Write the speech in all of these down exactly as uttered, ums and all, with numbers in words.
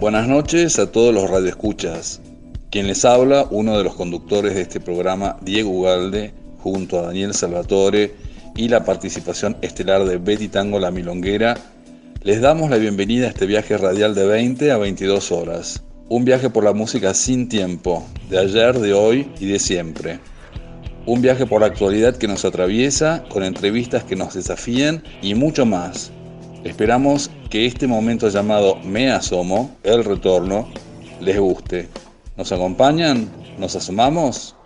Buenas noches a todos los radioescuchas. Quien les habla, uno de los conductores de este programa, Diego Ugalde, junto a Daniel Salvatore y la participación estelar de Betty Tango La Milonguera, les damos la bienvenida a este viaje radial de veinte a veintidós horas. Un viaje por la música sin tiempo, de ayer, de hoy y de siempre. Un viaje por la actualidad que nos atraviesa, con entrevistas que nos desafían y mucho más. Esperamos que este momento llamado Me Asomo, el retorno, les guste. ¿Nos acompañan? ¿Nos asomamos?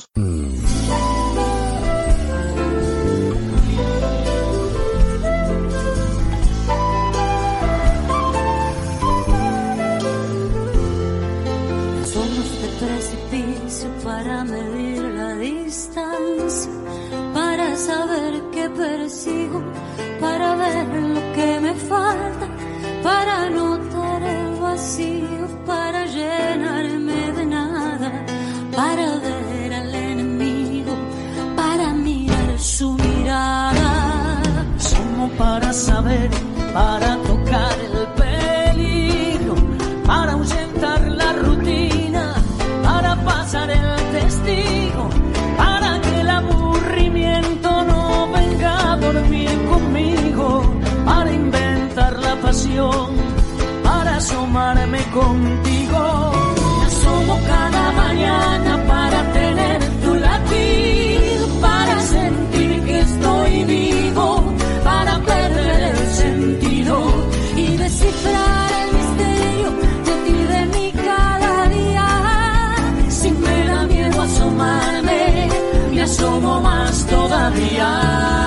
Somos de precipicio para medir la distancia, para saber qué persigo, para ver lo que me falta, para notar el vacío, para llenarme de nada, para ver al enemigo, para mirar su mirada. Somos para saber, para tocar el peligro, para ahuyentar la rutina, para pasar el testigo, para que el aburrimiento no venga a dormir conmigo, para inventar la pasión, para asomarme contigo. Me asomo cada mañana para tener tu latido, para sentir que estoy vivo, para perder el sentido y descifrar el misterio de ti, de mí cada día. Si me da miedo asomarme, me asomo más todavía.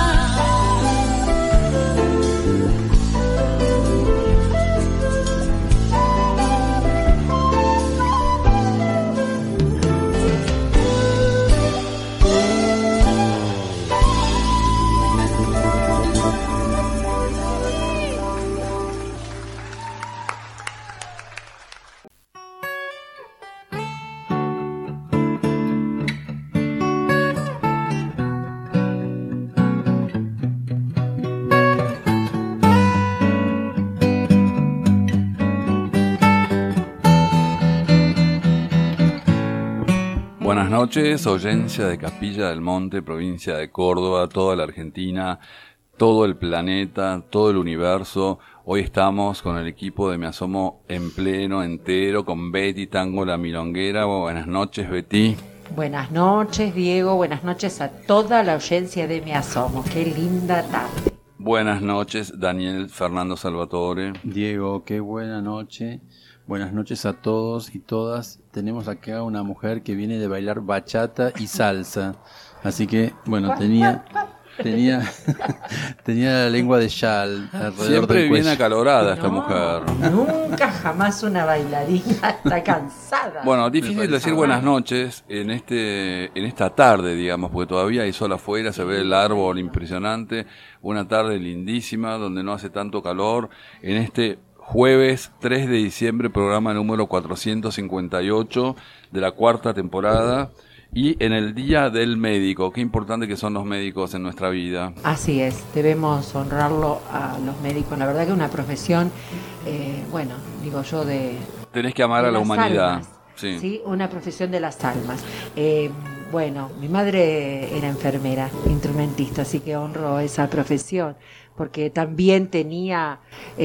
Buenas noches, audiencia de Capilla del Monte, provincia de Córdoba, toda la Argentina, todo el planeta, todo el universo. Hoy estamos con el equipo de Me Asomo en pleno, entero, con Betty Tango La Milonguera. Buenas noches, Betty. Buenas noches, Diego. Buenas noches a toda la audiencia de Me Asomo. Qué linda tarde. Buenas noches, Daniel Fernando Salvatore. Diego, qué buena noche. Buenas noches a todos y todas. Tenemos acá una mujer que viene de bailar bachata y salsa. Así que, bueno, tenía tenía tenía la lengua de chal alrededor Siempre del cuello. bien acalorada esta No, mujer. Nunca jamás una bailarina está cansada. Bueno, difícil decir buenas noches en este en esta tarde, digamos, porque todavía hay sol afuera, se ve el árbol impresionante, una tarde lindísima donde no hace tanto calor, en este jueves tres de diciembre, programa número cuatrocientos cincuenta y ocho de la cuarta temporada, y en el Día del Médico. Qué importante que son los médicos en nuestra vida. Así es, debemos honrarlo a los médicos. La verdad que es una profesión, eh, bueno, digo yo, de... Tenés que amar de a la las humanidad. almas, Sí. ¿sí? Una profesión de las almas. Eh, bueno, mi madre era enfermera, instrumentista, así que honro esa profesión, porque también tenía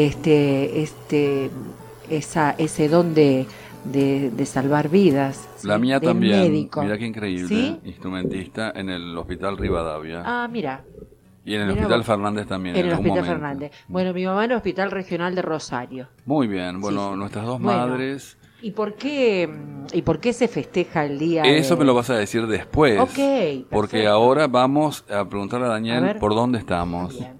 este, este, esa, ese don de, de, de salvar vidas. ¿sí? La mía Del también. médico. Mirá qué increíble. ¿Sí? Instrumentista en el Hospital Rivadavia. Ah, mira. Y en el Mirá Hospital vos. Fernández también. En el algún Hospital momento. Fernández. Bueno, mi mamá en el Hospital Regional de Rosario. Muy bien. Bueno, Sí, sí. nuestras dos Bueno, madres. ¿Y por qué y por qué se festeja el día? Eso de... me lo vas a decir después. Ok, Porque perfecto. ahora vamos a preguntarle a Daniel A ver. por dónde estamos. Bien.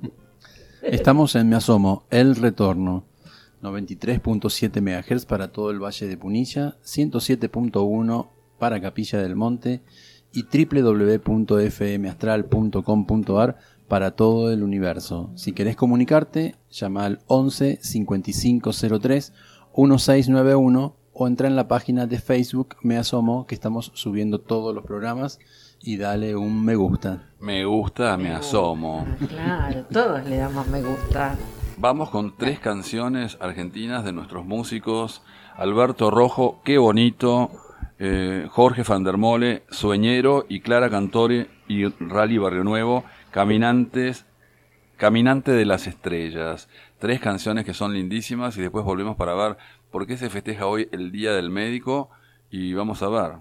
Estamos en Me Asomo, El Retorno. noventa y tres punto siete megahertz para todo el Valle de Punilla, ciento siete punto uno para Capilla del Monte y doble u doble u doble u punto f m astral punto com punto a r para todo el universo. Si querés comunicarte, llama al once cincuenta y cinco cero tres dieciséis noventa y uno o entra en la página de Facebook Me Asomo, que estamos subiendo todos los programas, y dale un me gusta. Me gusta, me asomo. Claro, todos le damos me gusta. Vamos con tres canciones argentinas de nuestros músicos: Alberto Rojo, Qué Bonito, eh, Jorge van der Mole, Sueñero, y Clara Cantore y Rally Barrio Nuevo, Caminantes, Caminante de las Estrellas. Tres canciones que son lindísimas, y después volvemos para ver por qué se festeja hoy el Día del Médico, y vamos a ver.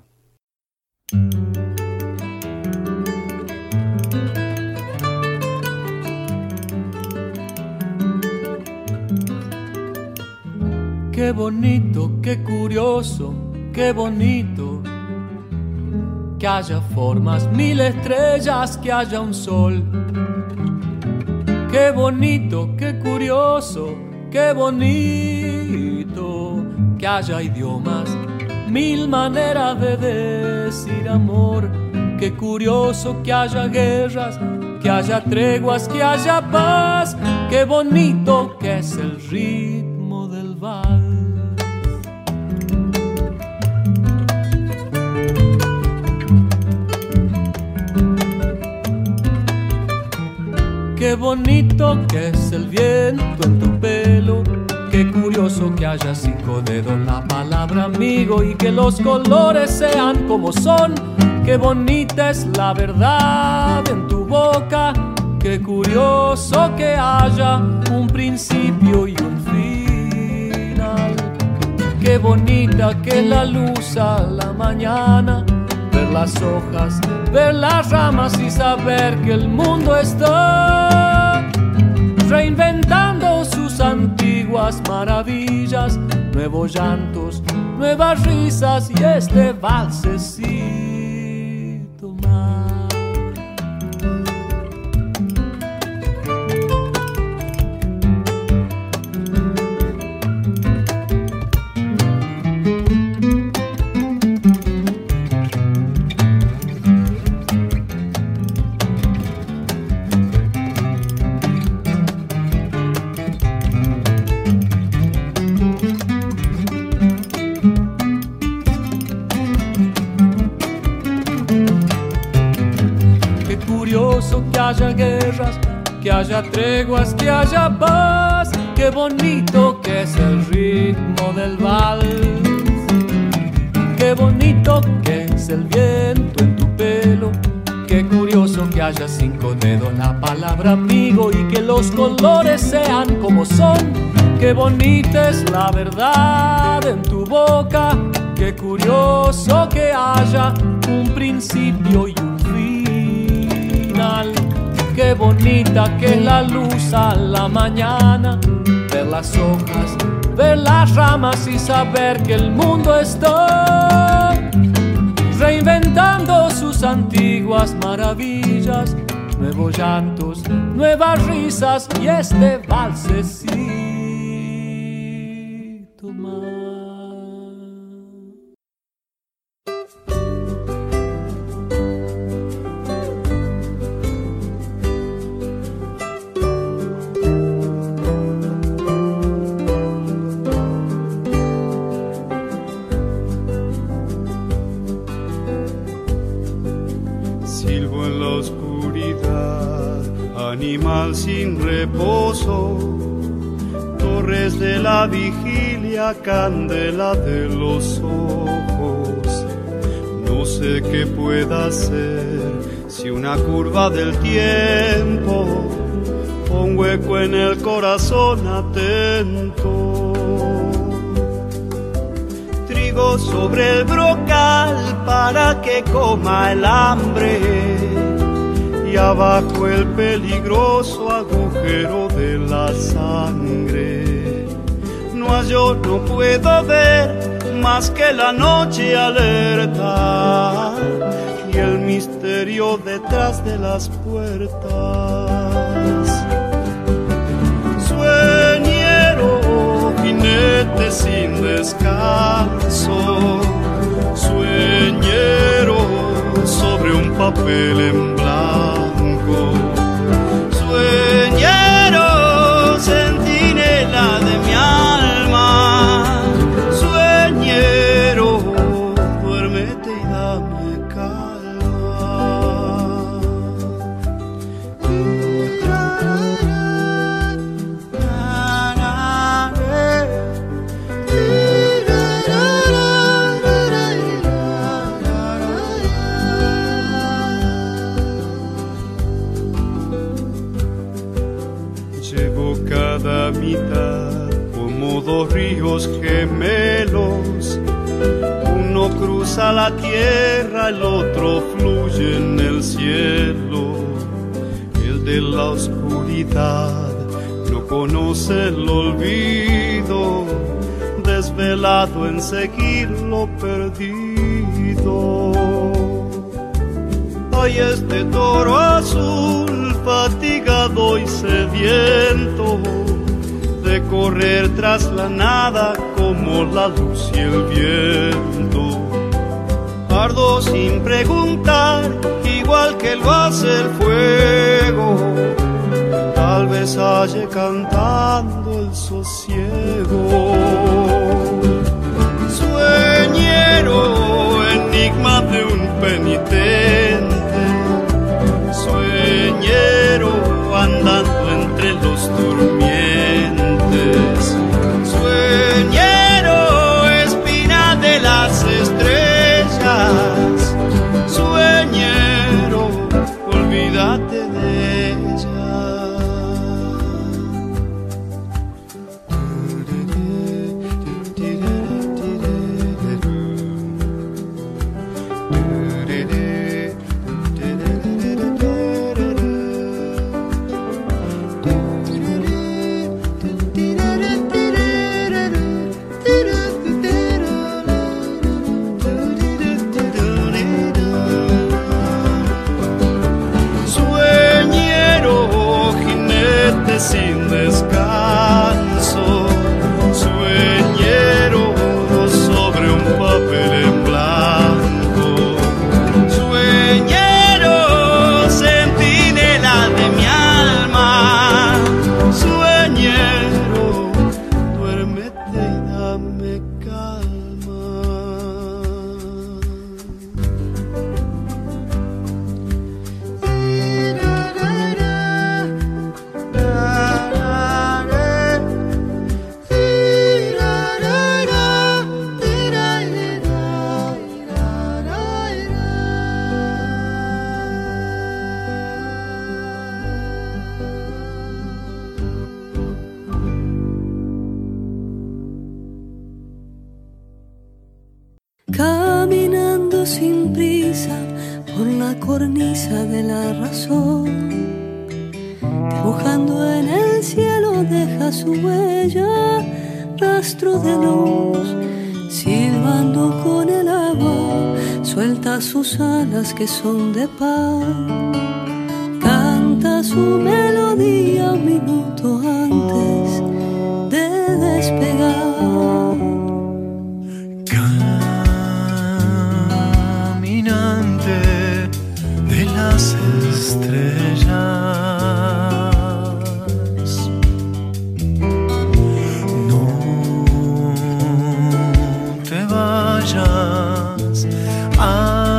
Qué bonito, qué curioso, qué bonito que haya formas, mil estrellas, que haya un sol. Qué bonito, qué curioso, qué bonito que haya idiomas, mil maneras de decir amor. Qué curioso que haya guerras, que haya treguas, que haya paz. Qué bonito que es el ritmo del vals. Qué bonito que es el viento en tu pelo. Qué curioso que haya cinco dedos en la palabra amigo y que los colores sean como son. Qué bonita es la verdad en tu boca. Qué curioso que haya un principio y un final. Qué bonita que la luz a la mañana, ver las hojas, ver las ramas y saber que el mundo está reinventando sus antiguas maravillas, nuevos llantos, nuevas risas y este valsecito más. Que haya guerras, que haya treguas, que haya paz. Qué bonito que es el ritmo del vals. Qué bonito que es el viento en tu pelo. Qué curioso que haya cinco dedos la palabra amigo y que los colores sean como son. Qué bonita es la verdad en tu boca. Qué curioso que haya un principio y un final. Qué bonita que es la luz a la mañana, ver las hojas, ver las ramas y saber que el mundo está reinventando sus antiguas maravillas, nuevos llantos, nuevas risas y este valsecito más. Animal sin reposo, torres de la vigilia, candela de los ojos. No sé qué pueda hacer si una curva del tiempo o un hueco en el corazón atento. Trigo sobre el brocal para que coma el hambre, y abajo el peligroso agujero de la sangre. No, yo no puedo ver más que la noche alerta y el misterio detrás de las puertas. Sueñero, jinete sin descanso, sueñero sobre un papel en blanco. Sueñero, centinela de mi alma, sueñero, duérmete y dame calma. cruza la tierra, el otro fluye en el cielo. El de la oscuridad no conoce el olvido, desvelado en seguir lo perdido. Hay este toro azul, fatigado y sediento, de correr tras la nada como la luz y el viento. Ardo sin preguntar, igual que lo hace el fuego, tal vez halle cantando el sosiego. Sueñero, enigma de un penitente, sueñero andando entre los durmientes, sueñero, espina de las estrellas, sueñero, olvídate de ella. Sin descanso, sueñero sobre un papel en blanco, sueñero, centinela de mi alma, sueñero, duérmete y dame calma. Caminando sin prisa por la cornisa de la razón, dibujando en el cielo deja su huella, rastro de luz, silbando con el agua, suelta sus alas que son de pan, canta su melodía un minuto antes de despegar. De las estrellas, no te vayas a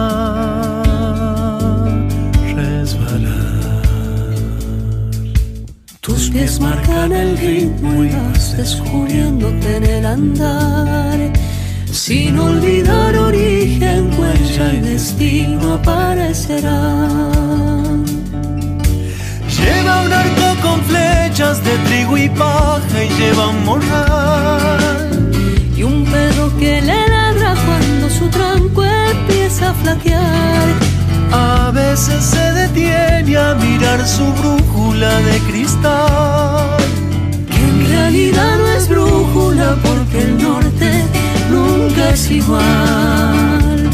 resbalar. Tus pies marcan el ritmo y vas descubriéndote en el andar, sin olvidar origen, huella y destino aparecerán. Lleva un arco con flechas de trigo y paja y lleva un morral, y un perro que le ladra cuando su tranco empieza a flaquear. A veces se detiene a mirar su brújula de cristal, que en realidad no es brújula porque el norte nunca es igual.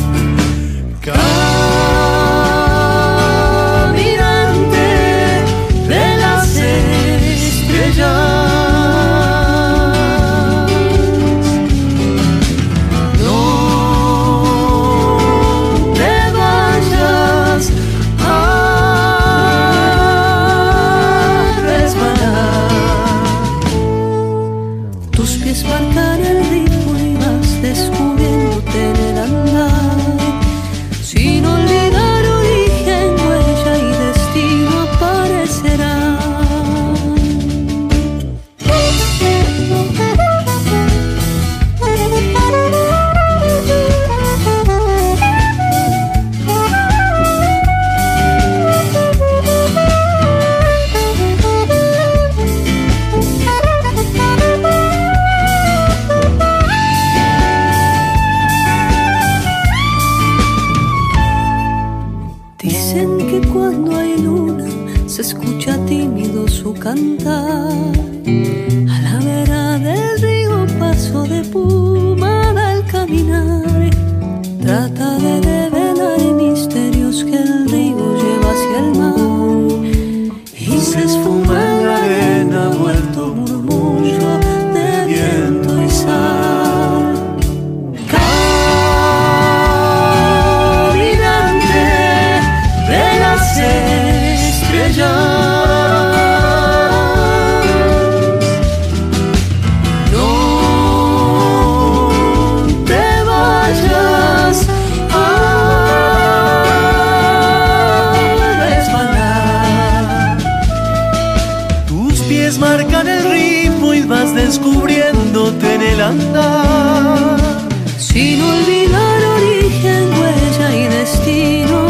Caminante de las estrellas, no te vayas a resbalar. Tus pies marcan el ritmo y vas descubriéndote en el pasar. A la vera del río paso de puma al caminar. Trata de develar misterios que el río lleva hacia el mar. Y se esfuma en la arena vuelto murmullo de viento y sal. Caminante de las estrellas, marcan el ritmo y vas descubriéndote en el andar. Sin olvidar origen, huella y destino,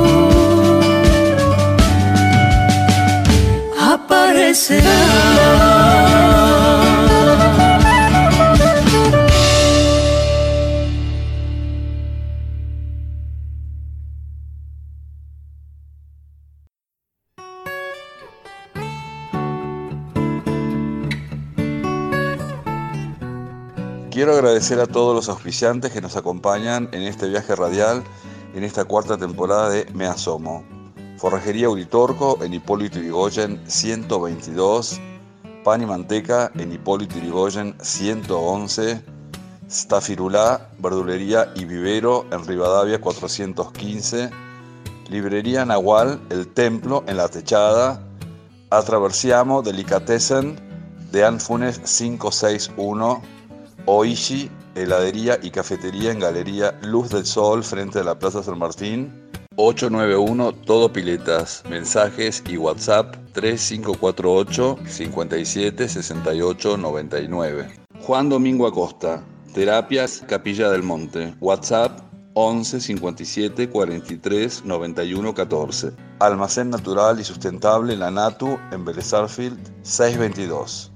aparecerá. Quiero agradecer a todos los auspiciantes que nos acompañan en este viaje radial, en esta cuarta temporada de Me Asomo. Forrajería Uritorco en Hipólito Yrigoyen ciento veintidós, Pan y Manteca en Hipólito Yrigoyen ciento once, Stafirulá, Verdulería y Vivero en Rivadavia cuatrocientos quince, Librería Nahual, El Templo en La Techada, Atraversiamo Delicatessen de Anfunes quinientos sesenta y uno, Oishi, heladería y cafetería en Galería Luz del Sol frente a la Plaza San Martín. Ocho nueve uno Todo Piletas. Mensajes y WhatsApp tres cinco cuatro ocho, cinco siete, seis ocho nueve nueve. Juan Domingo Acosta, Terapias Capilla del Monte. WhatsApp once cincuenta y siete cuarenta y tres noventa y uno catorce. Almacén Natural y Sustentable La Natu en Vélez Sarsfield seiscientos veintidós.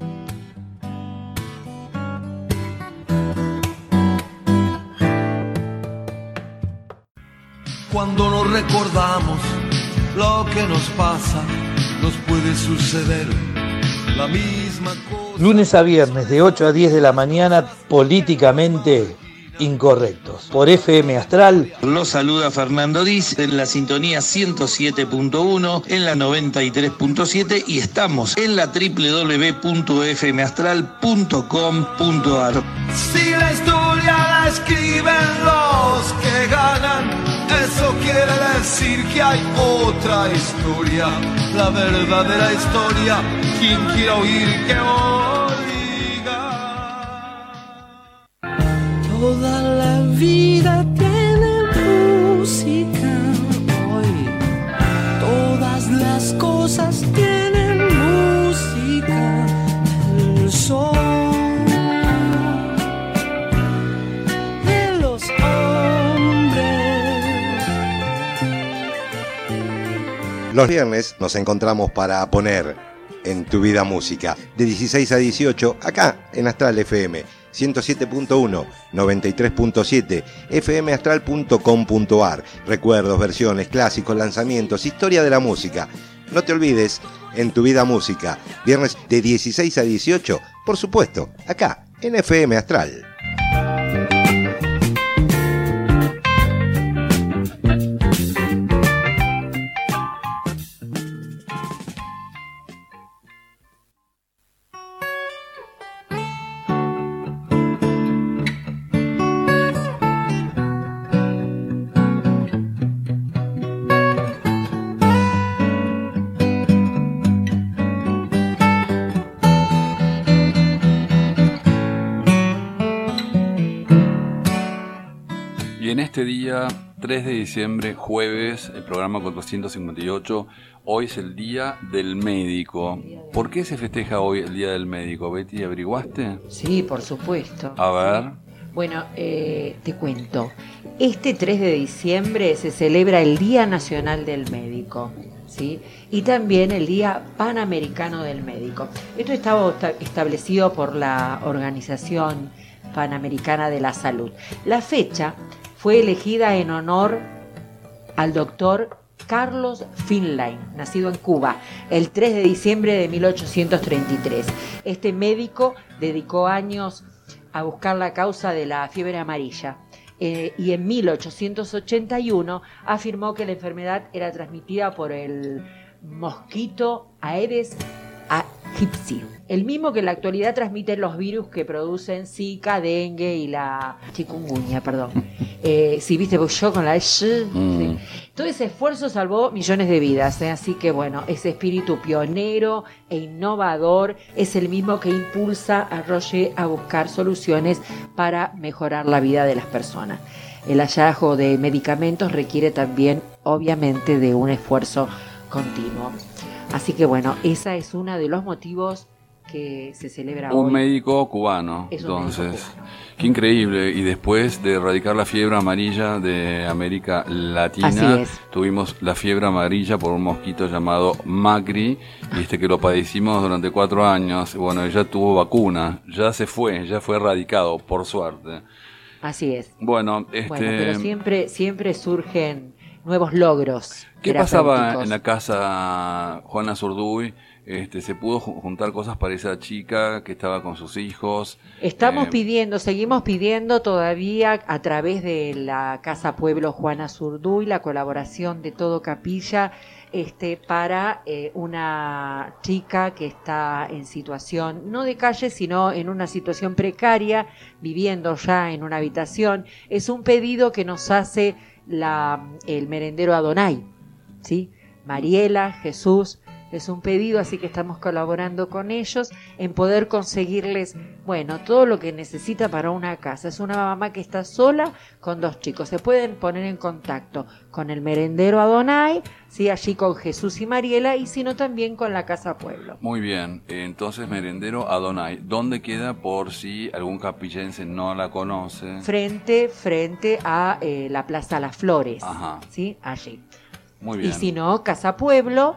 Cuando nos recordamos lo que nos pasa, nos puede suceder la misma cosa. Lunes a viernes de ocho a diez de la mañana, Políticamente Incorrectos. Por F M Astral. Los saluda Fernando Diz en la sintonía ciento siete punto uno, en la noventa y tres punto siete y estamos en la doble u doble u doble u punto f m astral punto com punto a r. Si la historia la escriben los que ganan, eso quiere decir que hay otra historia, la verdadera historia. Quien quiera oír que oiga. Toda la vida tiene música hoy. Todas las cosas tienen música. El sol de los hombres. Los viernes nos encontramos para poner en tu vida música de dieciséis a dieciocho acá en Astral F M ciento siete punto uno, noventa y tres punto siete, f m astral punto com punto a r. Recuerdos, versiones, clásicos, lanzamientos, historia de la música. No te olvides, en tu vida música, viernes de dieciséis a dieciocho, por supuesto, acá en F M Astral. Este día, tres de diciembre, jueves, el programa cuatrocientos cincuenta y ocho, hoy es el Día del Médico. ¿Por qué se festeja hoy el Día del Médico? Betty, ¿averiguaste? Sí, por supuesto. A ver. Bueno, eh, te cuento. Este tres de diciembre se celebra el Día Nacional del Médico, ¿sí? Y también el Día Panamericano del Médico. Esto estaba establecido por la Organización Panamericana de la Salud. La fecha fue elegida en honor al doctor Carlos Finlay, nacido en Cuba el tres de diciembre de mil ochocientos treinta y tres. Este médico dedicó años a buscar la causa de la fiebre amarilla eh, y en mil ochocientos ochenta y uno afirmó que la enfermedad era transmitida por el mosquito Aedes aegypti, el mismo que en la actualidad transmite los virus que producen Zika, dengue y la chikungunya, perdón. Eh, si viste yo con la S, mm. sí. Todo ese esfuerzo salvó millones de vidas, ¿eh? Así que bueno, ese espíritu pionero e innovador es el mismo que impulsa a Roger a buscar soluciones para mejorar la vida de las personas. El hallazgo de medicamentos requiere también, obviamente, de un esfuerzo continuo. Así que bueno, esa es uno de los motivos que se celebra un hoy. Médico cubano, es un entonces. médico cubano. Qué increíble. Y después de erradicar la fiebre amarilla de América Latina, Así es. tuvimos la fiebre amarilla por un mosquito llamado Macri, y este que lo padecimos durante cuatro años. Bueno, ya tuvo vacuna, ya se fue, ya fue erradicado, por suerte. Así es. Bueno, este... Bueno, pero siempre, siempre surgen nuevos logros. ¿Qué pasaba en la casa Juana Zurduy? Este, ¿Se pudo juntar cosas para esa chica que estaba con sus hijos? Estamos eh, pidiendo, seguimos pidiendo todavía a través de la Casa Pueblo Juana Zurduy la colaboración de todo Capilla este, para eh, una chica que está en situación, no de calle, sino en una situación precaria, viviendo ya en una habitación. Es un pedido que nos hace la, el merendero Adonai, ¿sí? Mariela, Jesús, es un pedido, así que estamos colaborando con ellos en poder conseguirles, bueno, todo lo que necesita para una casa. Es una mamá que está sola con dos chicos. Se pueden poner en contacto con el merendero Adonai, ¿sí? Allí con Jesús y Mariela, y si no también con la Casa Pueblo. Muy bien, entonces merendero Adonai, ¿dónde queda por si algún capillense no la conoce? Frente, frente a eh, la Plaza Las Flores, Ajá. ¿sí? Allí. Muy bien. Y si no, Casa Pueblo,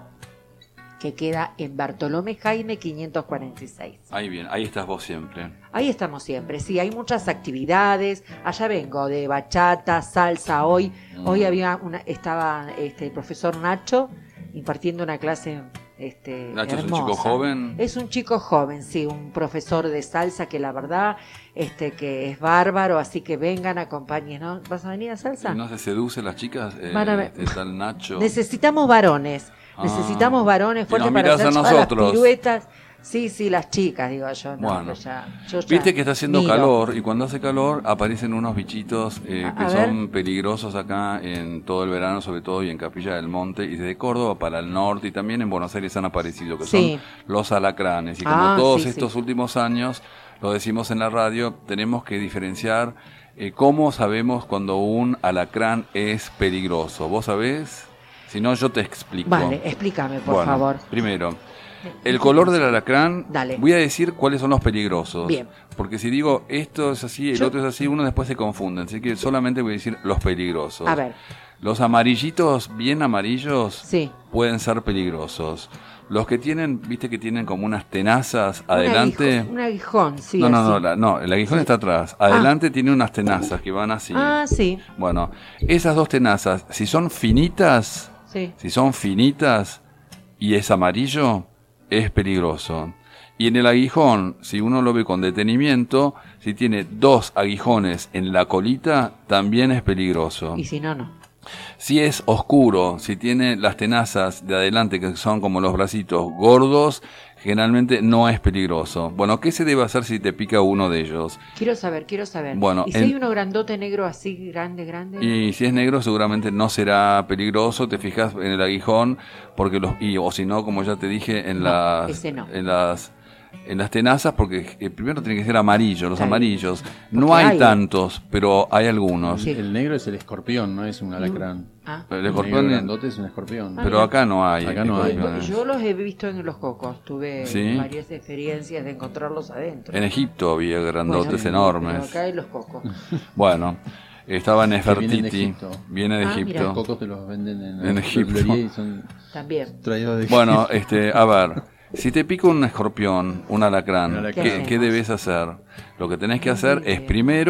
que queda en Bartolomé Jaime quinientos cuarenta y seis. Ahí bien, ahí estás vos siempre. Ahí estamos siempre, sí, hay muchas actividades. Allá vengo de bachata, salsa. Hoy, mm. hoy había una, estaba este, el profesor Nacho impartiendo una clase este, Nacho hermosa. ¿Es un chico joven? Es un chico joven, sí, un profesor de salsa que la verdad este, que es bárbaro, así que vengan, acompañen, ¿no? ¿Vas a venir a salsa? ¿Y no se seduce las chicas? Eh, Van a ver. El tal Nacho. Necesitamos varones. Necesitamos varones fuertes para hacer a las piruetas. Sí, sí, las chicas, digo yo. No, bueno, ya, yo ya viste que está haciendo miro. calor, y cuando hace calor aparecen unos bichitos eh, a, que a son ver. peligrosos acá en todo el verano, sobre todo y en Capilla del Monte, y desde Córdoba para el norte, y también en Buenos Aires han aparecido, que sí. son los alacranes. Y como ah, todos sí, estos sí. últimos años, lo decimos en la radio, tenemos que diferenciar eh, cómo sabemos cuando un alacrán es peligroso. ¿Vos sabés? Si no, yo te explico. Vale, explícame, por bueno, favor. Primero, el color del alacrán, Dale. Voy a decir cuáles son los peligrosos. Bien. Porque si digo esto es así, el yo... otro es así, uno después se confunde. Así que solamente voy a decir los peligrosos. A ver. Los amarillitos, bien amarillos, sí. pueden ser peligrosos. Los que tienen, viste que tienen como unas tenazas un adelante. Aguijón, un aguijón, sí. No, no, así. no, la, no, el aguijón sí. está atrás. Adelante ah. tiene unas tenazas que van así. Ah, sí. Bueno, esas dos tenazas, si son finitas... Sí. Si son finitas y es amarillo, es peligroso. Y en el aguijón, si uno lo ve con detenimiento, si tiene dos aguijones en la colita, también es peligroso. Y si no, no. Si es oscuro, si tiene las tenazas de adelante, que son como los bracitos gordos, generalmente no es peligroso. Bueno, ¿qué se debe hacer si te pica uno de ellos? Quiero saber, quiero saber. Bueno, ¿y si en... hay uno grandote negro así, grande, grande? Y si es negro seguramente no será peligroso, te fijas en el aguijón, porque los y o si no, como ya te dije, en no, las ese no. en las en las tenazas, porque eh, primero tiene que ser amarillo, los claro. amarillos. No hay, hay tantos, pero hay algunos. Sí. El negro es el escorpión, no es un alacrán. Ah. El El escorpión negro grandote es un escorpión. Pero ah, acá no hay. Acá no hay. Yo los he visto en los cocos, tuve ¿sí? varias experiencias de encontrarlos adentro. En Egipto había grandotes bueno, enormes. Pero acá hay los cocos. Bueno, estaba en Nefertiti. Viene, viene de ah, Egipto. Los cocos te los venden en, en Egipto. Y son también. Traídos de bueno, este, a ver. Si te pica un escorpión, un alacrán, un alacrán. ¿qué, ¿qué debes hacer? Lo que tenés que hacer es primero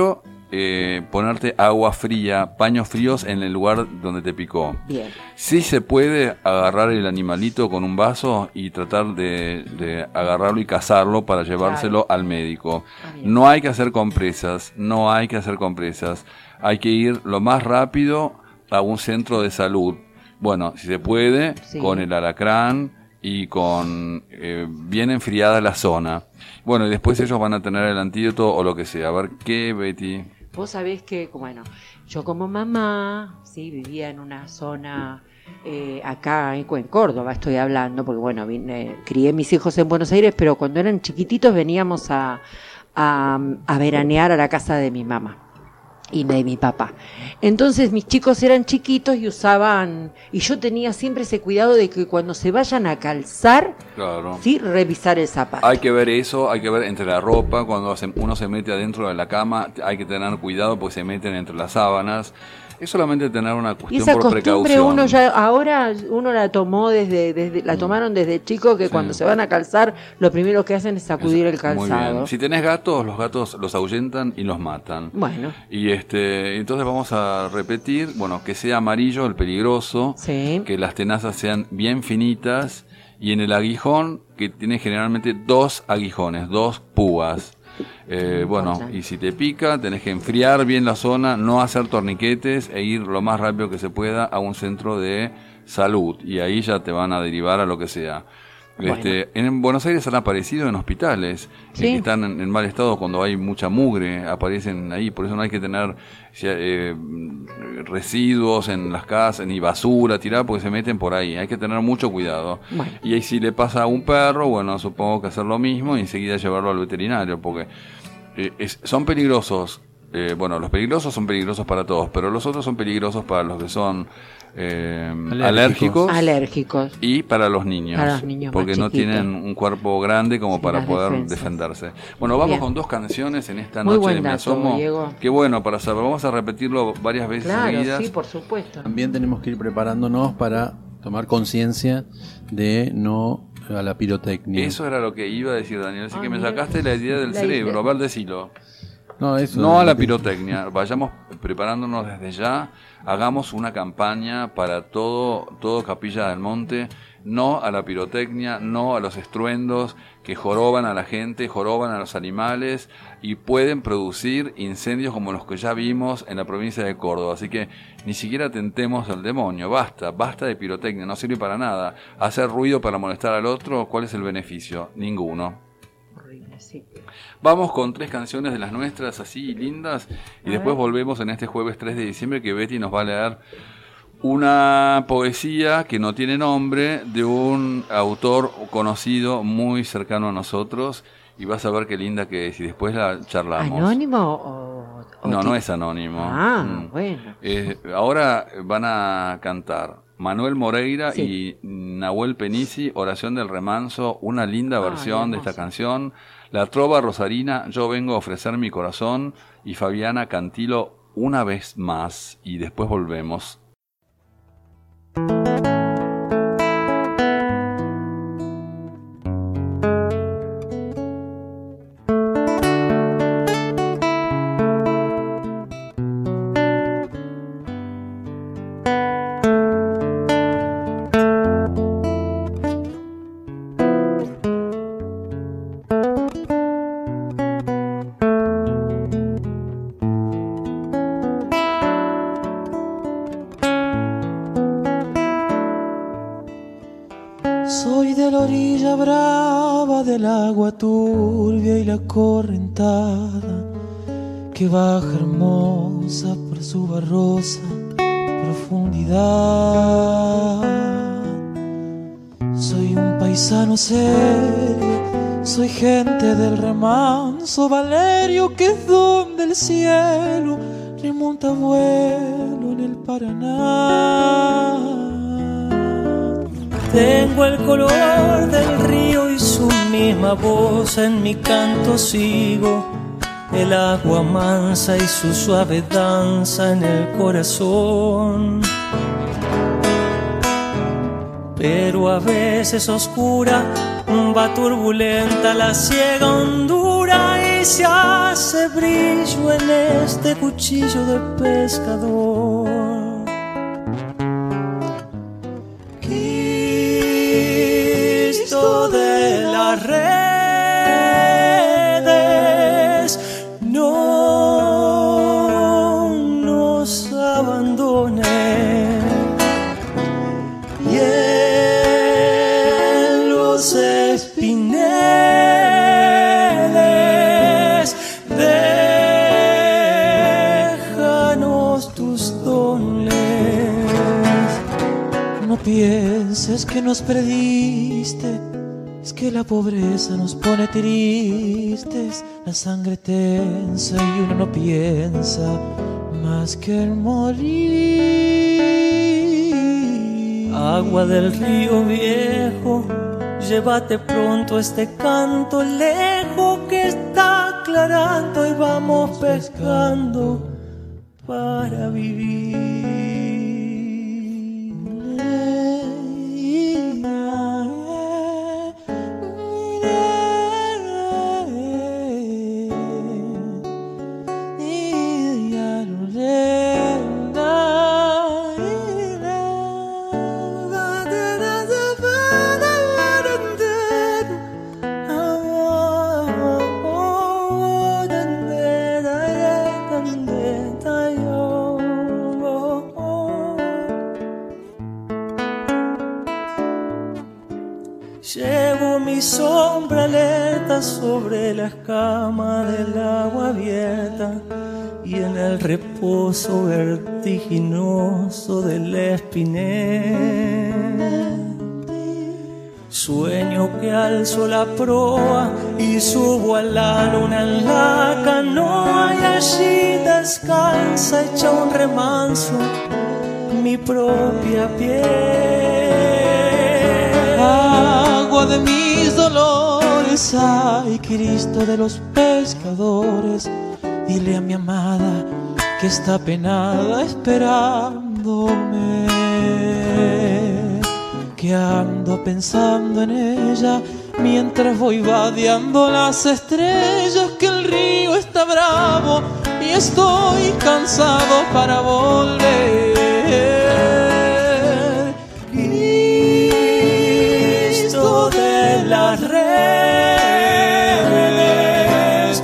eh, ponerte agua fría, paños fríos en el lugar donde te picó. Bien. Sí se puede agarrar el animalito con un vaso y tratar de, de agarrarlo y cazarlo para llevárselo claro. al médico. Ah, no hay que hacer compresas, no hay que hacer compresas. Hay que ir lo más rápido a un centro de salud. Bueno, si se puede, sí. con el alacrán y con eh, bien enfriada la zona. Bueno, y después ellos van a tener el antídoto o lo que sea. A ver, ¿qué, Betty? Vos sabés que, bueno, yo como mamá, sí, vivía en una zona, eh, acá en Córdoba estoy hablando, porque bueno, vine, crié mis hijos en Buenos Aires, pero cuando eran chiquititos veníamos a, a, a veranear a la casa de mi mamá y de mi papá. Entonces mis chicos eran chiquitos y usaban, y yo tenía siempre ese cuidado de que cuando se vayan a calzar, claro. sí, revisar el zapato. Hay que ver eso, hay que ver entre la ropa, cuando uno se mete adentro de la cama, hay que tener cuidado porque se meten entre las sábanas. Es solamente tener una cuestión y esa por costumbre precaución. Uno ya, ahora uno la tomó desde, desde la tomaron desde chico, que sí. cuando se van a calzar, lo primero que hacen es sacudir es, el calzado. Muy bien. Si tenés gatos, los gatos los ahuyentan y los matan. Bueno. Y este, entonces vamos a repetir, bueno, que sea amarillo el peligroso, sí. que las tenazas sean bien finitas, y en el aguijón, que tiene generalmente dos aguijones, dos púas. Eh, bueno, y si te pica, tenés que enfriar bien la zona, no hacer torniquetes e ir lo más rápido que se pueda a un centro de salud, y ahí ya te van a derivar a lo que sea. Bueno. Este, en Buenos Aires han aparecido en hospitales, ¿sí? que están en, en mal estado cuando hay mucha mugre, aparecen ahí, por eso no hay que tener eh, residuos en las casas, ni basura tirar, porque se meten por ahí, hay que tener mucho cuidado. Bueno. Y ahí si le pasa a un perro, bueno, supongo que hacer lo mismo y enseguida llevarlo al veterinario, porque eh, es, son peligrosos. Eh, bueno, los peligrosos son peligrosos para todos, pero los otros son peligrosos para los que son eh, alérgicos. alérgicos y para los niños, para los niños porque no tienen un cuerpo grande como sí, para poder defensas. defenderse. Bueno, vamos Bien. con dos canciones en esta Muy noche de Me dato, Asomo. Diego. Qué bueno para saber, vamos a repetirlo varias veces claro, seguidas. Sí, por supuesto. También tenemos que ir preparándonos para tomar conciencia de no a la pirotecnia. Eso era lo que iba a decir, Daniel, así ah, que me mira. sacaste la idea del la cerebro, idea. a ver, decilo. No, eso no a la pirotecnia, vayamos preparándonos desde ya, hagamos una campaña para todo, todo Capilla del Monte, no a la pirotecnia, no a los estruendos que joroban a la gente, joroban a los animales y pueden producir incendios como los que ya vimos en la provincia de Córdoba, así que ni siquiera tentemos al demonio, basta, basta de pirotecnia, no sirve para nada. Hacer ruido para molestar al otro, ¿cuál es el beneficio? Ninguno. Sí. Vamos con tres canciones de las nuestras así lindas y a después ver. volvemos en este jueves tres de diciembre que Betty nos va a leer una poesía que no tiene nombre de un autor conocido muy cercano a nosotros y vas a ver qué linda que es y después la charlamos. ¿Anónimo o...? o no, te... no es anónimo. Ah, mm. bueno. Eh, ahora van a cantar Manuel Moreira sí. y Nahuel Penisi, Oración del Remanso, una linda versión Ay, de esta canción. La Trova Rosarina, Yo vengo a ofrecer mi corazón, y Fabiana Cantilo, Una vez más, y después volvemos. Turbia y la correntada que baja hermosa por su barrosa profundidad. Soy un paisano serio, soy gente del remanso Valerio, que es donde el cielo remonta vuelo en el Paraná. Tengo el color del río y su misma voz, en mi canto sigo el agua mansa y su suave danza en el corazón. Pero a veces oscura va turbulenta la ciega hondura y y se hace brillo en este cuchillo de pescador. Cristo de las redes, no nos abandone. Y en los espineles déjanos tus dones. No pienses que nos perdiste, es que la pobreza nos pone tristes, la sangre tensa y uno no piensa más que el morir. Agua del río viejo, llévate pronto este canto lejos que está aclarando y vamos pescando para vivir. Llevo mi sombra alerta sobre la escama del agua abierta y en el reposo vertiginoso del espinel. Sueño que alzo la proa y subo a la luna en la canoa y allí descansa hecha un remanso mi propia piel. Agua de mis dolores, ay Cristo de los pescadores, dile a mi amada que está penada esperándome, que ando pensando en ella mientras voy vadeando las estrellas, que el río está bravo y estoy cansado para volver. Cristo de las redes,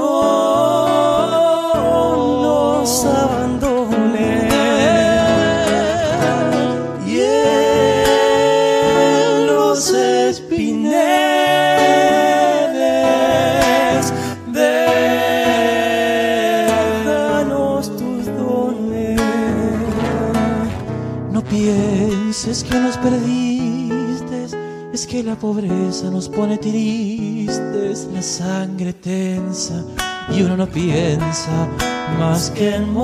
no nos abandone. Y en los espineles déjanos tus dones. No pienses que nos perdiste, es que la pobreza nos pone tristes, la sangre tensa y uno no piensa más que en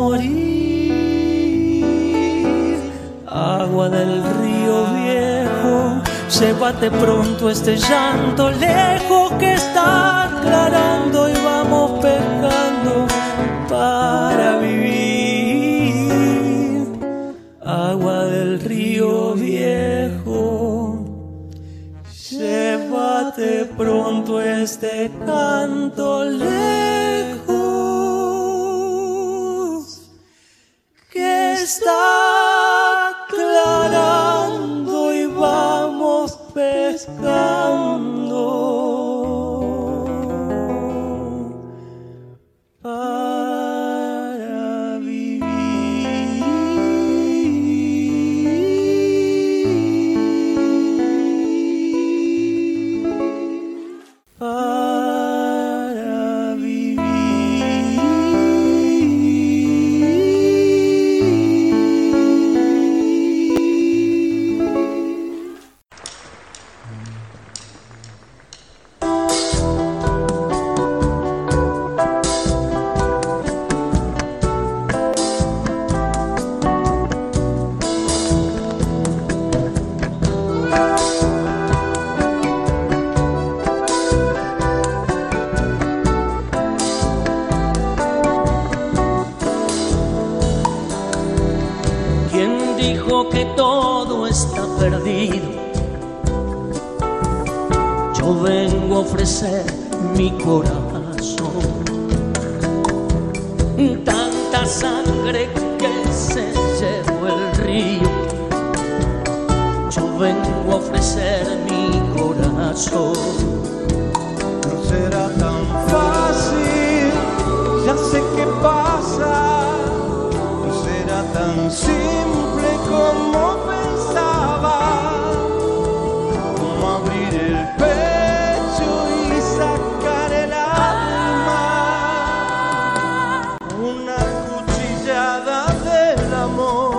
morir. Agua del río viejo, llévate pronto este llanto lejos que está aclarando y vamos pescando para vivir. Agua del río viejo, llévate pronto este canto lejos que está aclarando y vamos pescando para vivir. Para vivir. Que todo está perdido, yo vengo a ofrecer mi corazón. corazón. Tanta sangre que se llevó el río, yo vengo a ofrecer mi corazón. No será tan fácil, ya sé qué pasa. No será tan simple como pensaba, como abrir el pecho y sacar el alma, una cuchillada del amor.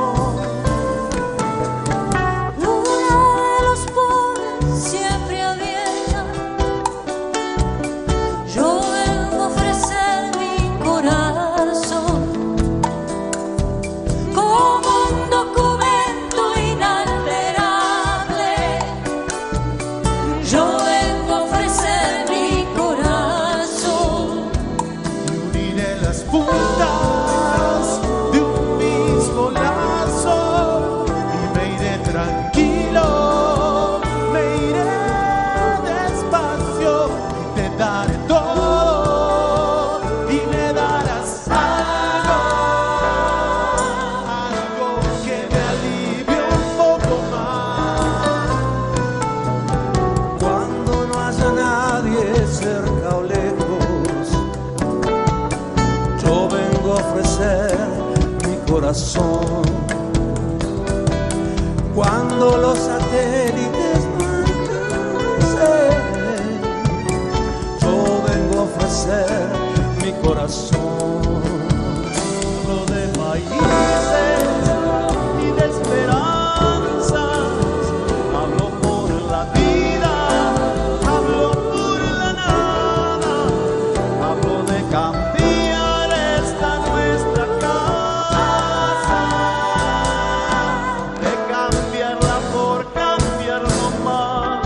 Cuando los satélites no alcancen, yo vengo a ofrecer mi corazón. Hablo de países y de esperanzas, hablo por la vida, hablo por la nada, hablo de cambiar esta nuestra casa, de cambiarla por cambiar nomás.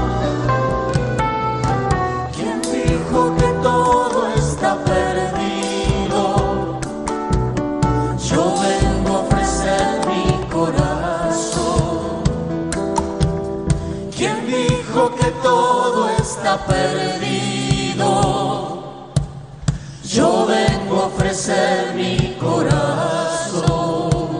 ¿Quién dijo que todo está perdido? Yo vengo a ofrecer mi corazón. ¿Quién dijo que todo está perdido? Yo vengo a ofrecer mi corazón.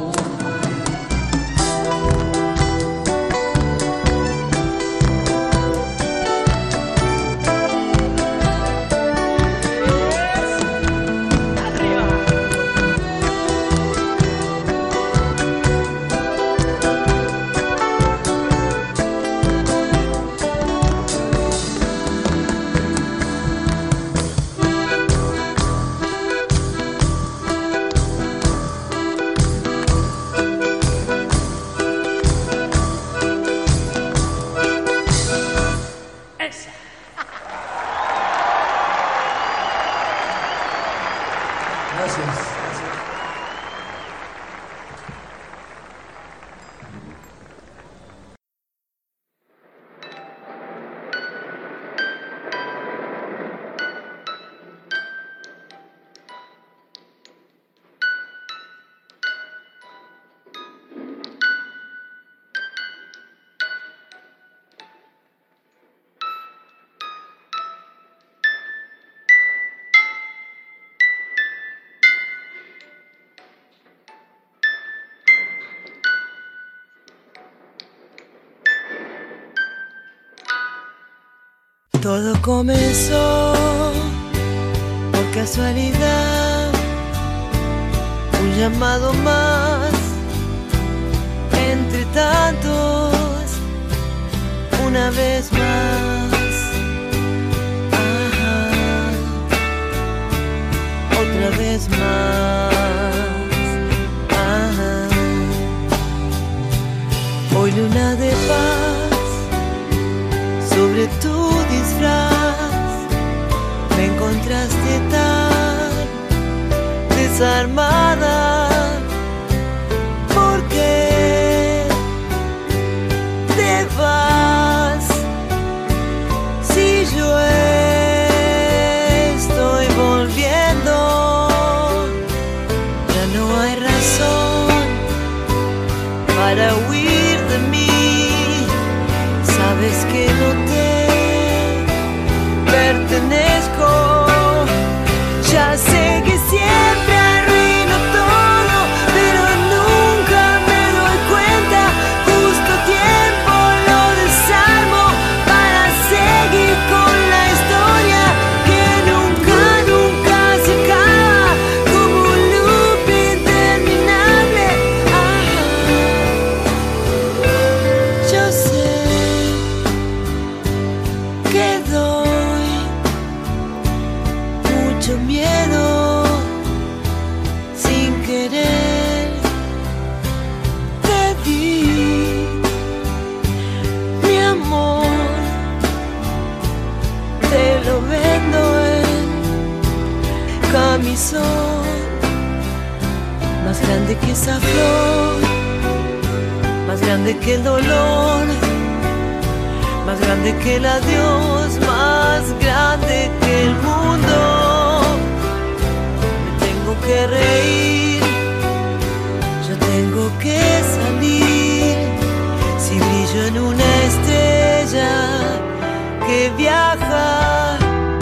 Todo comenzó por casualidad, un llamado más entre tantos, una vez más. Ajá. Otra vez más. Ajá. Hoy luna de paz sobre tu disfraz, me encontraste tan desarmada. ¿Por qué te vas si yo estoy volviendo? Ya no hay razón para huir de mí. Sabes que no te pertenezco, corazón, más grande que esa flor, más grande que el dolor, más grande que el adiós, más grande que el mundo. Me tengo que reír, yo tengo que salir, si brillo en una estrella que viaja.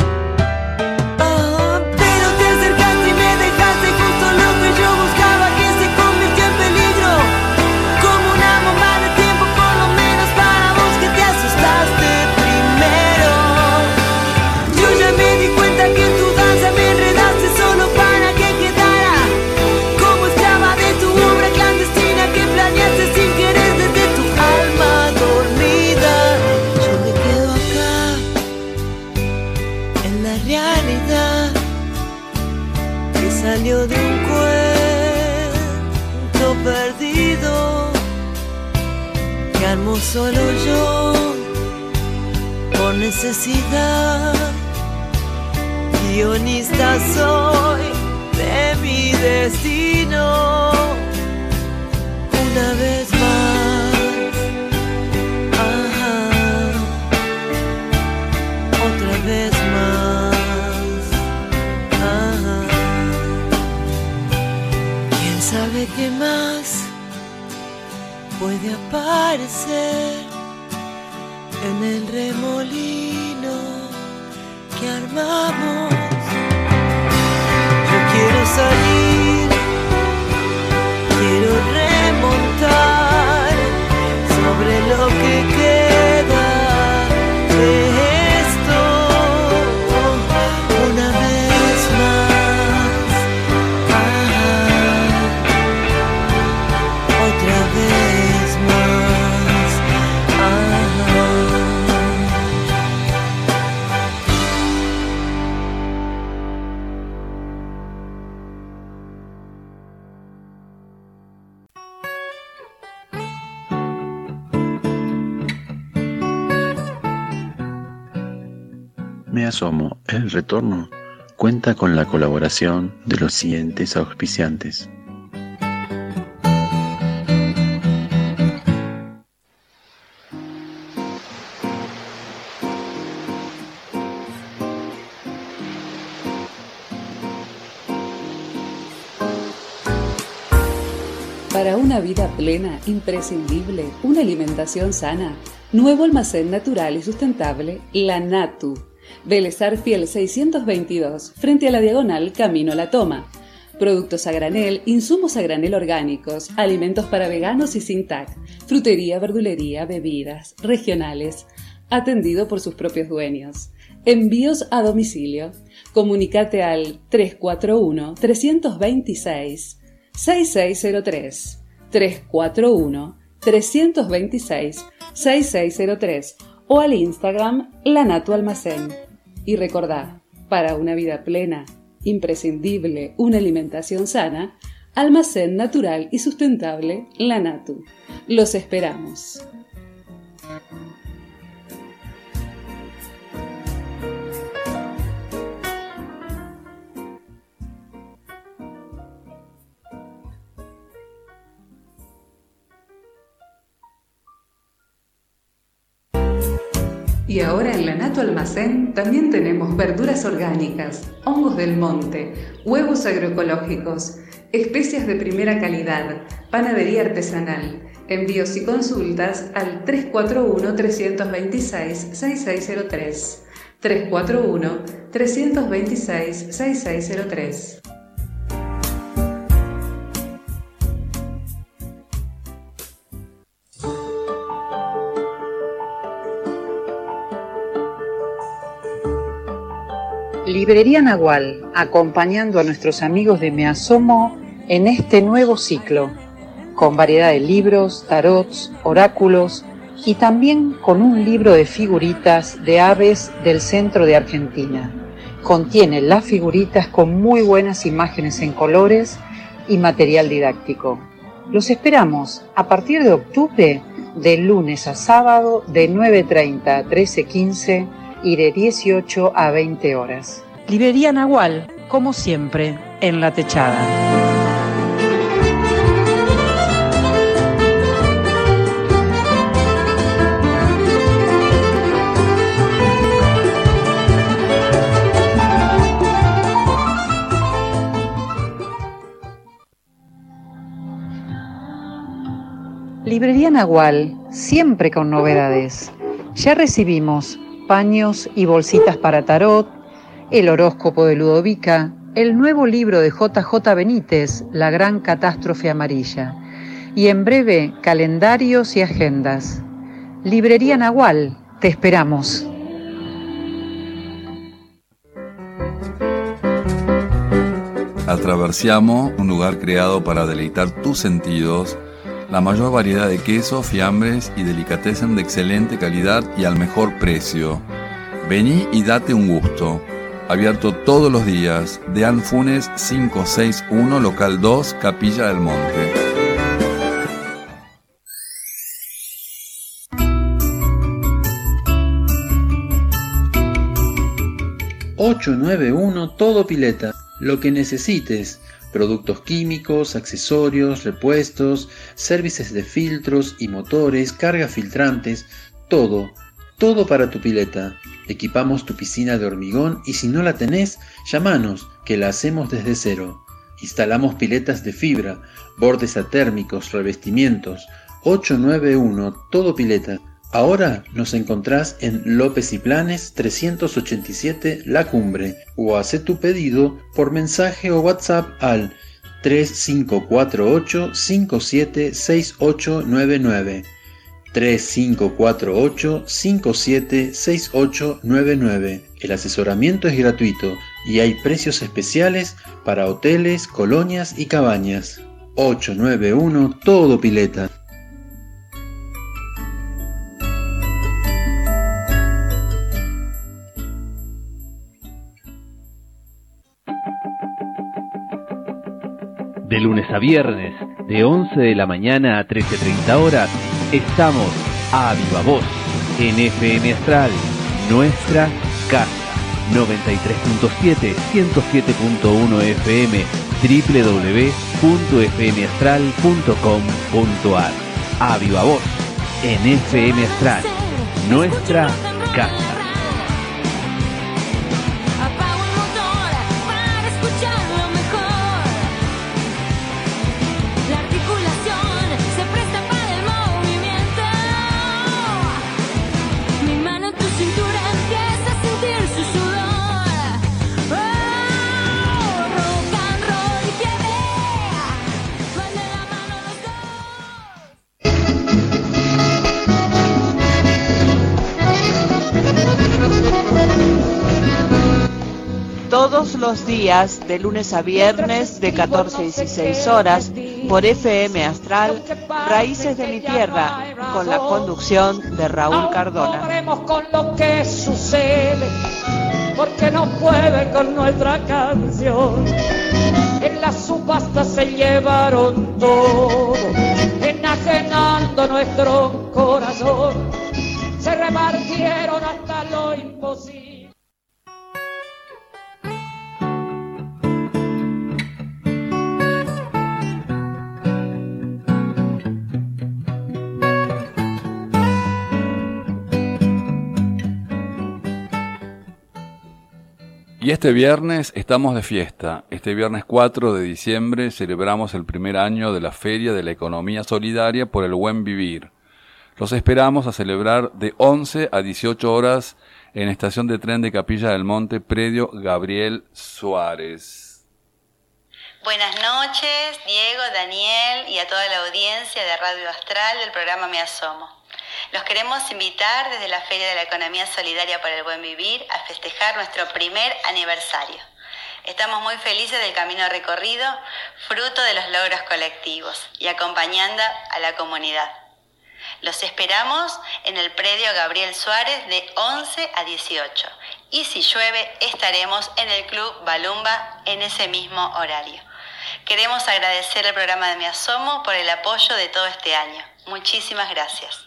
Salió de un cuento perdido que armó solo yo por necesidad. Guionista soy de mi destino, una vez más, ajá, otra vez más. ¿Sabe qué más puede aparecer en el remolino que armamos? Yo quiero salir, quiero remontar sobre lo que queda de esto, una vez más. Me asomo, el retorno cuenta con la colaboración de los siguientes auspiciantes. Para una vida plena, imprescindible, una alimentación sana. Nuevo almacén natural y sustentable, La Natu. Vélez Arfiel seiscientos veintidós, frente a la diagonal Camino a la Toma. Productos a granel, insumos a granel orgánicos, alimentos para veganos y sin T A C, frutería, verdulería, bebidas, regionales, atendido por sus propios dueños. Envíos a domicilio. Comunicate al tres cuatro uno, tres dos seis, seis seis cero tres, tres cuatro uno, tres dos seis, seis seis cero tres o al Instagram La Natu Almacén. Y recordá, para una vida plena, imprescindible, una alimentación sana, almacén natural y sustentable La Natu. Los esperamos. Y ahora en La Natu Almacén también tenemos verduras orgánicas, hongos del monte, huevos agroecológicos, especias de primera calidad, panadería artesanal. Envíos y consultas al tres cuatro uno, tres dos seis, seis seis cero tres, tres cuatro uno, tres dos seis, seis seis cero tres. Librería Nahual, acompañando a nuestros amigos de Me Asomo en este nuevo ciclo, con variedad de libros, tarots, oráculos y también con un libro de figuritas de aves del centro de Argentina. Contiene las figuritas con muy buenas imágenes en colores y material didáctico. Los esperamos a partir de octubre, de lunes a sábado, de nueve treinta a trece quince y de dieciocho a veinte horas. Librería Nahual, como siempre, en La Techada. Librería Nahual, siempre con novedades. Ya recibimos paños y bolsitas para tarot, el horóscopo de Ludovica, el nuevo libro de J J Benítez, La Gran Catástrofe Amarilla, y en breve calendarios y agendas. Librería Nahual, te esperamos. Atraversiamo, un lugar creado para deleitar tus sentidos, la mayor variedad de quesos, fiambres y delicatessen de excelente calidad y al mejor precio. Vení y date un gusto. Abierto todos los días. Deán Funes quinientos sesenta y uno, local dos, Capilla del Monte. ocho nueve uno Todo Pileta. Lo que necesites. Productos químicos, accesorios, repuestos, servicios de filtros y motores, cargas filtrantes, todo, todo para tu pileta. Equipamos tu piscina de hormigón y si no la tenés, llamanos, que la hacemos desde cero. Instalamos piletas de fibra, bordes atérmicos, revestimientos. ocho nueve uno Todo Pileta. Ahora nos encontrás en López y Planes trescientos ochenta y siete La Cumbre o hacé tu pedido por mensaje o WhatsApp al tres cinco cuatro ocho cinco siete seis ocho nueve nueve tres cinco cuatro ocho cinco siete seis ocho nueve nueve. El asesoramiento es gratuito y hay precios especiales para hoteles, colonias y cabañas. ocho nueve uno Todo Pileta. De lunes a viernes, de once de la mañana a trece treinta horas, estamos a viva voz en F M Astral, nuestra casa. noventa y tres punto siete, ciento siete punto uno F M, doble u doble u doble u punto f m astral punto com punto a r. A viva voz en F M Astral, nuestra casa. Todos los días, de lunes a viernes, de catorce a dieciséis horas, por F M Astral, Raíces de mi Tierra, con la conducción de Raúl Cardona. Con lo que sucede, porque no puede con nuestra canción. En la subasta se llevaron todo, enajenando nuestro corazón. Se repartieron hasta lo imposible. Y este viernes estamos de fiesta. Este viernes cuatro de diciembre celebramos el primer año de la Feria de la Economía Solidaria por el Buen Vivir. Los esperamos a celebrar de once a dieciocho horas en Estación de Tren de Capilla del Monte, predio Gabriel Suárez. Buenas noches, Diego, Daniel y a toda la audiencia de Radio Astral del programa Me Asomo. Los queremos invitar desde la Feria de la Economía Solidaria para el Buen Vivir a festejar nuestro primer aniversario. Estamos muy felices del camino recorrido, fruto de los logros colectivos y acompañando a la comunidad. Los esperamos en el predio Gabriel Suárez de once a dieciocho y si llueve estaremos en el Club Balumba en ese mismo horario. Queremos agradecer al programa de Me Asomo por el apoyo de todo este año. Muchísimas gracias.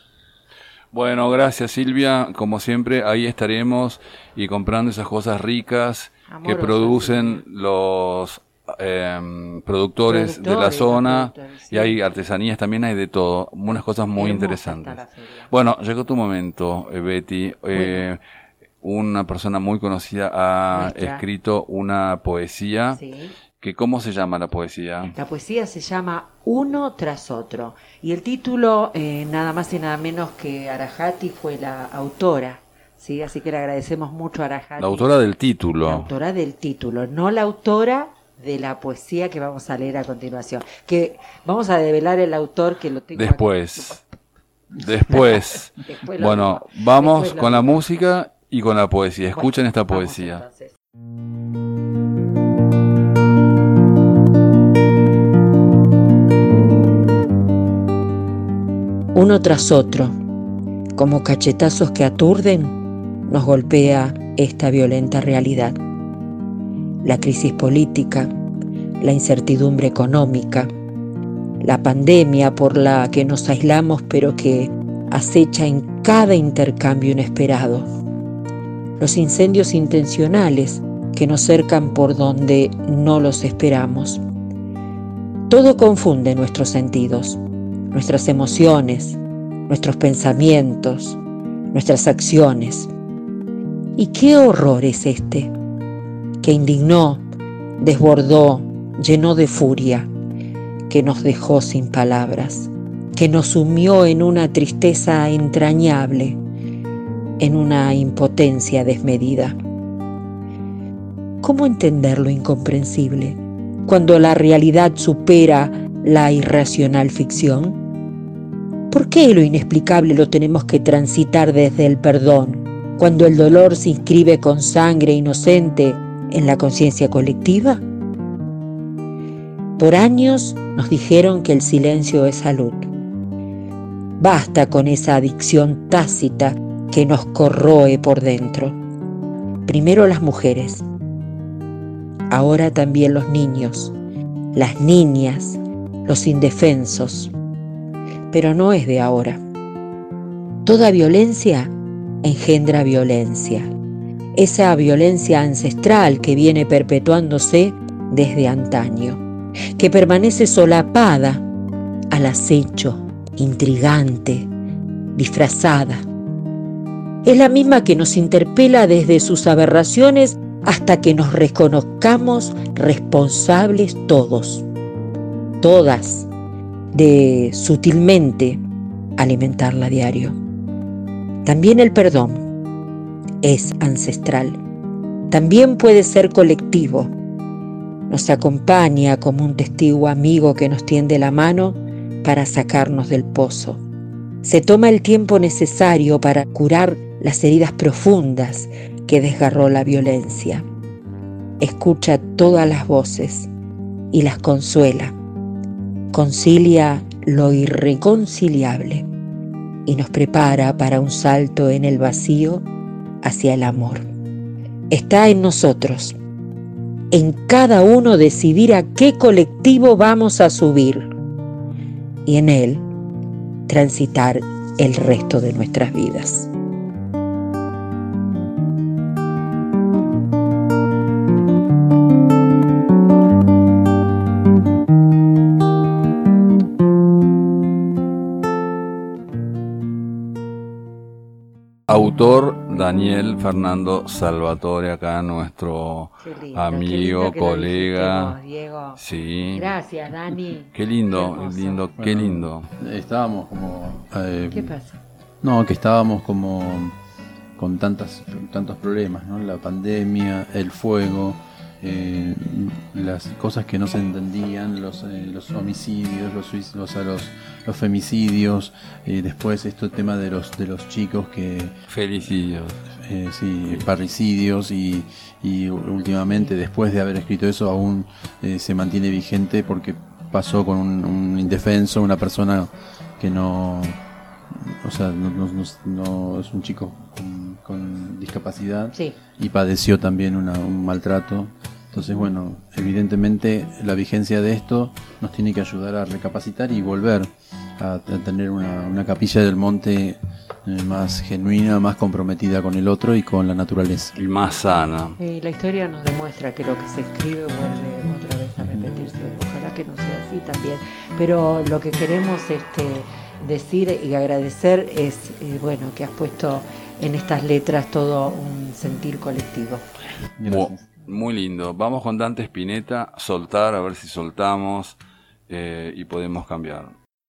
Bueno, gracias Silvia, como siempre ahí estaremos y comprando esas cosas ricas que producen los eh, productores, productores de la zona, sí. Y hay artesanías también, hay de todo, unas cosas muy interesantes. Bueno, llegó tu momento, eh, Betty. Eh, bueno. Una persona muy conocida ha Nuestra. escrito una poesía. Sí. Que, ¿cómo se llama la poesía? La poesía se llama Uno tras otro. Y el título, eh, nada más y nada menos que Arajati fue la autora. ¿Sí? Así que le agradecemos mucho a Arajati. La autora del título. La autora del título, no la autora de la poesía que vamos a leer a continuación. Que vamos a develar el autor que lo tengo Después. Aquí. Después. Después bueno, lo, vamos después con la digo. música y con la poesía. Escuchen bueno, esta poesía. Entonces. Uno tras otro, como cachetazos que aturden, nos golpea esta violenta realidad. La crisis política, la incertidumbre económica, la pandemia por la que nos aislamos pero que acecha en cada intercambio inesperado, los incendios intencionales que nos cercan por donde no los esperamos. Todo confunde nuestros sentidos, nuestras emociones, nuestros pensamientos, nuestras acciones. ¿Y qué horror es este? Que indignó, desbordó, llenó de furia, que nos dejó sin palabras, que nos sumió en una tristeza entrañable, en una impotencia desmedida. ¿Cómo entender lo incomprensible cuando la realidad supera la irracional ficción? ¿Por qué lo inexplicable lo tenemos que transitar desde el perdón, cuando el dolor se inscribe con sangre inocente en la conciencia colectiva? Por años nos dijeron que el silencio es salud. Basta con esa adicción tácita que nos corroe por dentro. Primero las mujeres, ahora también los niños, las niñas, los indefensos. Pero no es de ahora. Toda violencia engendra violencia. Esa violencia ancestral que viene perpetuándose desde antaño, que permanece solapada al acecho, intrigante, disfrazada. Es la misma que nos interpela desde sus aberraciones hasta que nos reconozcamos responsables todos, todas, de sutilmente alimentarla a diario. También el perdón es ancestral, también puede ser colectivo. Nos acompaña como un testigo amigo que nos tiende la mano para sacarnos del pozo. Se toma el tiempo necesario para curar las heridas profundas que desgarró la violencia. Escucha todas las voces y las consuela. Concilia lo irreconciliable y nos prepara para un salto en el vacío hacia el amor. Está en nosotros, en cada uno decidir a qué colectivo vamos a subir y en él transitar el resto de nuestras vidas. Autor Daniel Fernando Salvatore, acá nuestro lindo, amigo, colega. Diego. Sí. Gracias, Dani. Qué lindo, qué lindo, bueno, qué lindo. Estábamos como... Eh, ¿Qué pasa? No, que estábamos como con tantas, tantos problemas, ¿no? La pandemia, el fuego, eh, las cosas que no se entendían, los, eh, los homicidios, los, los, los, los femicidios, eh, después este tema de los de los chicos que... Felicidios. Eh, sí, parricidios y, y últimamente, después de haber escrito eso, aún eh, se mantiene vigente porque pasó con un, un indefenso, una persona que no... O sea, no, no, no, no es un chico con, con discapacidad, sí, y padeció también una, un maltrato. Entonces, bueno, evidentemente la vigencia de esto nos tiene que ayudar a recapacitar y volver a, a tener una, una capilla del monte eh, más genuina, más comprometida con el otro y con la naturaleza. Y más sana. Y la historia nos demuestra que lo que se escribe vuelve otra vez a repetirse. Ojalá que no sea así también. Pero lo que queremos este, decir y agradecer es eh, bueno, que has puesto en estas letras todo un sentir colectivo. Muy, muy lindo. Vamos con Dante Spinetta, soltar, a ver si soltamos eh, y podemos cambiar.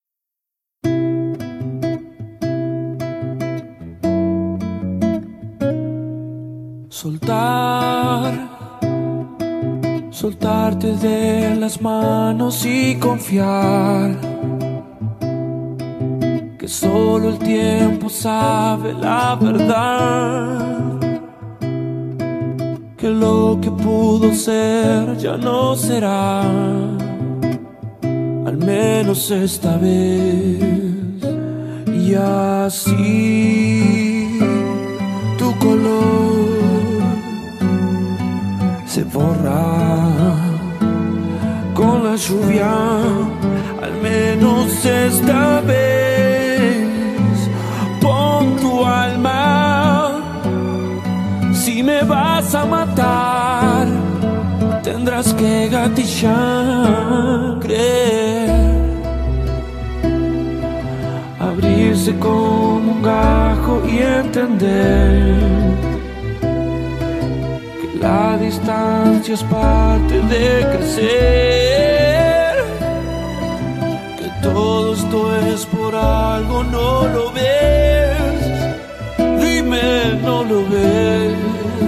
Soltar, soltarte de las manos y confiar que solo el tiempo sabe la verdad, que lo que pudo ser ya no será, al menos esta vez. Y así tu color se borra con la lluvia, al menos esta vez. Pon tu alma, si me vas a matar, tendrás que gatillar, creer, abrirse como un gajo y entender que la distancia es parte de crecer, que todo esto es por algo, no lo ves, dime, no lo ves.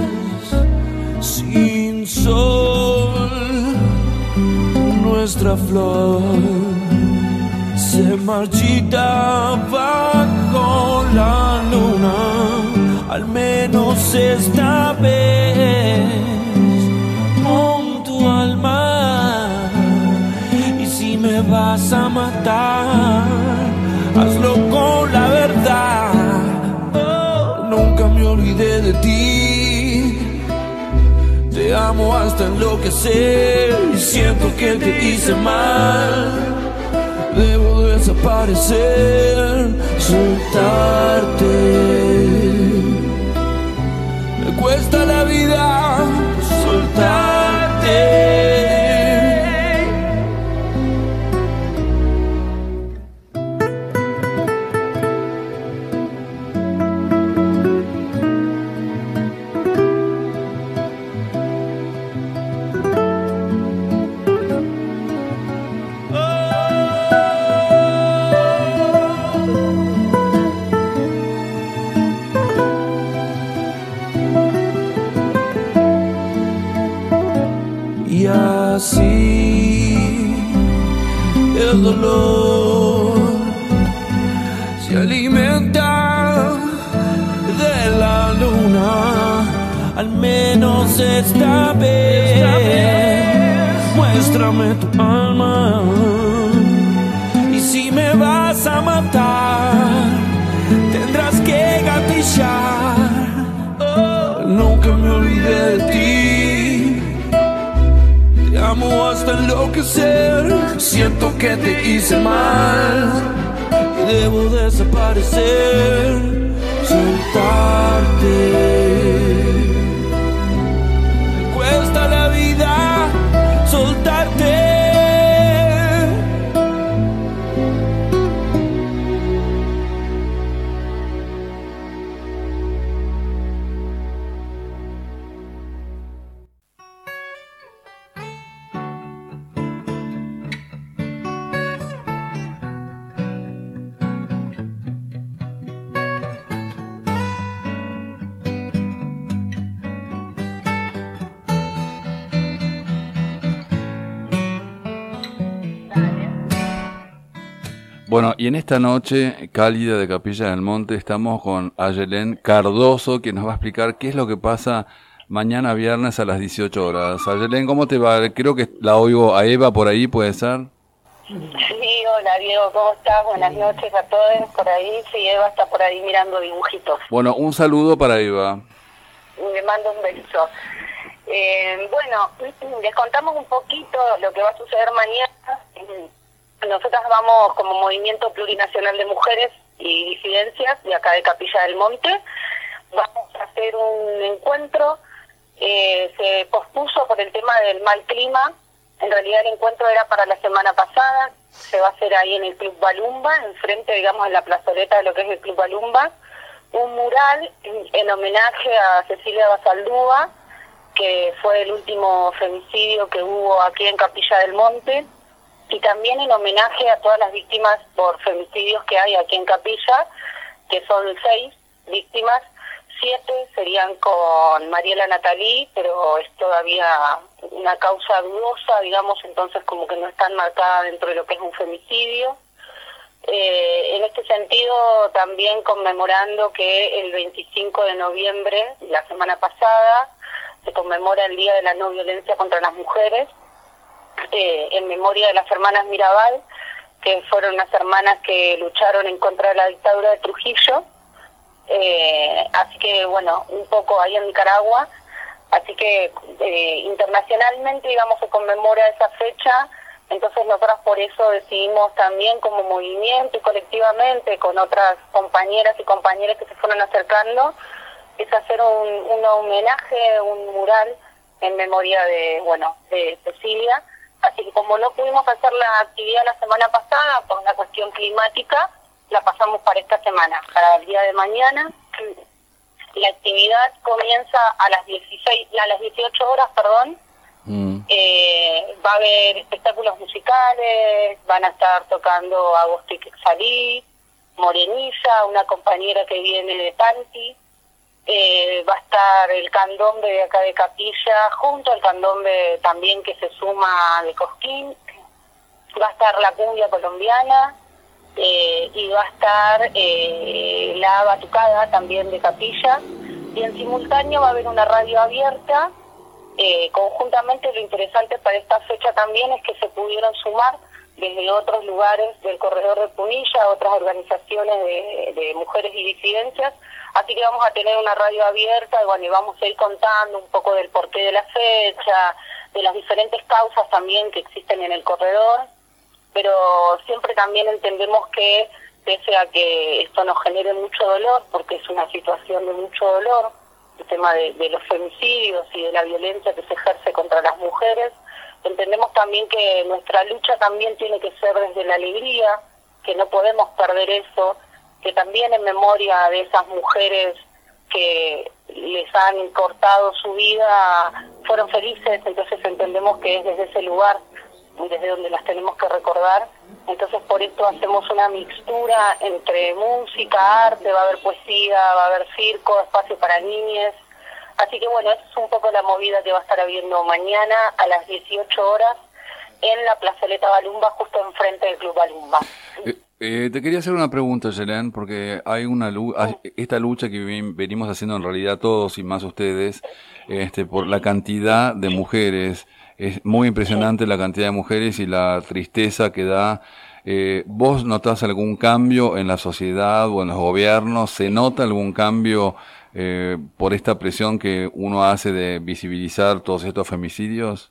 Sin sol, nuestra flor se marchita bajo la luna, al menos esta vez. Pon tu alma, y si me vas a matar, hazlo con la verdad. Oh, nunca me olvidé de ti, te amo hasta enloquecer, y siento que te hice mal. Debo desaparecer, soltarte. Me cuesta la vida soltarte. Así el dolor se alimenta de la luna, al menos esta vez. Muéstrame tu alma, y si me vas a matar, tendrás que gatillar. Oh, nunca me olvidé de ti, te amo hasta enloquecer, siento que te hice mal y debo desaparecer, soltarte. Me cuesta la vida soltarte. Bueno, y en esta noche cálida de Capilla del Monte estamos con Ayelén Cardoso, que nos va a explicar qué es lo que pasa mañana viernes a las dieciocho horas. Ayelén, ¿cómo te va? Creo que la oigo a Eva por ahí, ¿puede ser? Sí, hola Diego, ¿cómo estás? Buenas noches a todos por ahí. Sí, Eva está por ahí mirando dibujitos. Bueno, un saludo para Eva. Le mando un beso. Eh, bueno, les contamos un poquito lo que va a suceder mañana. nosotras vamos como Movimiento Plurinacional de Mujeres y Disidencias de acá de Capilla del Monte. Vamos a hacer un encuentro, eh, se pospuso por el tema del mal clima. En realidad el encuentro era para la semana pasada, se va a hacer ahí en el Club Balumba, enfrente, digamos, en la plazoleta de lo que es el Club Balumba, un mural en, en homenaje a Cecilia Basaldúa, que fue el último femicidio que hubo aquí en Capilla del Monte, y también en homenaje a todas las víctimas por femicidios que hay aquí en Capilla, que son seis víctimas. Siete serían con Mariela Natalí, pero es todavía una causa dudosa, digamos, entonces como que no están marcadas dentro de lo que es un femicidio. Eh, en este sentido, también conmemorando que el veinticinco de noviembre, la semana pasada, se conmemora el Día de la No Violencia contra las Mujeres, eh, en memoria de las hermanas Mirabal, que fueron unas hermanas que lucharon en contra de la dictadura de Trujillo. Eh, así que bueno, un poco ahí en Nicaragua, así que eh, internacionalmente, digamos, se conmemora esa fecha, entonces nosotras por eso decidimos también como movimiento y colectivamente con otras compañeras y compañeros que se fueron acercando, es hacer un, un homenaje, un mural en memoria de, bueno, de Cecilia. Así que como no pudimos hacer la actividad la semana pasada por una cuestión climática, la pasamos para esta semana, para el día de mañana. La actividad comienza a las dieciséis, a las dieciocho horas, perdón. Mm. Eh, va a haber espectáculos musicales, van a estar tocando Agustín Quexalí, Morenilla, una compañera que viene de Tanti. Eh, va a estar el candombe de acá de Capilla, junto al candombe también que se suma de Cosquín. Va a estar la cumbia colombiana. Eh, y va a estar eh, la batucada también de Capilla, y en simultáneo va a haber una radio abierta. Eh, conjuntamente lo interesante para esta fecha también es que se pudieron sumar desde otros lugares del corredor de Punilla, otras organizaciones de, de mujeres y disidencias, así que vamos a tener una radio abierta y bueno, y vamos a ir contando un poco del porqué de la fecha, de las diferentes causas también que existen en el corredor. Pero siempre también entendemos que, pese a que esto nos genere mucho dolor, porque es una situación de mucho dolor, el tema de, de los femicidios y de la violencia que se ejerce contra las mujeres, entendemos también que nuestra lucha también tiene que ser desde la alegría, que no podemos perder eso, que también en memoria de esas mujeres que les han cortado su vida, fueron felices, entonces entendemos que es desde ese lugar desde donde las tenemos que recordar. Entonces por esto hacemos una mixtura entre música, arte, va a haber poesía, va a haber circo, espacio para niñes. Así que bueno, esa es un poco la movida que va a estar habiendo mañana a las dieciocho horas en la plazoleta Balumba, justo enfrente del Club Balumba. Eh, eh, te quería hacer una pregunta, Yelén, porque hay una lu- esta lucha que venimos haciendo en realidad todos y más ustedes, este, por la cantidad de mujeres. Es muy impresionante la cantidad de mujeres y la tristeza que da. Eh, ¿Vos notás algún cambio en la sociedad o en los gobiernos? ¿Se nota algún cambio eh, por esta presión que uno hace de visibilizar todos estos femicidios?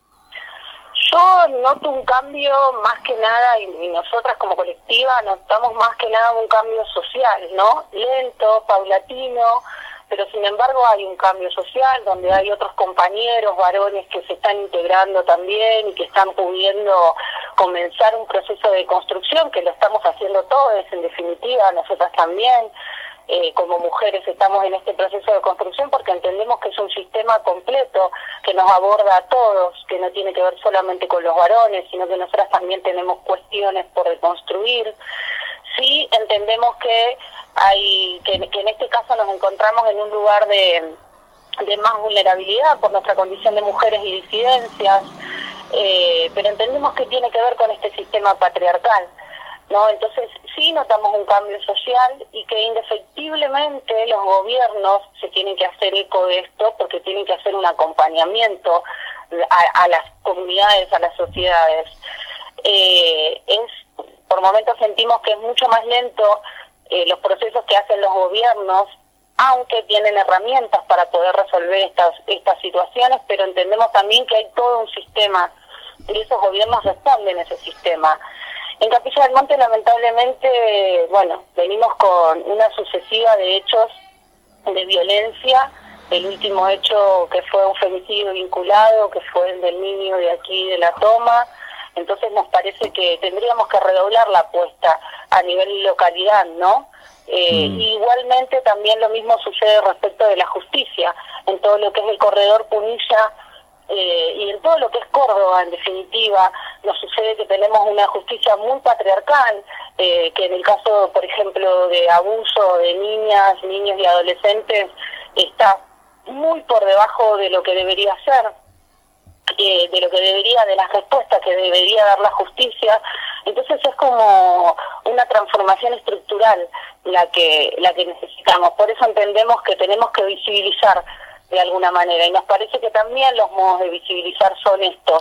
Yo noto un cambio más que nada, y, y nosotras como colectiva notamos más que nada un cambio social, ¿no? Lento, paulatino, pero sin embargo hay un cambio social donde hay otros compañeros, varones que se están integrando también y que están pudiendo comenzar un proceso de construcción, que lo estamos haciendo todos, en definitiva, nosotras también, eh, como mujeres estamos en este proceso de construcción porque entendemos que es un sistema completo que nos aborda a todos, que no tiene que ver solamente con los varones, sino que nosotras también tenemos cuestiones por reconstruir. Sí, entendemos que hay que, que en este caso nos encontramos en un lugar de, de más vulnerabilidad por nuestra condición de mujeres y disidencias, eh, pero entendemos que tiene que ver con este sistema patriarcal, ¿no? Entonces sí notamos un cambio social y que indefectiblemente los gobiernos se tienen que hacer eco de esto porque tienen que hacer un acompañamiento a, a las comunidades, a las sociedades. Eh, es, por momentos sentimos que es mucho más lento eh, los procesos que hacen los gobiernos, aunque tienen herramientas para poder resolver estas estas situaciones, pero entendemos también que hay todo un sistema y esos gobiernos responden a ese sistema. En Capilla del Monte, lamentablemente, bueno, venimos con una sucesiva de hechos de violencia. El último hecho que fue un femicidio vinculado, que fue el del niño de aquí de La Toma. Entonces nos parece que tendríamos que redoblar la apuesta a nivel localidad, ¿no? Eh, mm. Igualmente también lo mismo sucede respecto de la justicia, en todo lo que es el corredor Punilla eh, y en todo lo que es Córdoba, en definitiva. Nos sucede que tenemos una justicia muy patriarcal, eh, que en el caso, por ejemplo, de abuso de niñas, niños y adolescentes, está muy por debajo de lo que debería ser, eh, de lo que debería, de las respuestas que debería dar la justicia. Entonces es como una transformación estructural la que la que necesitamos. Por eso entendemos que tenemos que visibilizar de alguna manera, y nos parece que también los modos de visibilizar son estos.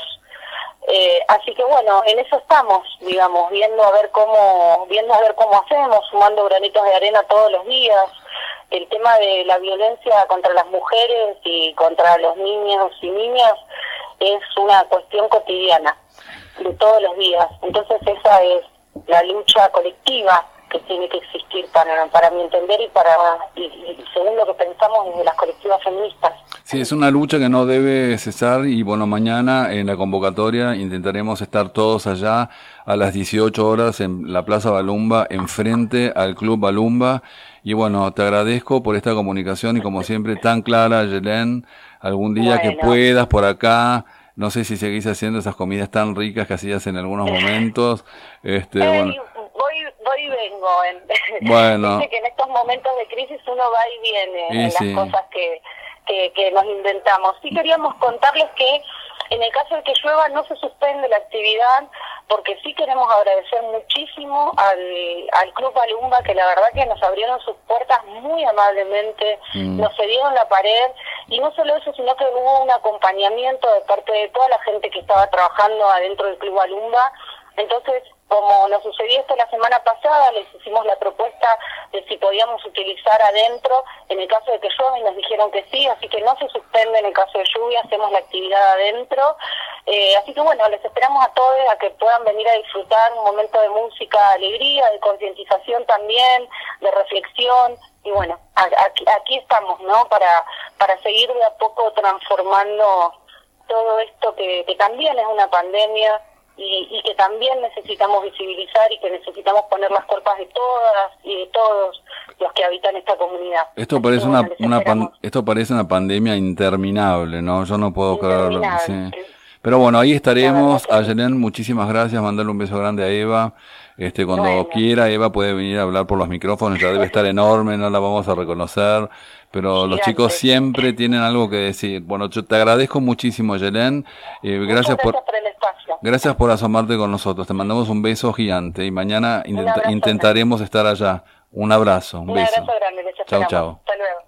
Eh, así que bueno, en eso estamos, digamos, viendo a ver cómo, viendo a ver cómo hacemos, sumando granitos de arena todos los días. El tema de la violencia contra las mujeres y contra los niños y niñas es una cuestión cotidiana, de todos los días. Entonces esa es la lucha colectiva que tiene que existir para, para mi entender y para y, y según lo que pensamos desde las colectivas feministas. Sí, es una lucha que no debe cesar y bueno, mañana en la convocatoria intentaremos estar todos allá a las dieciocho horas en la Plaza Balumba, enfrente al Club Balumba. Y bueno, te agradezco por esta comunicación y como siempre tan clara, Yelén, algún día bueno. que puedas por acá. No sé si seguís haciendo esas comidas tan ricas que hacías en algunos momentos. Este, eh, bueno. Voy, voy y vengo. En, bueno. Dice que en estos momentos de crisis uno va y viene y en sí. las cosas que, que, que nos inventamos. Sí queríamos contarles que en el caso de que llueva no se suspende la actividad, porque sí queremos agradecer muchísimo al, al Club Balumba, que la verdad que nos abrieron sus puertas muy amablemente, mm. nos cedieron la pared, y no solo eso, sino que hubo un acompañamiento de parte de toda la gente que estaba trabajando adentro del Club Balumba. Entonces, como nos sucedió esto la semana pasada, les hicimos la propuesta de si podíamos utilizar adentro en el caso de que llueva y nos dijeron que sí, así que no se suspende en el caso de lluvia, hacemos la actividad adentro. Eh, así que bueno, les esperamos a todos a que puedan venir a disfrutar un momento de música, alegría, de concientización también, de reflexión. Y bueno, aquí, aquí estamos, ¿no? Para, para seguir de a poco transformando todo esto que, que también es una pandemia. Y, y que también necesitamos visibilizar y que necesitamos poner las culpas de todas y de todos los que habitan esta comunidad. Esto parece una, una pan, esto parece una pandemia interminable, ¿no? Yo no puedo creerlo. Sí. Pero bueno, ahí estaremos. A Yelén, muchísimas gracias. Mandarle un beso grande a Eva. Este, cuando bueno. quiera, Eva puede venir a hablar por los micrófonos. Ya debe estar enorme, no la vamos a reconocer. Pero Gigante. Los chicos siempre tienen algo que decir. Bueno, yo te agradezco muchísimo, Yelén. Eh, gracias por, por el espacio. Gracias por asomarte con nosotros. Te mandamos un beso gigante y mañana intenta, intentaremos estar allá. Un abrazo, un, un beso. abrazo grande. Chau, chau. Hasta luego.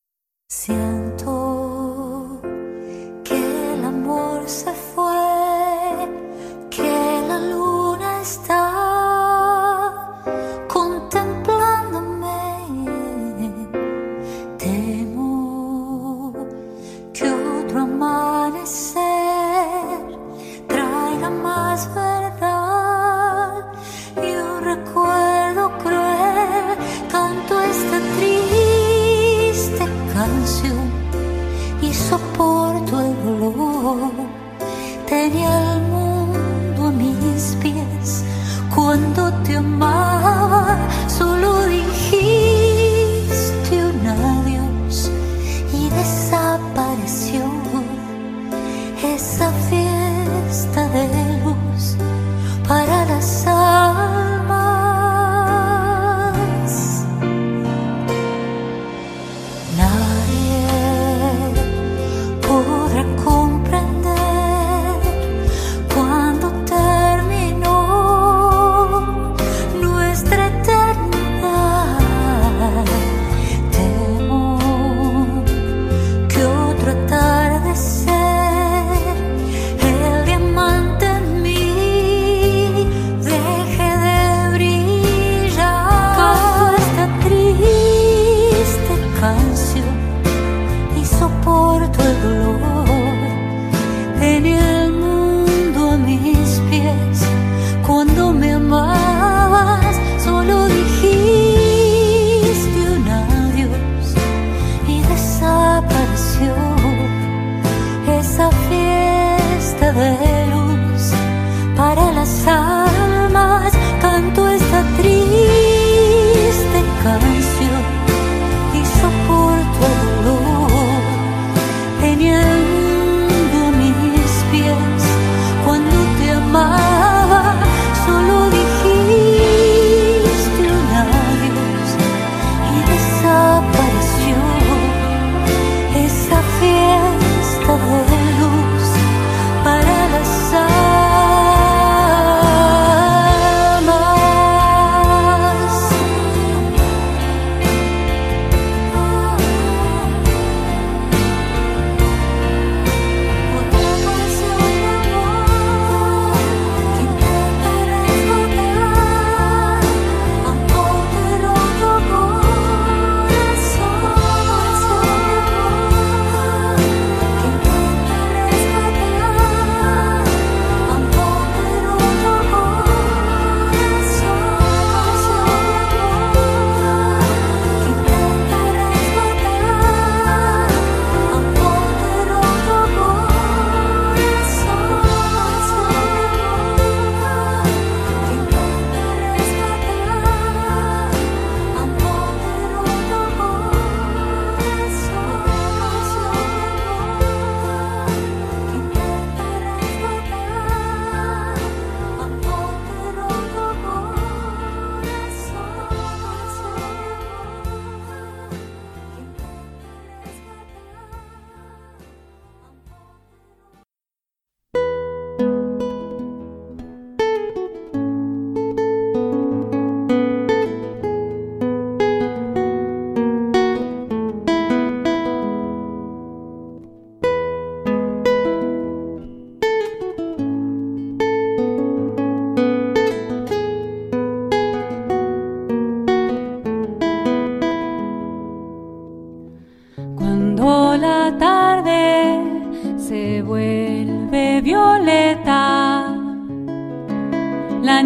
Siento que el amor se fue, que la luna está contemplándome. Temo que otro amanecer traiga más verdad y un recuerdo cruel. Canto esta triste canción y soporto el dolor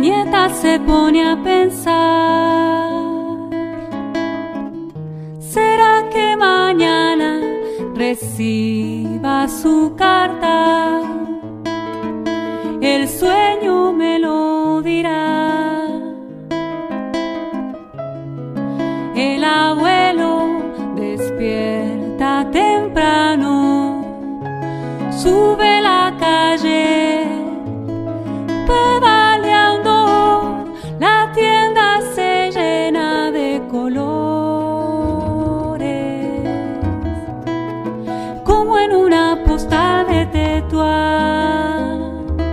nieta se pone a pensar, ¿será que mañana reciba su carta? El sueño me lo dirá. El abuelo despierta temprano, sube la calle pedaleando, la tienda se llena de colores, como en una postal de Tetuán.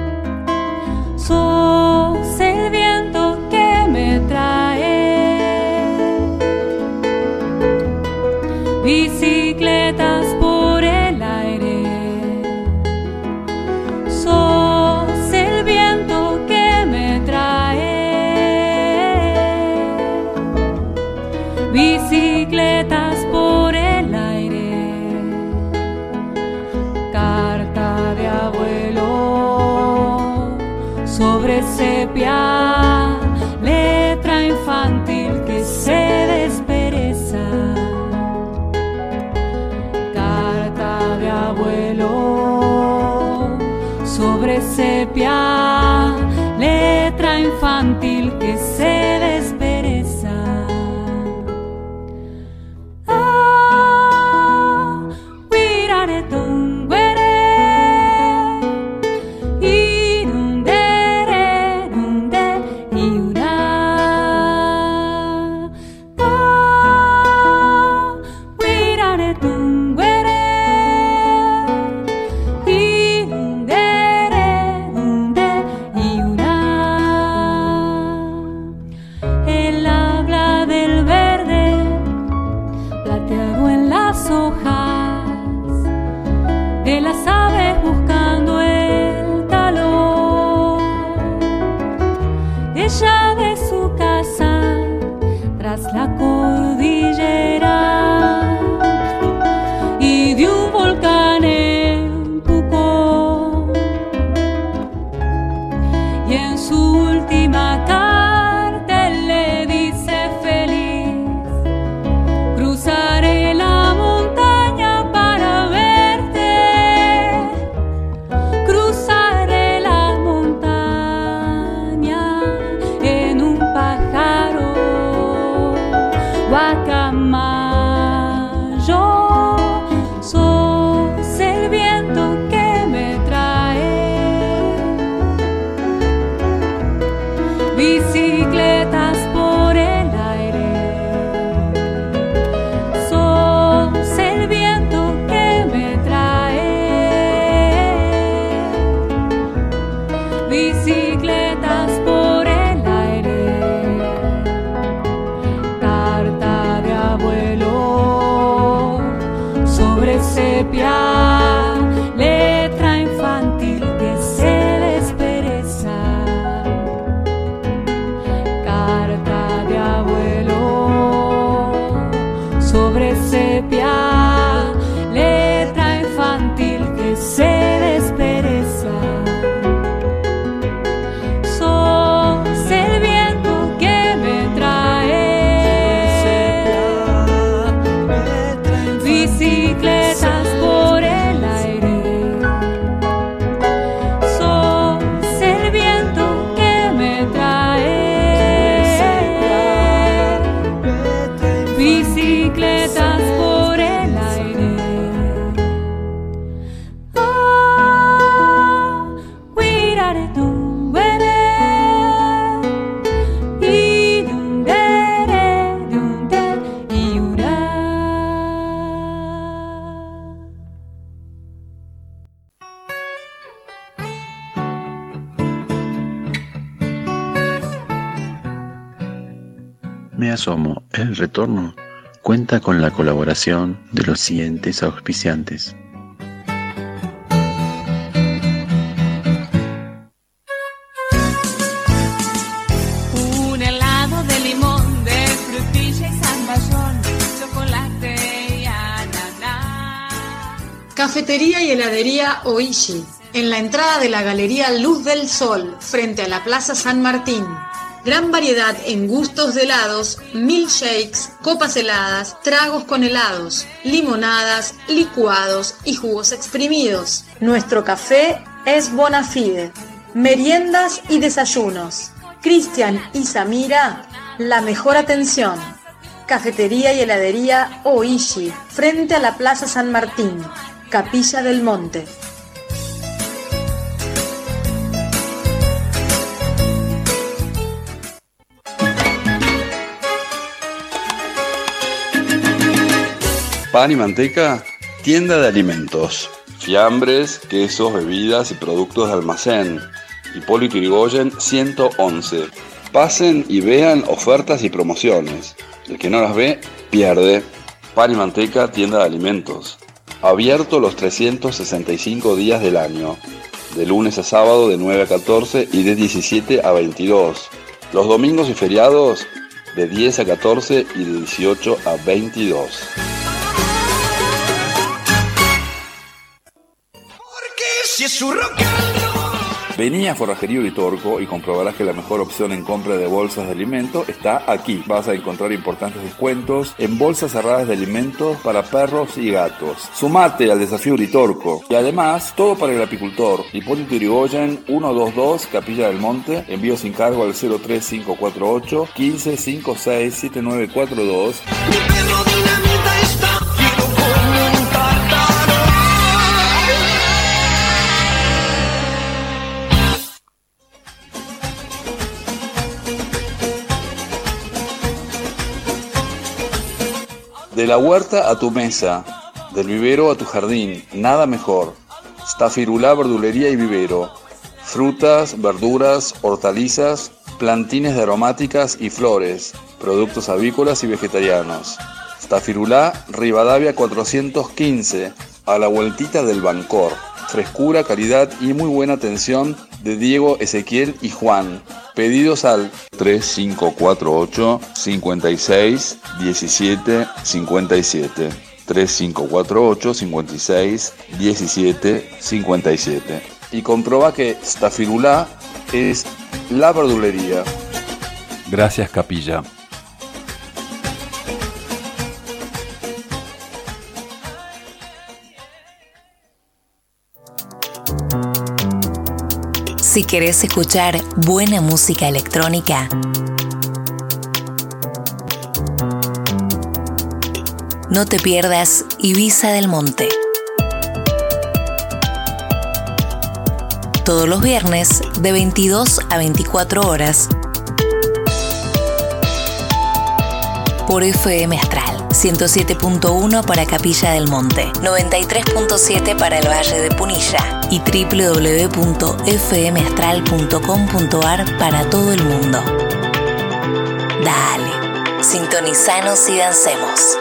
Sos el viento que me trae bicicletas por el aire. Sos el viento que me trae bicicletas por el aire. Carta de abuelo sobre sepia, letra infantil que se despereza. Carta de abuelo sobre sepia, letra infantil que se despereza. Ah, wirare tungwere, irundere, runde, iura. Ah, wirare tungwere, irundere, runde, iura. Él habla del verde plateado en las hojas, de las aves buscando el calor. Ella de su casa tras la cordillera y de un volcán en Pucón. Y en su última carta él le dice feliz: cruzaré la montaña para verte, cruzaré la montaña en un pájaro guacamayo. Sos el viento que me trae bicicletas por el aire. Sos el viento que me trae bicicletas por el aire. Carta de abuelo sobre sepia, letra infantil que se despereza. Carta de abuelo sobre sepia, letra infantil que se despereza. Sos el viento que me trae bicicletas por el aire. Sos el viento que me trae bicicletas por el aire. Ah, wirare tungwere, irundere, runde, iura. Me asomo, el retorno cuenta con la colaboración de los siguientes auspiciantes. Un helado de limón, de frutilla y zamballón, chocolate y ananá. Cafetería y heladería Oishi, en la entrada de la Galería Luz del Sol, frente a la Plaza San Martín. Gran variedad en gustos de helados, milkshakes, copas heladas, tragos con helados, limonadas, licuados y jugos exprimidos. Nuestro café es Bonafide. Meriendas y desayunos. Cristian y Samira, la mejor atención. Cafetería y heladería Oishi, frente a la Plaza San Martín, Capilla del Monte. Pan y manteca, tienda de alimentos. Fiambres, quesos, bebidas y productos de almacén. Hipólito Yrigoyen ciento once. Pasen y vean ofertas y promociones. El que no las ve, pierde. Pan y manteca, tienda de alimentos. Abierto los trescientos sesenta y cinco días del año. De lunes a sábado de nueve a catorce y de diecisiete a veintidós. Los domingos y feriados de diez a catorce y de dieciocho a veintidós. Si es su rock and roll. Vení a Forrajería Uritorco y comprobarás que la mejor opción en compra de bolsas de alimento está aquí. Vas a encontrar importantes descuentos en bolsas cerradas de alimentos para perros y gatos. Sumate al desafío Uritorco. Y además, todo para el apicultor. Hipólito Yrigoyen ciento veintidós, Capilla del Monte. Envío sin cargo al cero tres cinco cuatro ocho, uno cinco cinco seis, siete nueve cuatro dos. Mi perro dinamita está fiero como un tártaro. De la huerta a tu mesa, del vivero a tu jardín, nada mejor. Stafirulá verdulería y vivero. Frutas, verduras, hortalizas, plantines de aromáticas y flores, productos avícolas y vegetarianos. Stafirulá, Rivadavia cuatrocientos quince, a la vueltita del Bancor. Frescura, calidad y muy buena atención de Diego, Ezequiel y Juan. Pedidos al tres cinco cuatro ocho, cinco seis, uno siete cinco siete. tres cinco cuatro ocho, cinco seis, uno siete cinco siete. Y comprueba que Stafirulá es la verdulería. Gracias, Capilla. Si querés escuchar buena música electrónica, no te pierdas Ibiza del Monte. Todos los viernes de veintidós a veinticuatro horas por F M Astral. ciento siete punto uno para Capilla del Monte, noventa y tres punto siete para el Valle de Punilla y doble u doble u doble u punto f m astral punto com punto a r para todo el mundo. Dale, sintonizanos y dancemos.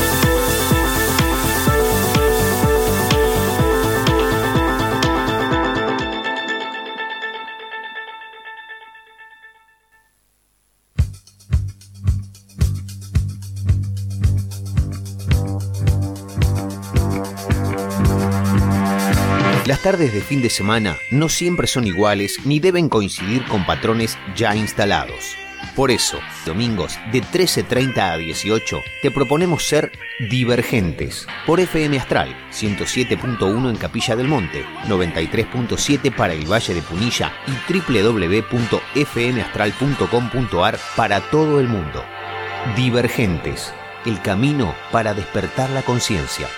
Las tardes de fin de semana no siempre son iguales ni deben coincidir con patrones ya instalados. Por eso, domingos de trece treinta a dieciocho, te proponemos ser divergentes por F M Astral, ciento siete punto uno en Capilla del Monte, noventa y tres punto siete para el Valle de Punilla y doble u doble u doble u punto f m astral punto com punto a r para todo el mundo. Divergentes, el camino para despertar la conciencia.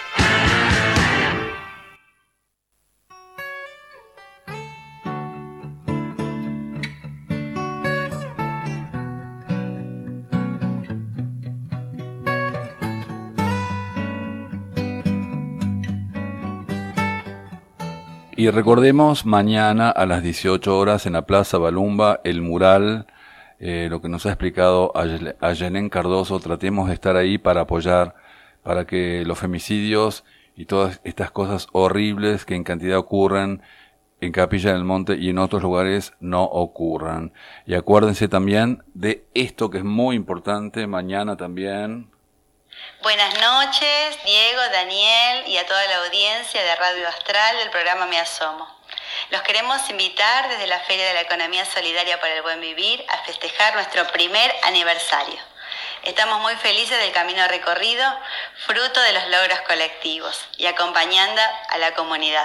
Y recordemos, mañana a las dieciocho horas en la Plaza Balumba, el mural, eh, lo que nos ha explicado Ayelén Cardoso, tratemos de estar ahí para apoyar, para que los femicidios y todas estas cosas horribles que en cantidad ocurren en Capilla del Monte y en otros lugares no ocurran. Y acuérdense también de esto que es muy importante, mañana también. Buenas noches, Diego, Daniel y a toda la audiencia de Radio Astral del programa Me Asomo. Los queremos invitar desde la Feria de la Economía Solidaria para el Buen Vivir a festejar nuestro primer aniversario. Estamos muy felices del camino recorrido, fruto de los logros colectivos y acompañando a la comunidad.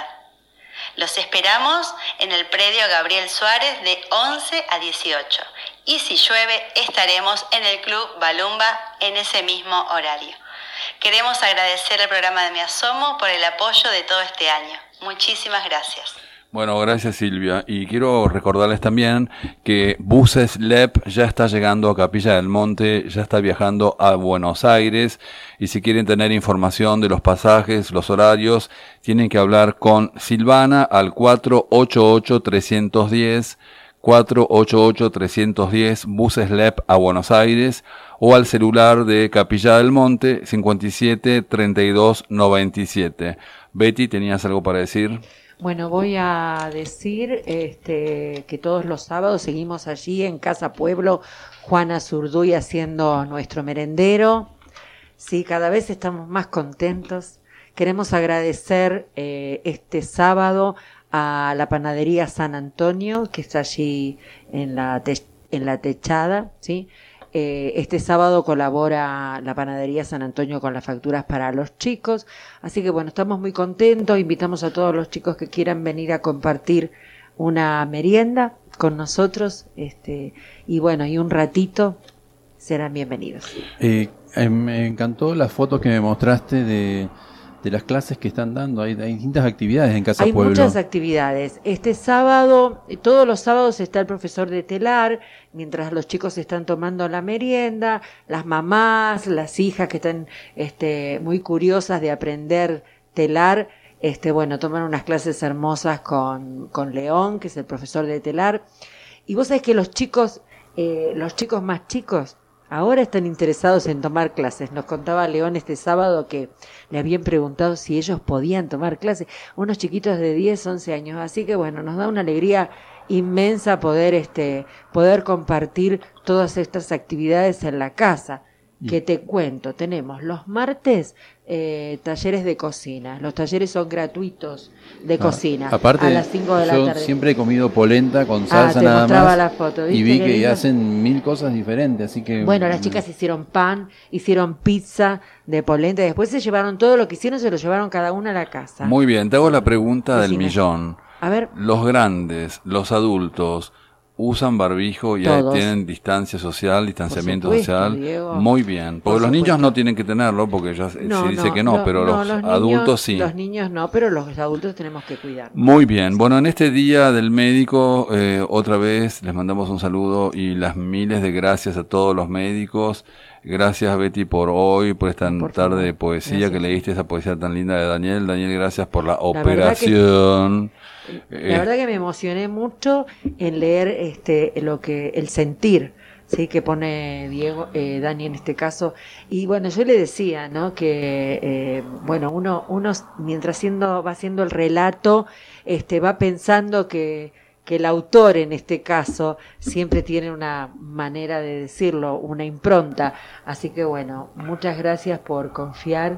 Los esperamos en el predio Gabriel Suárez de once a dieciocho y si llueve estaremos en el Club Balumba en ese mismo horario. Queremos agradecer al programa de Me Asomo por el apoyo de todo este año. Muchísimas gracias. Bueno, gracias Silvia. Y quiero recordarles también que Buses L E P ya está llegando a Capilla del Monte, ya está viajando a Buenos Aires. Y si quieren tener información de los pasajes, los horarios, tienen que hablar con Silvana al cuatro ocho ocho, tres uno cero, cuatro ocho ocho, tres uno cero, Buses L E P a Buenos Aires, o al celular de Capilla del Monte, cincuenta y siete, treinta y dos, noventa y siete. Betty, ¿tenías algo para decir? Bueno, voy a decir este, que todos los sábados seguimos allí en Casa Pueblo, Juana Zurduy haciendo nuestro merendero. Sí, cada vez estamos más contentos. Queremos agradecer eh, este sábado a la panadería San Antonio, que está allí en la, te- en la techada, ¿sí? Eh, este sábado colabora la panadería San Antonio con las facturas para los chicos, así que bueno, estamos muy contentos, invitamos a todos los chicos que quieran venir a compartir una merienda con nosotros, este, y bueno, y un ratito serán bienvenidos. Eh, eh, me encantó las fotos que me mostraste de, de las clases que están dando, hay, hay distintas actividades en Casa Hay Pueblo. muchas actividades. Este sábado, todos los sábados está el profesor de telar, mientras los chicos están tomando la merienda, las mamás, las hijas que están este, muy curiosas de aprender telar, este, bueno, toman unas clases hermosas con, con León, que es el profesor de telar. Y vos sabés que los chicos, eh, los chicos más chicos, ahora están interesados en tomar clases. Nos contaba León este sábado que le habían preguntado si ellos podían tomar clases. Unos chiquitos de diez, once años. Así que bueno, nos da una alegría inmensa poder este poder compartir todas estas actividades en la casa. Que te cuento, tenemos los martes eh, talleres de cocina. Los talleres son gratuitos de Ah, cocina. aparte, a las cinco de la yo tarde. siempre he comido polenta con Ah, salsa te nada mostraba más la foto, ¿viste y vi qué que lindo? hacen mil cosas diferentes, así que Bueno, las chicas hicieron pan, hicieron pizza de polenta, y después se llevaron todo lo que hicieron, se lo llevaron cada una a la casa. Muy bien, te hago la pregunta del Decime. millón. A ver. Los grandes, los adultos, ¿usan barbijo y Todos. tienen distancia social, distanciamiento Por supuesto, social? Diego. Muy bien, porque Por los niños supuesto. no tienen que tenerlo, porque ya se No, se dice no, que no, lo- pero no, los, los niños- adultos sí. Los niños no, pero los adultos tenemos que cuidar. Muy bien, bueno, en este día del médico, eh, otra vez les mandamos un saludo y las miles de gracias a todos los médicos. Gracias Betty por hoy, por esta tarde de poesía, Gracias. que leíste esa poesía tan linda de Daniel. Daniel, gracias por la, verdad que- operación. La Eh, verdad que me emocioné mucho en leer este lo que el sentir, sí, que pone Diego, eh, Dani en este caso. Y bueno, yo le decía, ¿no? Que eh, bueno, uno, uno mientras siendo, va haciendo el relato, este, va pensando que que el autor en este caso siempre tiene una manera de decirlo, una impronta. Así que bueno, muchas gracias por confiar,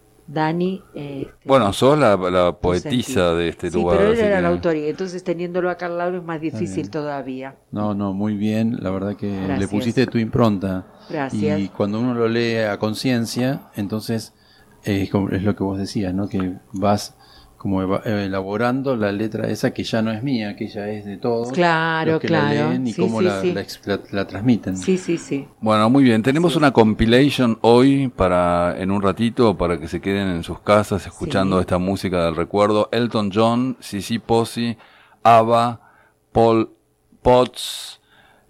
Dani. Eh, Bueno, sos la, la poetisa de este sí, lugar. pero él así era que- el autor y entonces teniéndolo acá al lado es más difícil bien. todavía. no, no, muy bien, la verdad que le Gracias. pusiste tu impronta. Gracias. Y cuando uno lo lee a conciencia, entonces eh, es, como- es lo que vos decías, ¿no? Que vas como eva- elaborando la letra esa que ya no es mía, que ya es de todos. Claro, los que la claro. leen y Sí, cómo sí, la, sí. la ex- la- la transmiten. Sí, sí, sí. Bueno, muy bien. Tenemos una compilation hoy para en un ratito para que se queden en sus casas escuchando Sí. esta música del recuerdo. Elton John, Sissy Posse, ABBA, Paul Potts,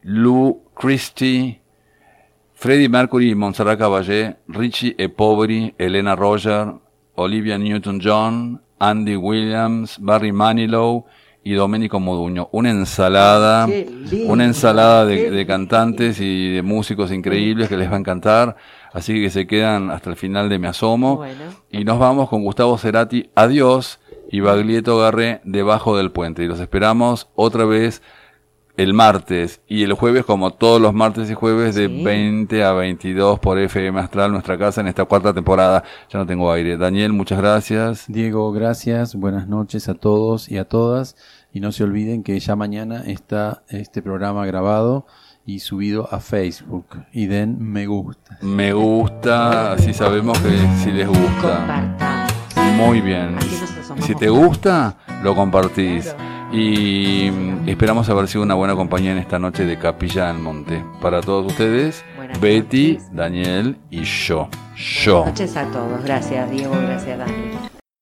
Lou Christie, Freddie Mercury y Montserrat Caballé, Richie e Poveri, Elena Roger, Olivia Newton-John, Andy Williams, Barry Manilow y Domenico Modugno. Una ensalada, Qué lindo, una ensalada de, qué de cantantes y de músicos increíbles que les va a encantar. Así que se quedan hasta el final de Me Asomo. Bueno. Y nos vamos con Gustavo Cerati, Adiós, y Baglietto Garré, Debajo del Puente. Y los esperamos otra vez el martes y el jueves, como todos los martes y jueves, de Sí. veinte a veintidós por F M Astral, nuestra casa, en esta cuarta temporada. Ya no tengo aire. Daniel, muchas gracias. Diego, gracias. Buenas noches a todos y a todas. Y no se olviden que ya mañana está este programa grabado y subido a Facebook. Y den me gusta. Me gusta, así sabemos que si les gusta. Muy bien. Si te gusta, lo compartís. Y esperamos haber sido una buena compañía en esta noche de Capilla del Monte. Para todos ustedes, Buenas Betty, noches. Daniel y yo. Yo. Buenas noches a todos. Gracias, Diego. Gracias, Daniel.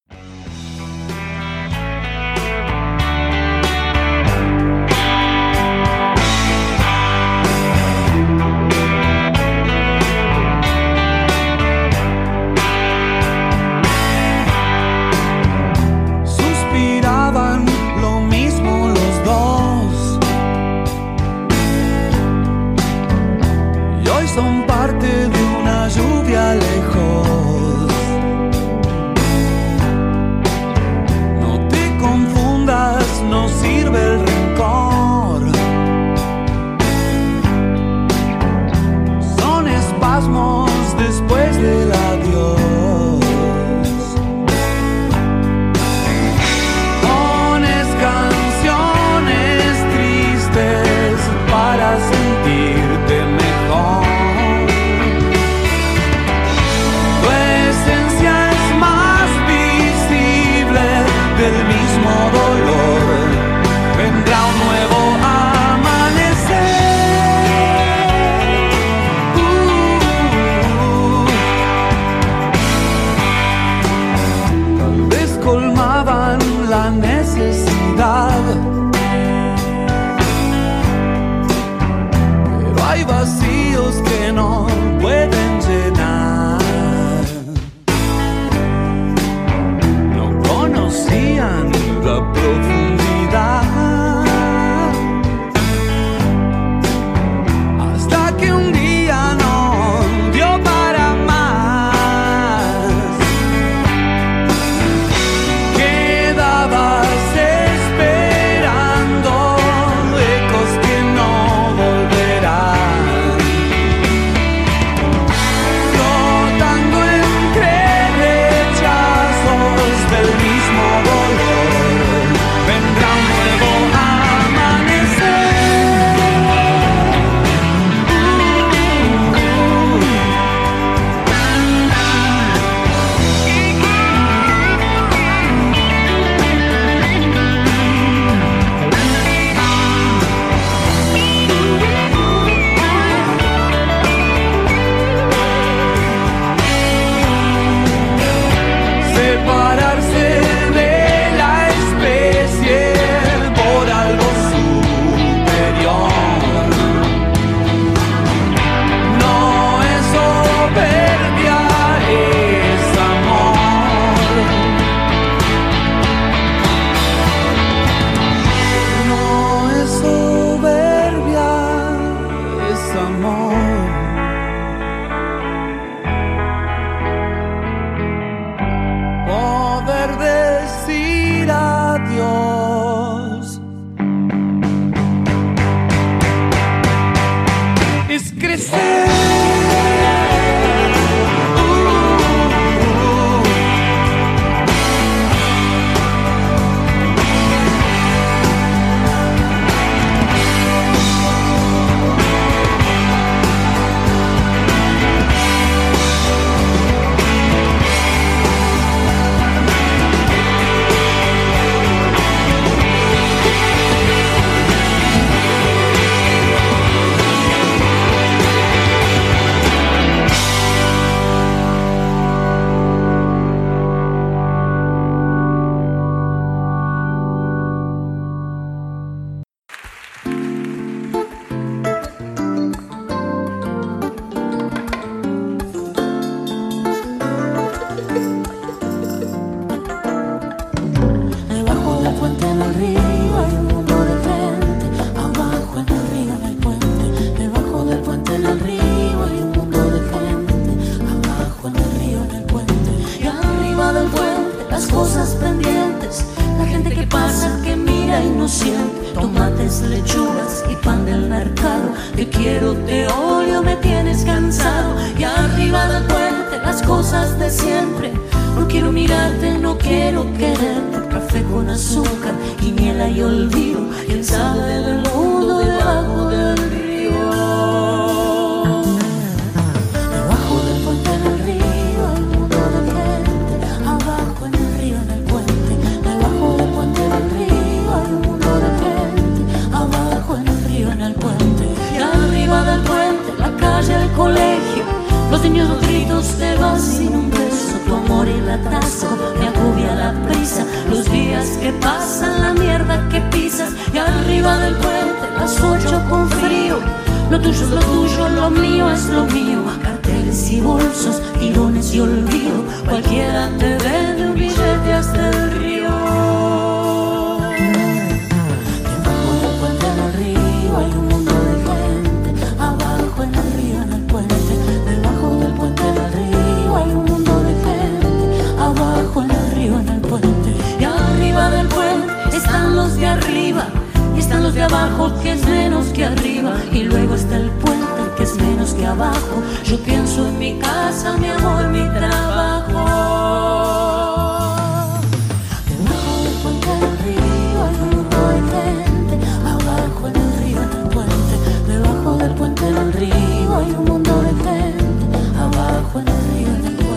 Son parte de una lluvia lejos. No te confundas, no sirve el rencor. Son espasmos después del adiós. Pones canciones tristes para sentirte mejor. Del mismo dolor vendrá un nuevo amanecer. Uh, uh, uh. Tal vez colmaban la necesidad, pero hay vacíos que no pueden llenar. Conocían la profundidad hasta que un día no dio para más. Quedabas esperando ecos que no volverán, flotando entre rechazos del mismo dolor, vendrá un nuevo amanecer. Separarse de la especie por algo superior no es soberbia, es amor. No es soberbia, es amor. Poder decir adiós es crecer. tomates, lechugas y pan del mercado. Te quiero, te odio, me tienes cansado. Y arriba del puente las cosas de siempre. No quiero mirarte, no quiero quererte. Café con azúcar, quiniela vida y olvido. Quién sabe del mundo debajo del río. Debajo del puente en el río hay un mundo de gente. Abajo en el río, en el puente. Debajo del puente en el río hay un mundo de gente. Abajo en el río, en el puente. Y arriba del puente, la calle, el colegio. Los niños los gritos te van sin un beso. Tu amor y el atasco me agobia la prisa. Los días que pasan, la mierda que pisas. Y arriba del puente, las ocho con frío. Lo tuyo es lo tuyo, lo mío es lo mío. Carteles y bolsos, tirones y olvido. Cualquiera te vende un billete hasta el río. Debajo del puente en el río hay un mundo de gente. Abajo en el río, en el puente. Debajo del puente en el río hay un mundo de gente. Abajo en el río, en el puente. Y arriba del puente están los de arriba. Y están los de abajo, que es menos que arriba. Y luego está el puente, que es menos que abajo. Yo pienso en mi casa, mi amor, mi trabajo. Debajo del puente en el río hay un mundo de gente. Abajo en el río, en el puente. Debajo del puente en el río hay un mundo de gente. Abajo en el río, en el puente.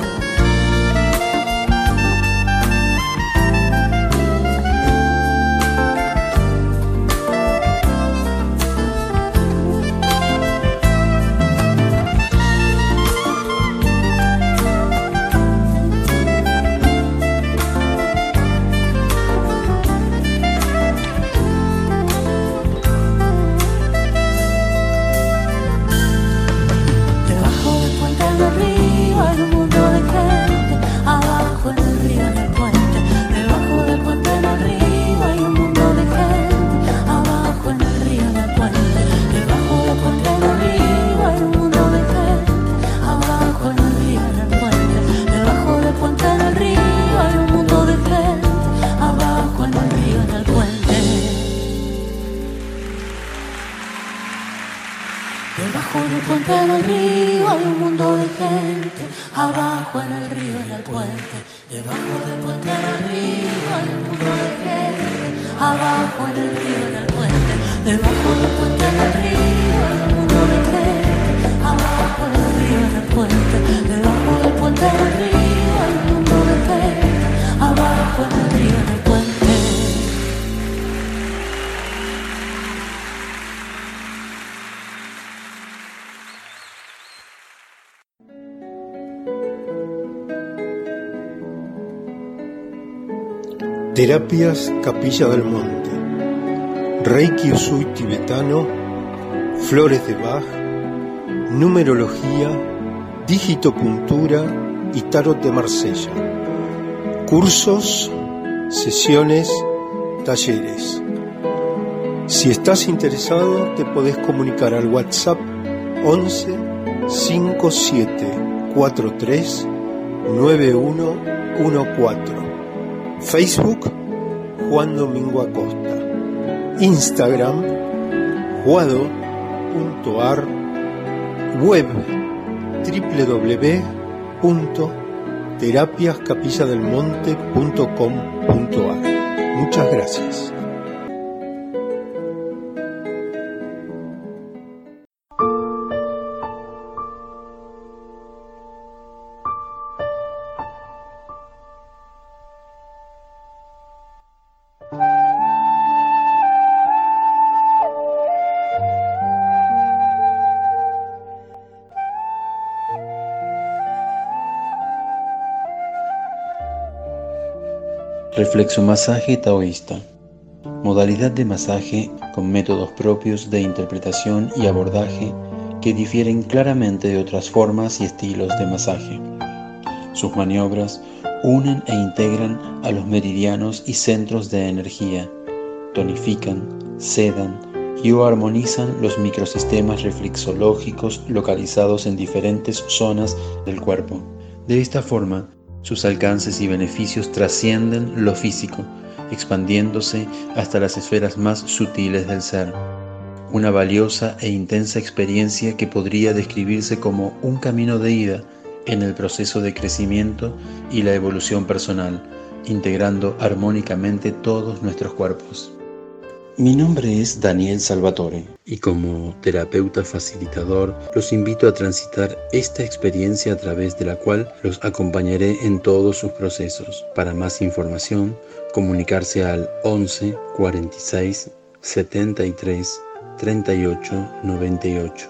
Terapias Capilla del Monte, Reiki Usui tibetano, flores de Bach, numerología, digitopuntura y tarot de Marsella. Cursos, sesiones, talleres. Si estás interesado, te podés comunicar al WhatsApp once cincuenta y siete cuarenta y tres noventa y uno catorce. Facebook, Juan Domingo Acosta. Instagram, juado punto ar. Web, doble u doble u doble u punto terapias capilla del monte punto com punto ar. Muchas gracias. Reflexomasaje taoísta. Modalidad de masaje con métodos propios de interpretación y abordaje que difieren claramente de otras formas y estilos de masaje. Sus maniobras unen e integran a los meridianos y centros de energía, tonifican, sedan y o armonizan los microsistemas reflexológicos localizados en diferentes zonas del cuerpo. De esta forma, sus alcances y beneficios trascienden lo físico, expandiéndose hasta las esferas más sutiles del ser. Una valiosa e intensa experiencia que podría describirse como un camino de ida en el proceso de crecimiento y la evolución personal, integrando armónicamente todos nuestros cuerpos. Mi nombre es Daniel Salvatore y como terapeuta facilitador los invito a transitar esta experiencia a través de la cual los acompañaré en todos sus procesos. Para más información, comunicarse al once cuarenta y seis setenta y tres treinta y ocho noventa y ocho.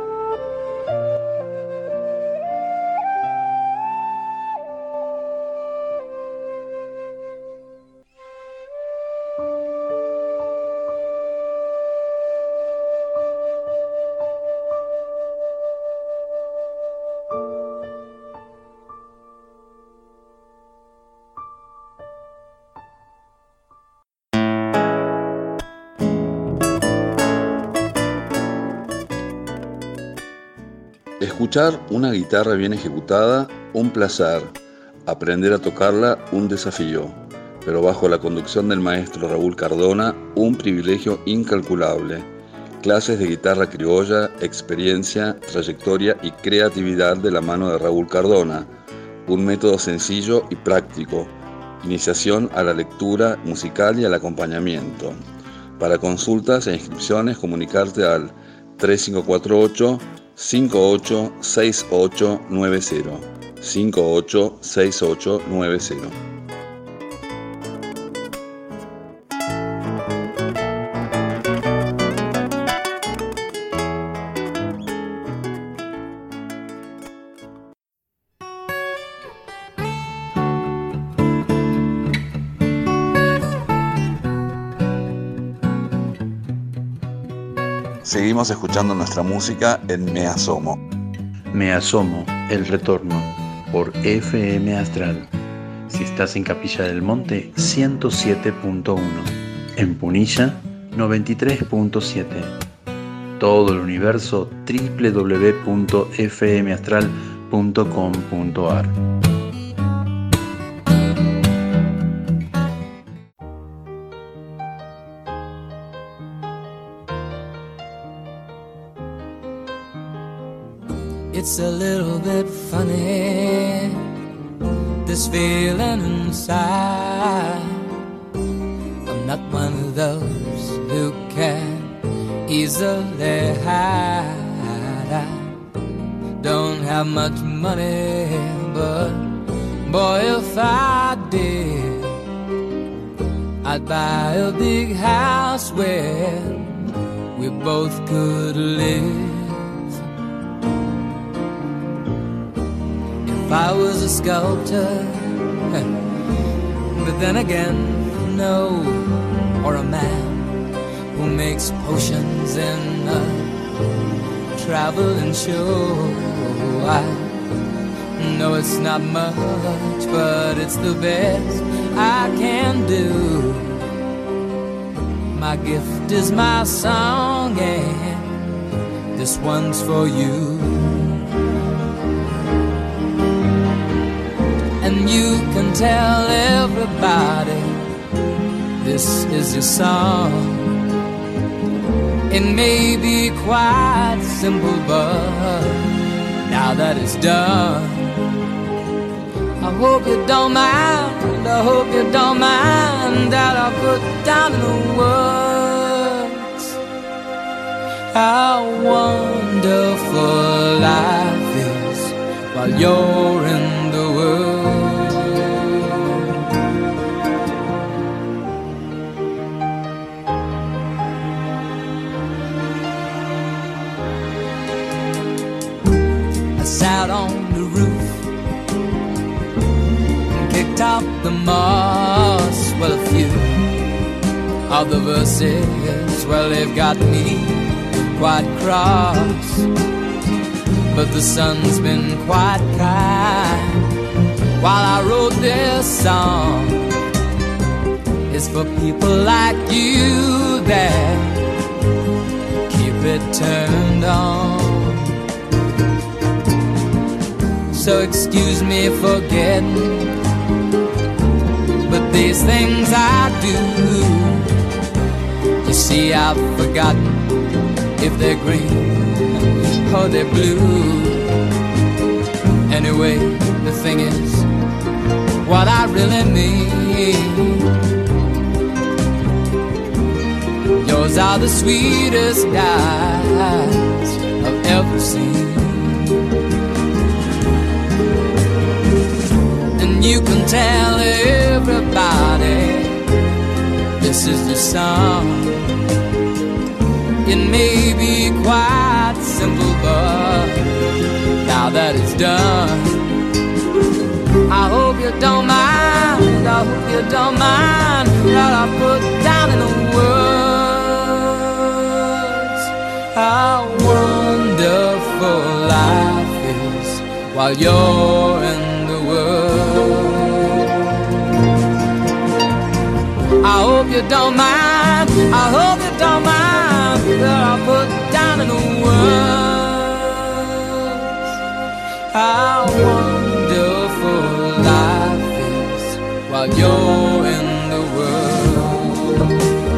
Escuchar una guitarra bien ejecutada, un placer. Aprender a tocarla, un desafío. Pero bajo la conducción del maestro Raúl Cardona, un privilegio incalculable. Clases de guitarra criolla, experiencia, trayectoria y creatividad de la mano de Raúl Cardona. Un método sencillo y práctico. Iniciación a la lectura musical y al acompañamiento. Para consultas e inscripciones, comunicarte al tres cinco cuatro ocho cinco ocho seis ocho nueve cero cinco ocho seis ocho nueve cero. Seguimos escuchando nuestra música en Me Asomo. Me Asomo, el retorno, por F M Astral. Si estás en Capilla del Monte, ciento siete punto uno. En Punilla, noventa y tres punto siete. Todo el universo, doble u doble u doble u punto f m astral punto com punto a r. It's a little bit funny, this feeling inside. I'm not one of those who can easily hide. I don't have much money, but boy, if I did, I'd buy a big house where we both could live. If I was a sculptor, but then again, no, or a man who makes potions in a traveling show. I know it's not much, but it's the best I can do. My gift is my song, and this one's for you. And you can tell everybody this is your song. It may be quite simple, but now that it's done, I hope you don't mind, I hope you don't mind that I put down in the words how wonderful life is while you're in the world. Sat on the roof and kicked out the moss. Well, a few of the verses, well, they've got me quite cross. But the sun's been quite kind while I wrote this song. It's for people like you that keep it turned on. So excuse me for getting, but these things I do, you see I've forgotten if they're green or they're blue. Anyway, the thing is, what I really mean the sweetest eyes I've ever seen. And you can tell everybody this is the song. It may be quite simple, but now that it's done, I hope you don't mind, I hope you don't mind that I put down in the words how wonderful life is while you're in the world. I hope you don't mind, I hope you don't mind that I put down in the words how wonderful life is while you're in the world.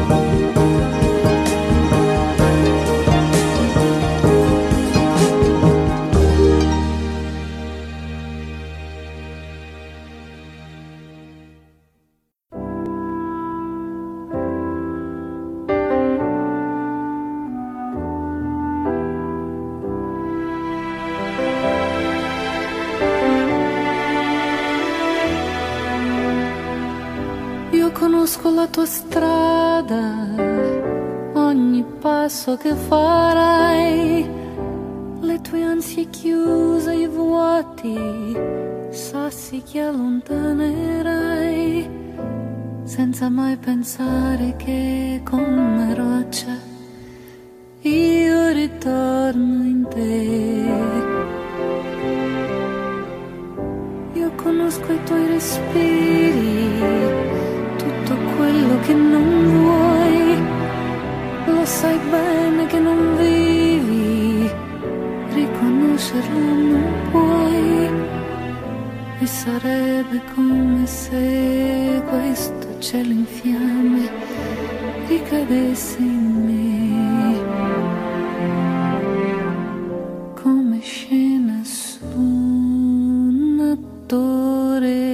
Conosco la tua strada, ogni passo che farai, le tue ansie chiuse, i vuoti, sassi che allontanerai, senza mai pensare che come roccia io ritorno in te. Io conosco i tuoi respiri, quello che non vuoi, lo sai bene che non vivi, riconoscerlo non puoi, e sarebbe come se questo cielo in fiamme ricadesse in me, come scena su un attore.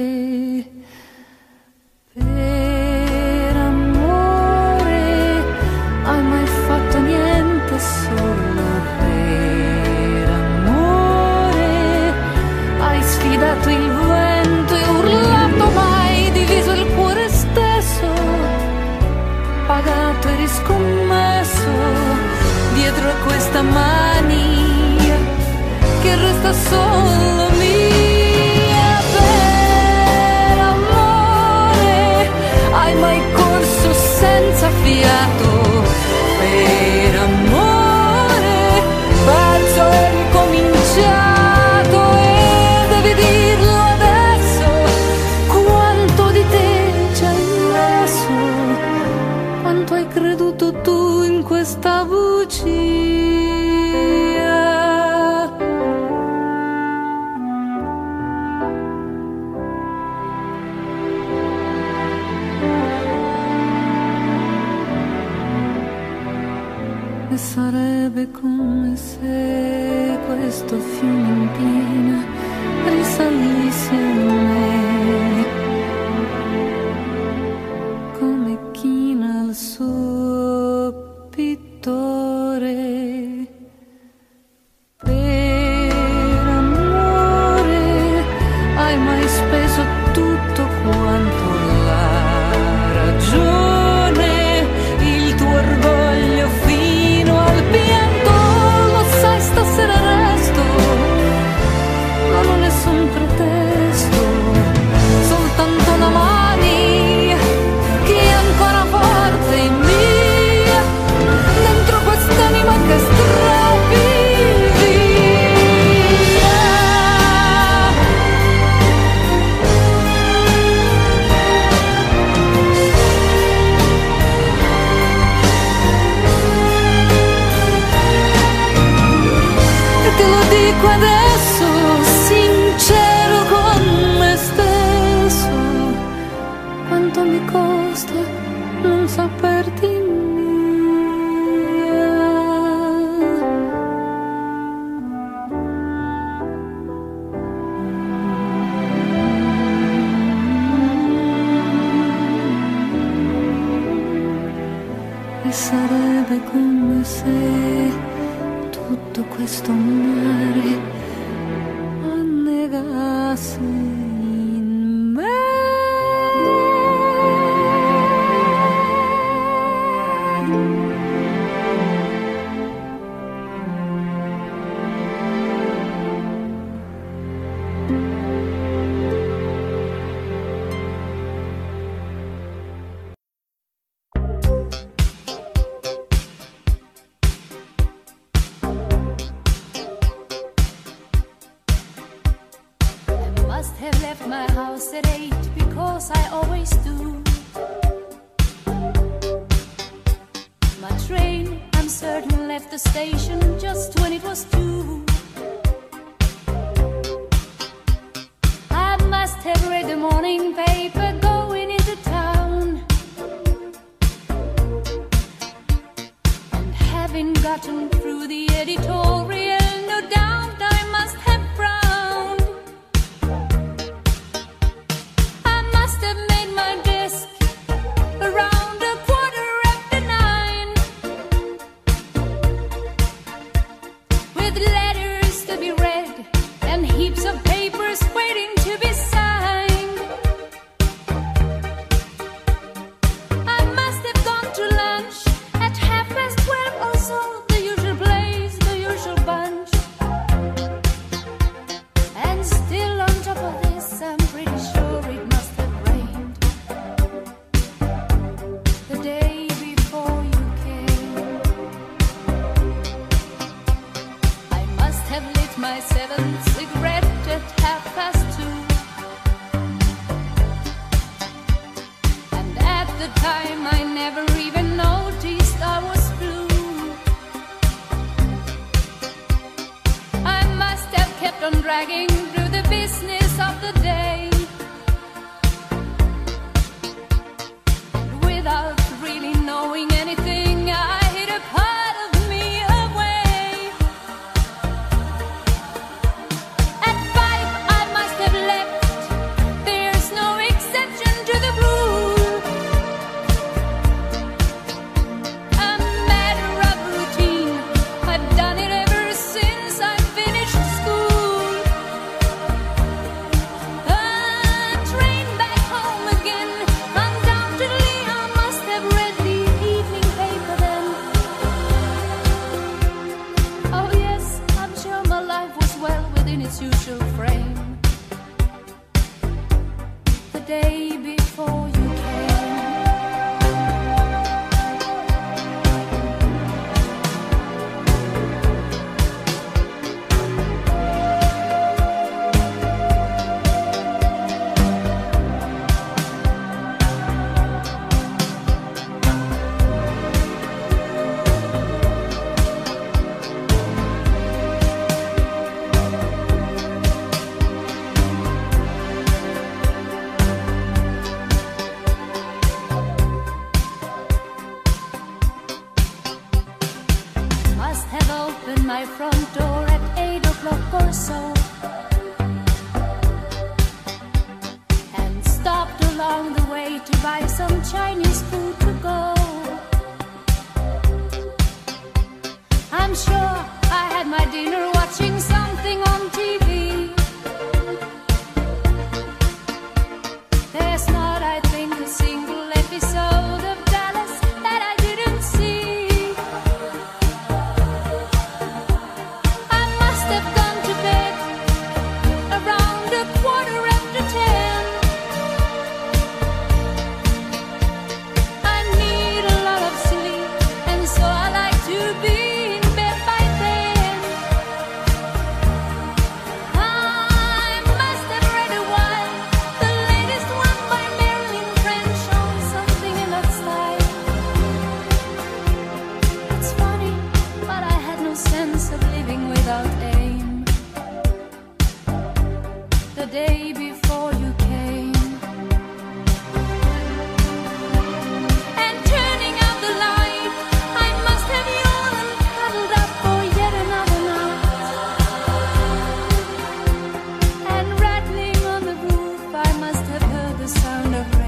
Sfidato il vento e urlato, mai diviso il cuore stesso, pagato e riscommesso dietro a questa mania che resta solo mia. Per amore hai mai corso senza fiato, per amore balzo e ricominciato. Dirlo adesso, quanto di te ci hai messo, quanto hai creduto tu in questa bugia. E sarebbe come se questo fiume in piena risalisse a me, come china il suo pittore. Per amore hai mai speso tutto quanto la ragione, il tuo orgoglio fino al pianto, lo sai stasera resto se tutto questo mare annegasse in me. My house at eight because I always do. My train, I'm certain, left the station just when it was two. I must have read the morning paper going into town, and having gotten through the editorial, no doubt I must have frowned.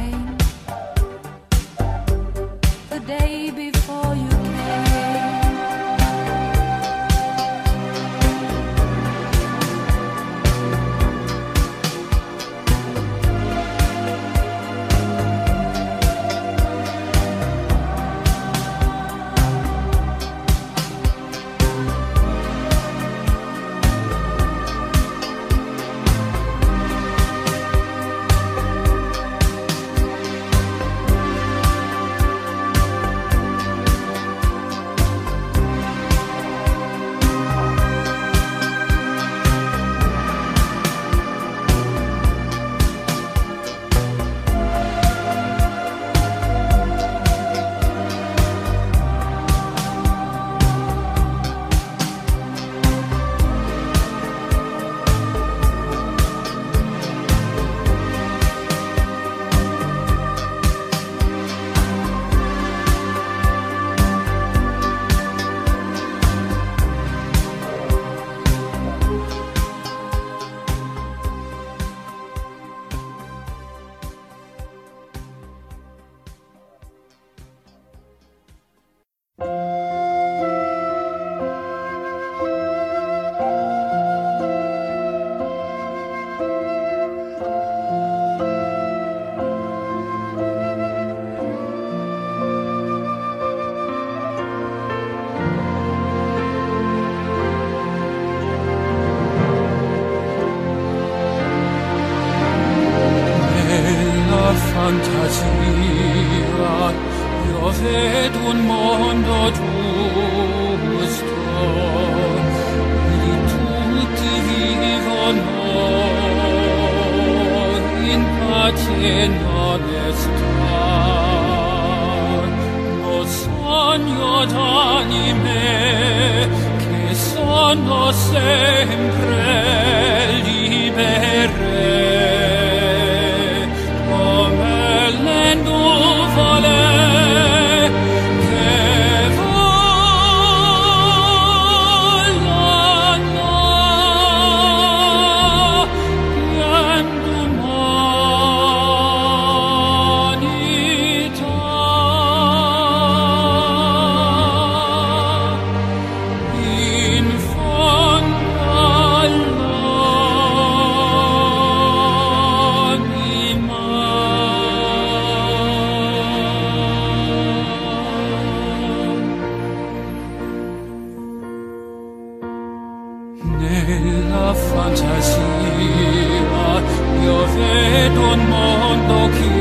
day before you came. fantasia, io vedo un mondo giusto, di tutti vivono in pace e in onestà. Lo sogno d'anime che sono sempre libere, come le nuvole che volano pieno d'umanità. In fondo all'anima, nella fantasia io vedo un mondo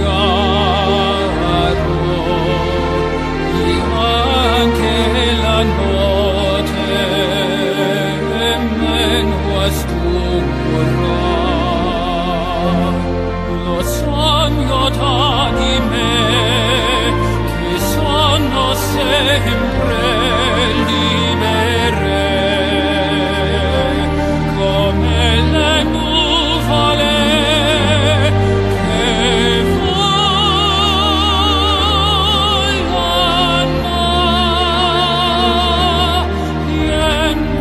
chiaro, e anche la notte è meno oscura. Lo sogno d'anime che sono sempre libere, come le nuvole che volano pieno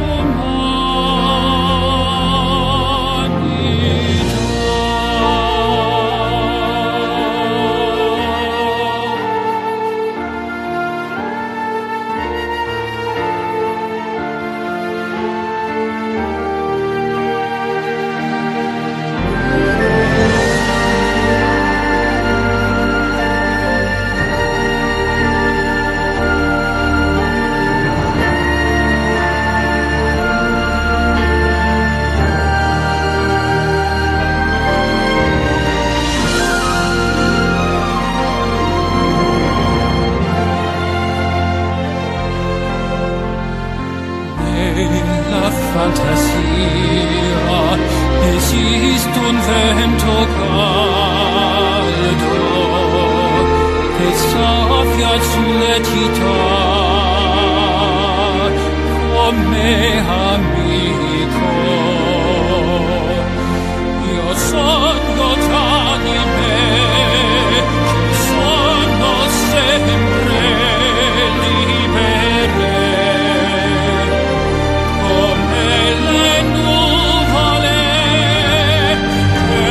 nella fantasia esiste un vento caldo che soffia sulle città, come amico. Io sogno d'anime che sono sempre libere, come le nuvole che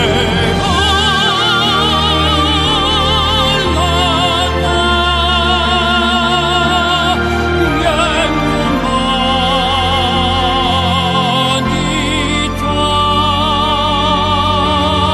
volano pieno d'umanità.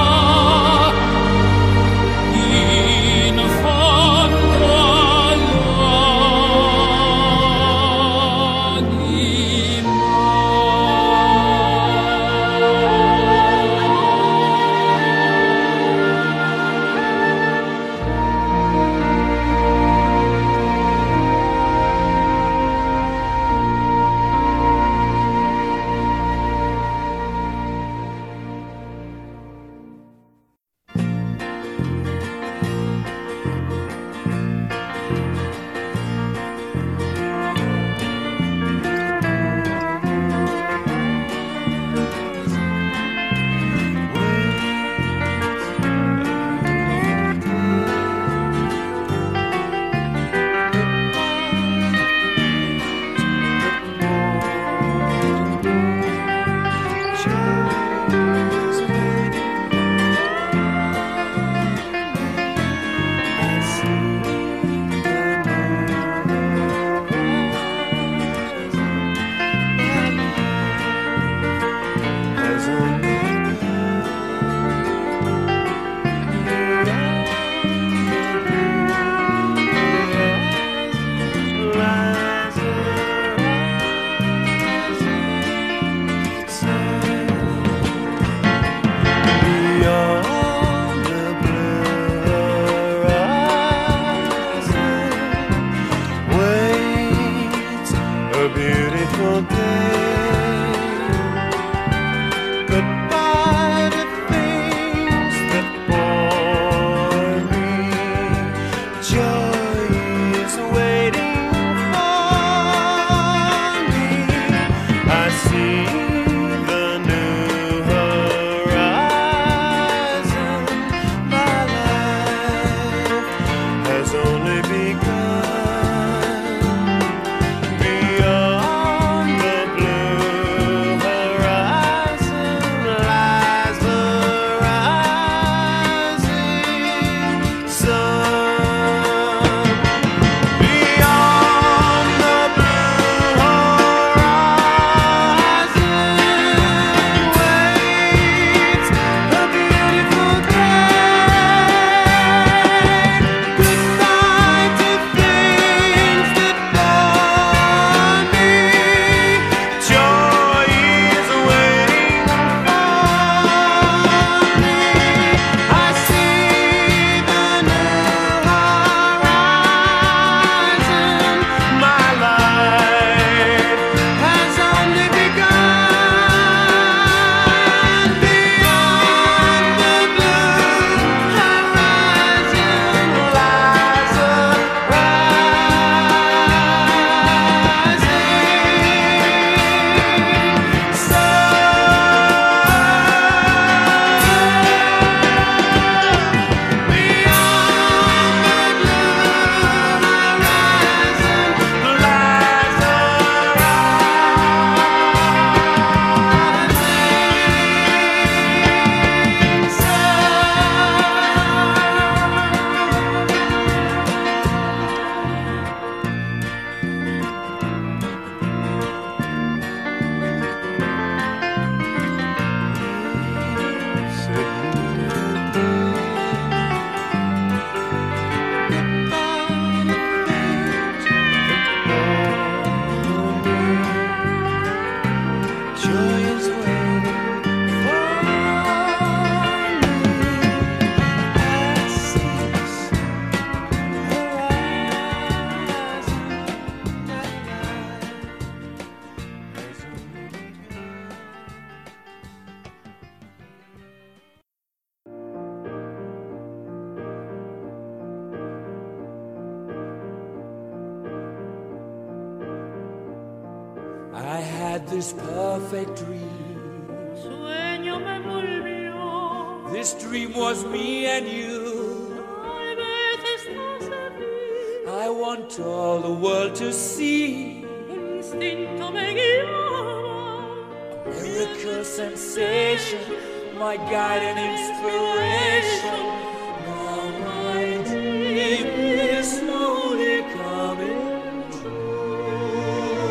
had this perfect dream. Sueño me volvió. This dream was me and you. Tal vez estás aquí. I want all the world to see. Un instinto me guiaba. A miracle sensation, my guide and inspiration. Now my dream is slowly coming true.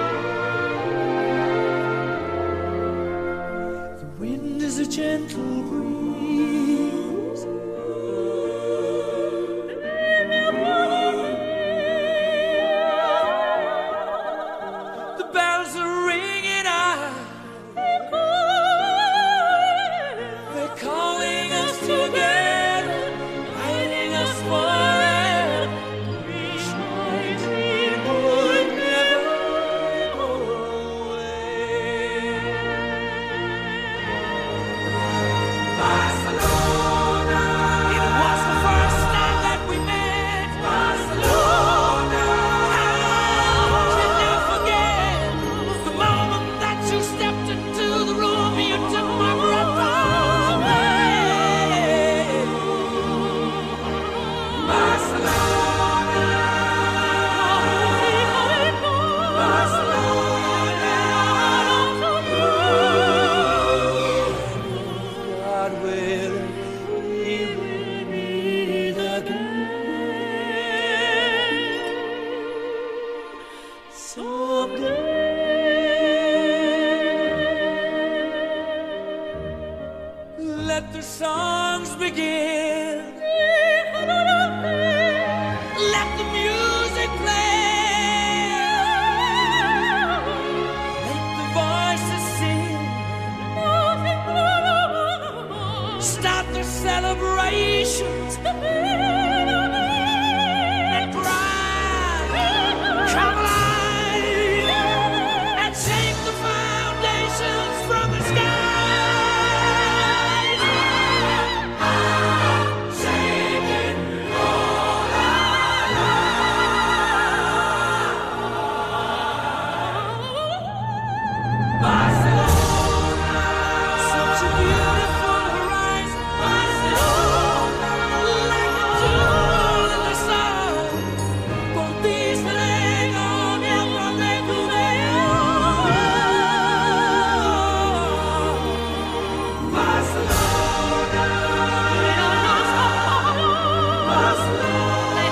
The wind is a gentle breeze. The bells are ringing out. They're calling us together, guiding us forever. Wish my dream would never go away. Barcelona, it was the first time that we met. Barcelona, how can I forget the moment that you stepped into the room? You took my breath away. Barcelona, Barcelona, God willing, we will meet again someday. Let the songs begin. Let the music play. Let the voices sing. Start the celebrations. And bright, come alive, and shake the foundations from the skies. Shaking all Barcelona, such a beautiful horizon. Barcelona, like a jewel in the sun. Por ti seré gobierno de tu Barcelona, Barcelona,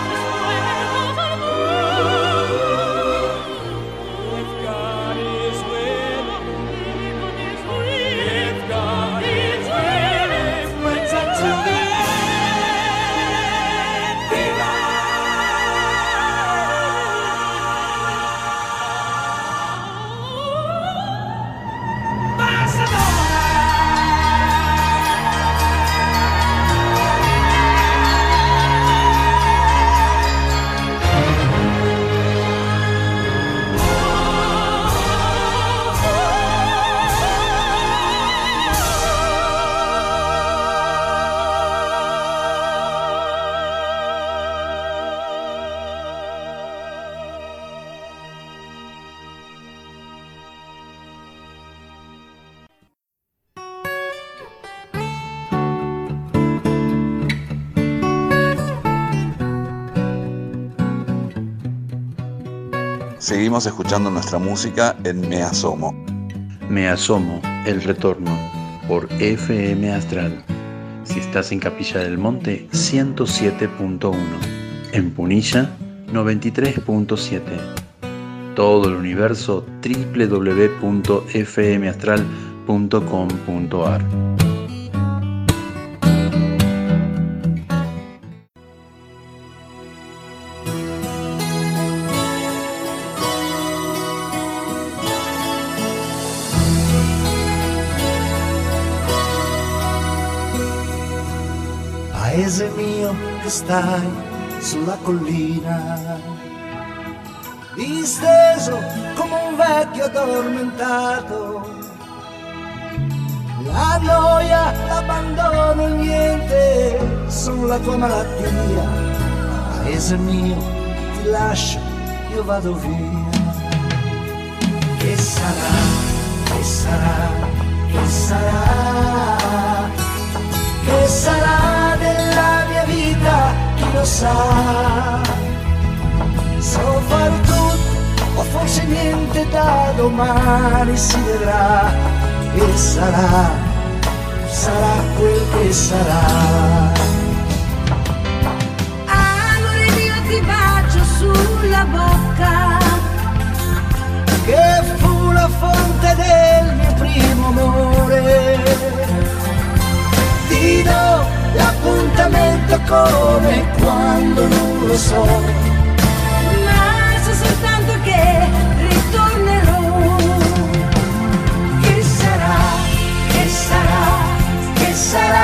if God is willing, if God is willing, brings us to the end. Viva! Seguimos escuchando nuestra música en Me Asomo. Me Asomo, el retorno, por F M Astral. Si estás en Capilla del Monte, ciento siete punto uno. En Punilla, noventa y tres punto siete. Todo el universo, doble u doble u doble u punto f m astral punto com punto a r. Paese mio che stai sulla collina, disteso come un vecchio addormentato, la noia, l'abbandono, il niente sono la tua malattia. Paese mio, ti lascio, io vado via. Che sarà, che sarà, che sarà, che sarà della mia vita, chi lo sa. So fare tutto, o forse niente, da domani si vedrà, e sarà, sarà quel che sarà. Amore mio, ti bacio sulla bocca, che fu la fonte del mio primo amore. Ti do l'appuntamento come quando non lo so, ma so soltanto che ritornerò. Che sarà, che sarà, che sarà,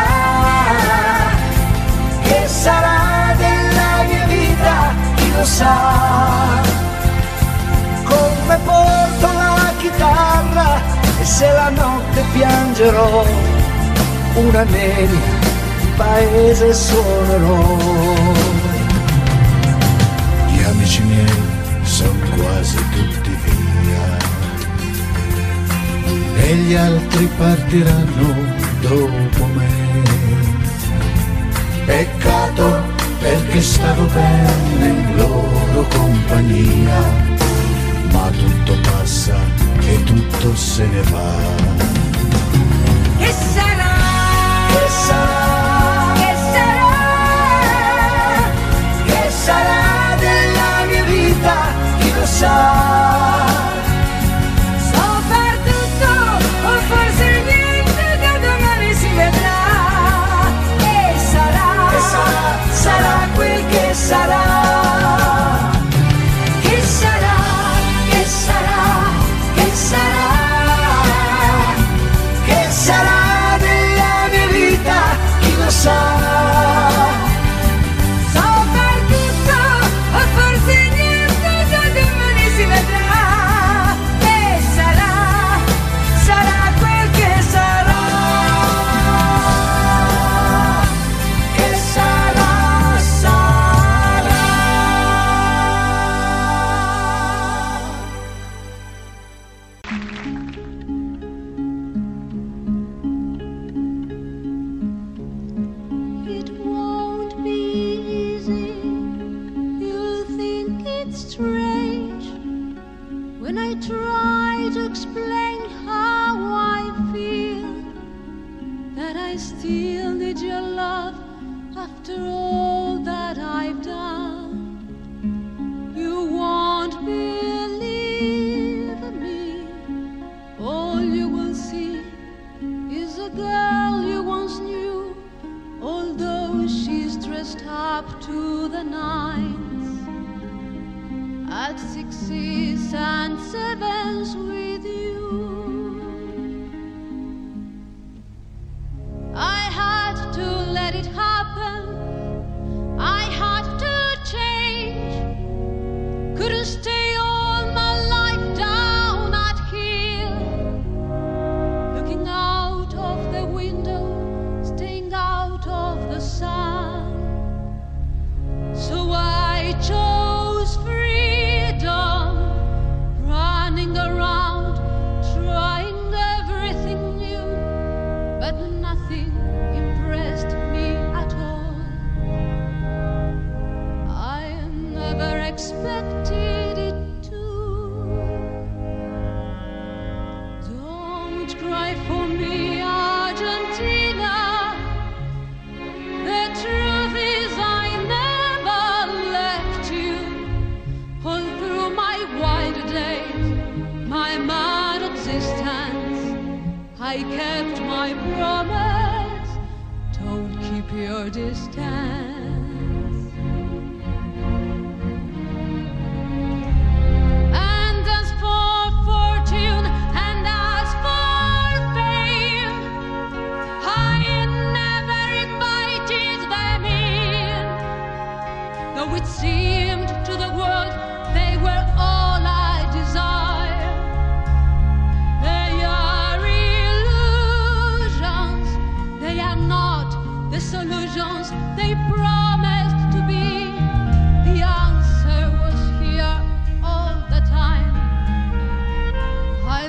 che sarà della mia vita, chi lo sa. Come porto la chitarra e se la notte piangerò, una nebbia di paese suonerò. Gli amici miei sono quasi tutti via e gli altri partiranno dopo me. Peccato, perché stavo bene in loro compagnia, ma tutto passa e tutto se ne va. Che sarà, che sarà, che sarà, che sarà della mia vita, chi lo sa. so far tutto, o forse niente, da domani si vedrà. E sarà, Che sarà, sarà quel che sarà. che sarà, che sarà, che sarà, Che sarà della mia vita, chi lo sa. so far tutto, o forse niente, da domani si vedrà. E sarà, sarà quel che sarà. Che sarà, sarà. It won't be easy. You'll think it's strange when I try to explain how I feel, that I still need your love after all that I've done. You won't believe me. All you will see is a girl you once knew, although she's dressed up to the nines, at sixes and sevens with you. I had to let it happen, I had to change, couldn't stay all my life down at heel, looking out of the window, staying out of the sun. So I chose freedom, running around, trying everything new, but nothing impressed me at all. I never expected it to. Don't cry for me, Argentina. The truth is I never left you. All through my wild days, my mad existence, I kept my promise. Don't keep your distance. And as for fortune and as for fame, I never invited them in, though it seemed to the world they were all I desire. They are illusions, they are not the solutions they promised to be. The answer was here all the time. I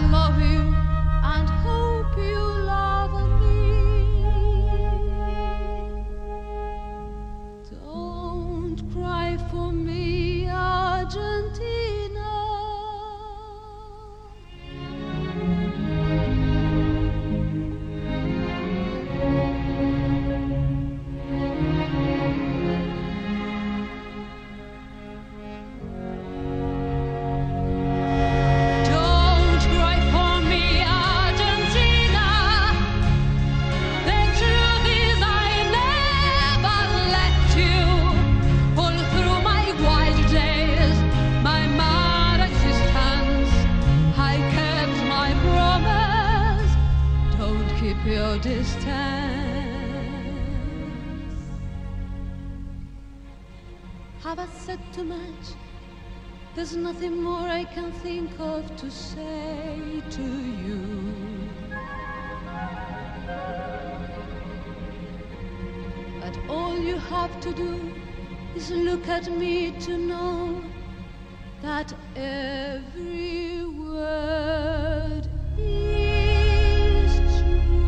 Have I said too much? There's nothing more I can think of to say to you. But all you have to do is look at me to know that every word is true.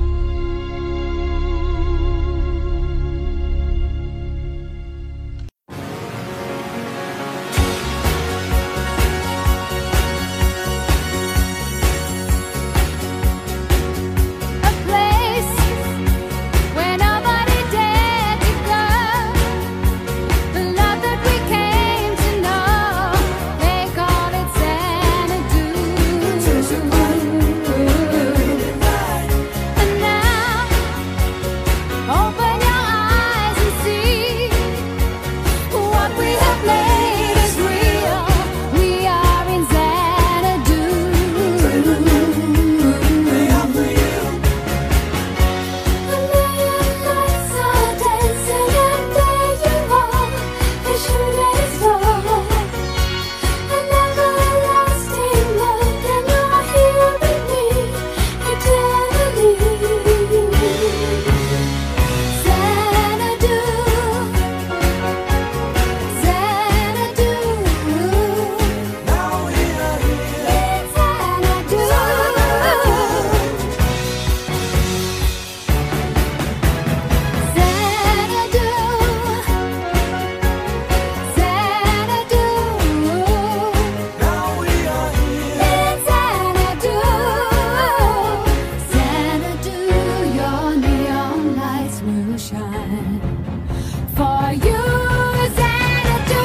A place where nobody dared to go. The love that we came to know, they call it Xanadu. And now, open your eyes and see what we have made is real. We are in Xanadu. A million lights are dancing and there you are, the shooting star. An everlasting love and you're here with me eternally. Xanadu, Xanadu. Now we are here in Xanadu. Xanadu, Xanadu. Now we are here in Xanadu. Xanadu, your neon lights will shine for you. Xanadu,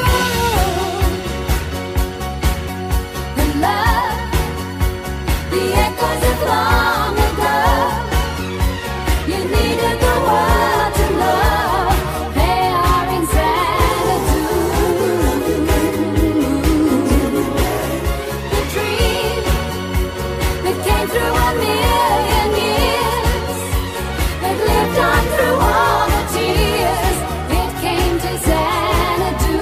the love, the echoes of long ago. You needed the world to know they are in Xanadu. The dream that came through a million years, that lived on through all the tears, it came to Xanadu.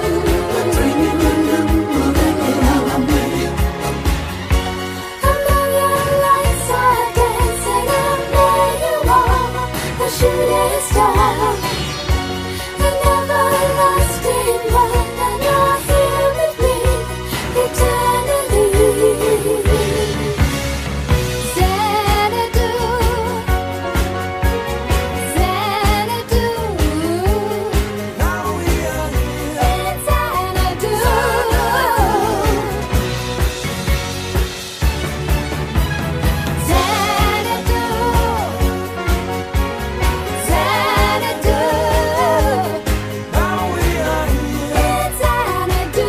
A million lights are dancing and there you are, the shooting star. An everlasting love and you're here with me eternally. Xanadu, Xanadu. Now we are here in Xanadu. Xanadu, Xanadu. Now we are here in Xanadu.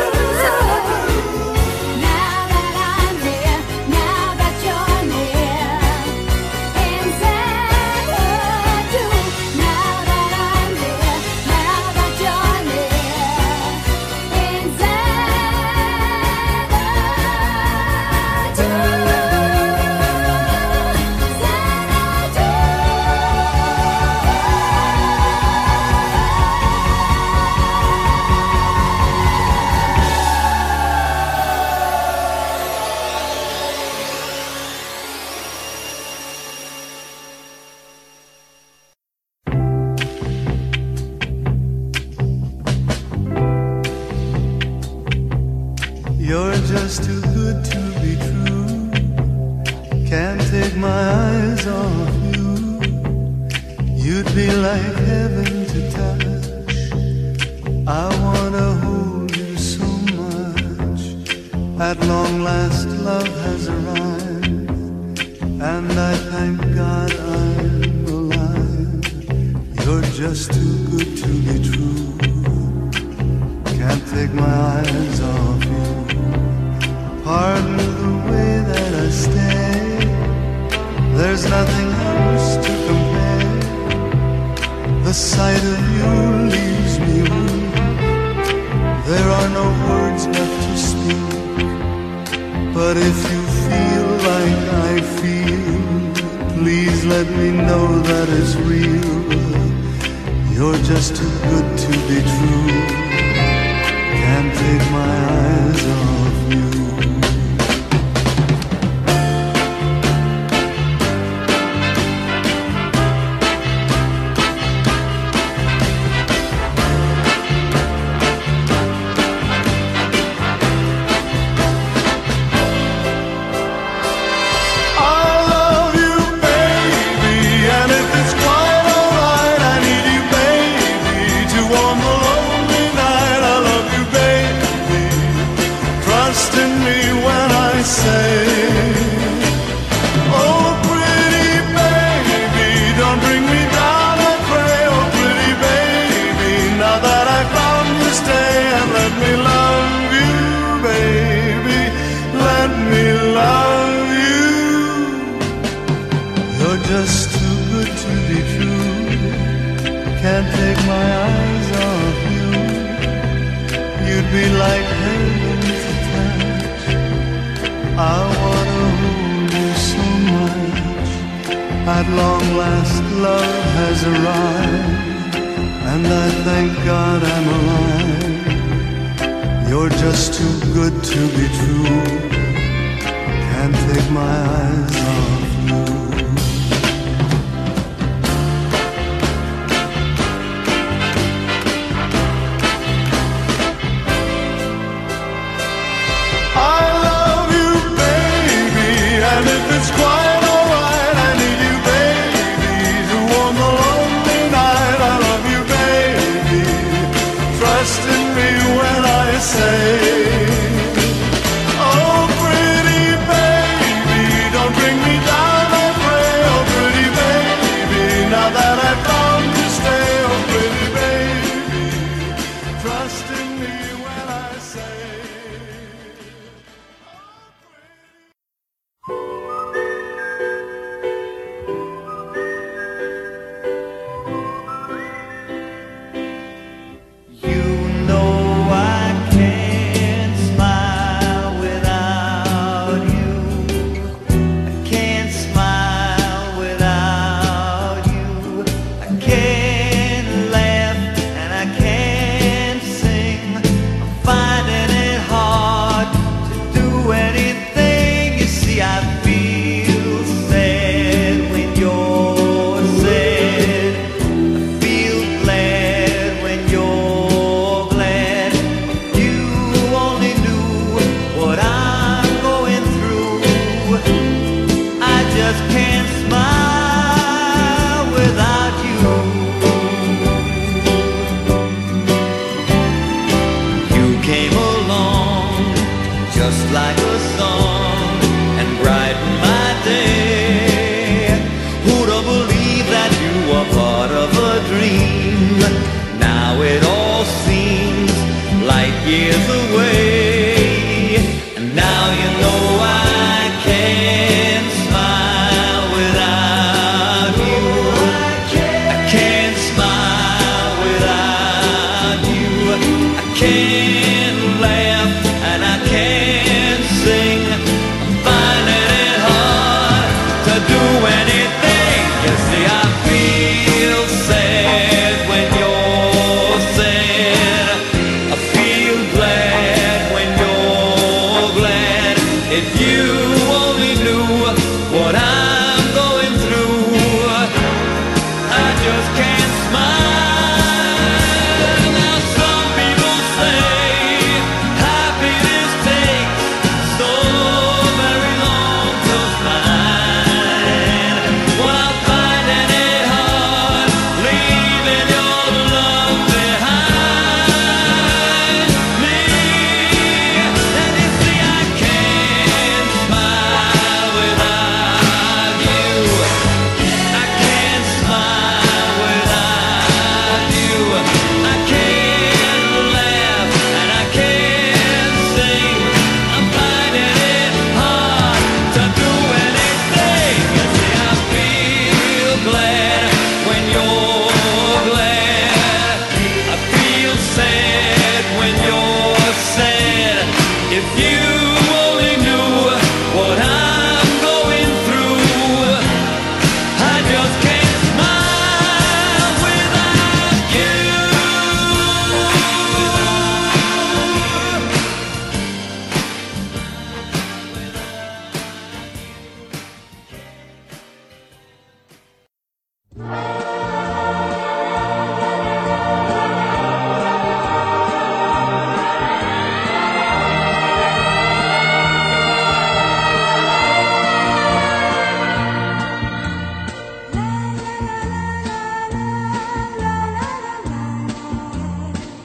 Now that I'm here, now that you're near, in Xanadu. Now that I'm here, now that you're near, in You're just too good to be true. Can't take my eyes off you. You'd be like heaven to touch. I wanna hold you so much. At long last, love has arrived, and I thank God I'm alive. You're just too good to be true. Can't take my eyes off you. Pardon the way that I stay. There's nothing else to compare. The sight of you leaves me weak. There are no words left to speak. But if you feel like I feel, please let me know that it's real. You're just too good to be true. take my eyes off you. Just too good to be true. Can't take my eyes off you. You'd be like heaven to touch. I wanna hold you so much. At long last love has arrived, and I thank God I'm alive. You're just too good to be true. Can't take my eyes off you. It's quite alright, I need you, baby, to warm the lonely night. I love you, baby, trust in me when I say, oh, pretty baby, don't bring me down, I pray. Oh, pretty baby, now that I found you, stay. Oh, pretty baby, trust in me when I say. You know I can't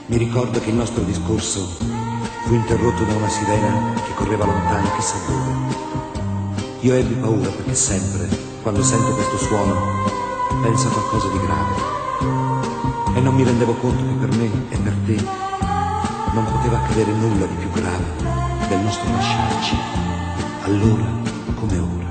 Mi ricordo che il nostro discorso fu interrotto da una sirena che correva lontano chissà dove. Io ebbi paura perché sempre, quando sento questo suono, penso a qualcosa di grave. E non mi rendevo conto che per me e per te non poteva accadere nulla di più grave del nostro lasciarci, allora come ora.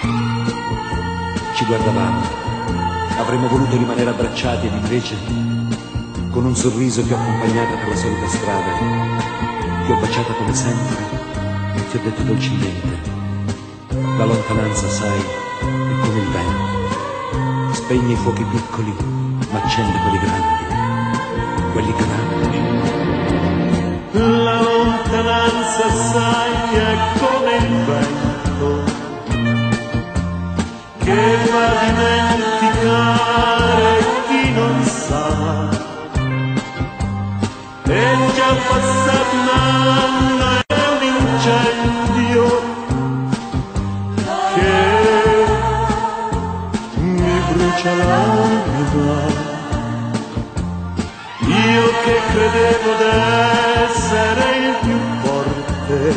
Ci guardavamo, avremmo voluto rimanere abbracciati ed invece, con un sorriso ti ho accompagnata per la solita strada, ti ho baciata come sempre e ti ho detto dolcemente: la lontananza, sai, è come il vento, spegne i fuochi piccoli ma accende quelli grandi, quelli grandi. La lontananza, sai, è come il vento che fa dimenticare chi non sa. È già passato un anno e un incendio che mi brucia l'anima. Io che credevo d'essere il più forte,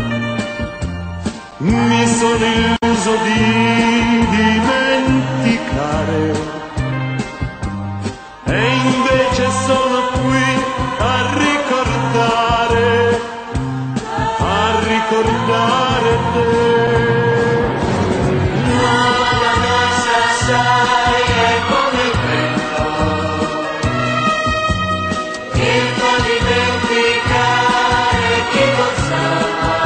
mi sono illuso di dimenticare, e invece sono qui a ricordare, a ricordare te. La cosa, sai, è come il vento che fa dimenticare chi non sa.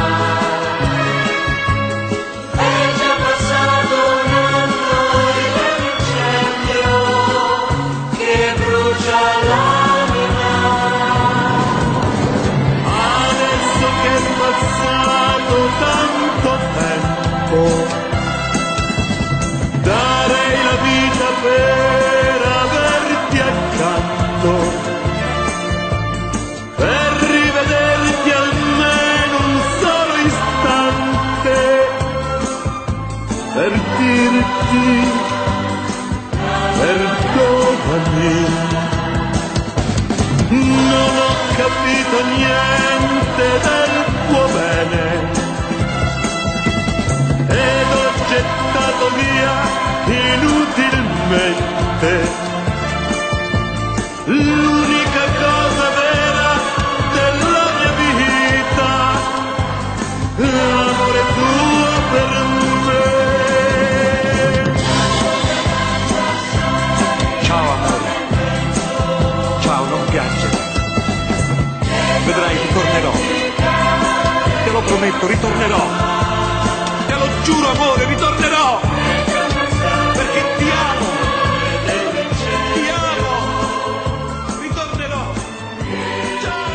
È già passato un anno ed è un incendio che brucia l'anima. Adesso che è passato tanto tempo, darei la vita per averti accanto, per rivederti almeno un solo istante, per dirti perdonami. Non ho capito niente del tuo bene ed ho gettato via inutilmente l'unica cosa vera della mia vita, l'amore tuo per me. Ciao amore, ciao, non piangere. Vedrai, ritornerò. Te lo prometto, ritornerò. Te lo giuro amore, ritornerò. Perché ti amo. Ti amo. Ritornerò. Ciao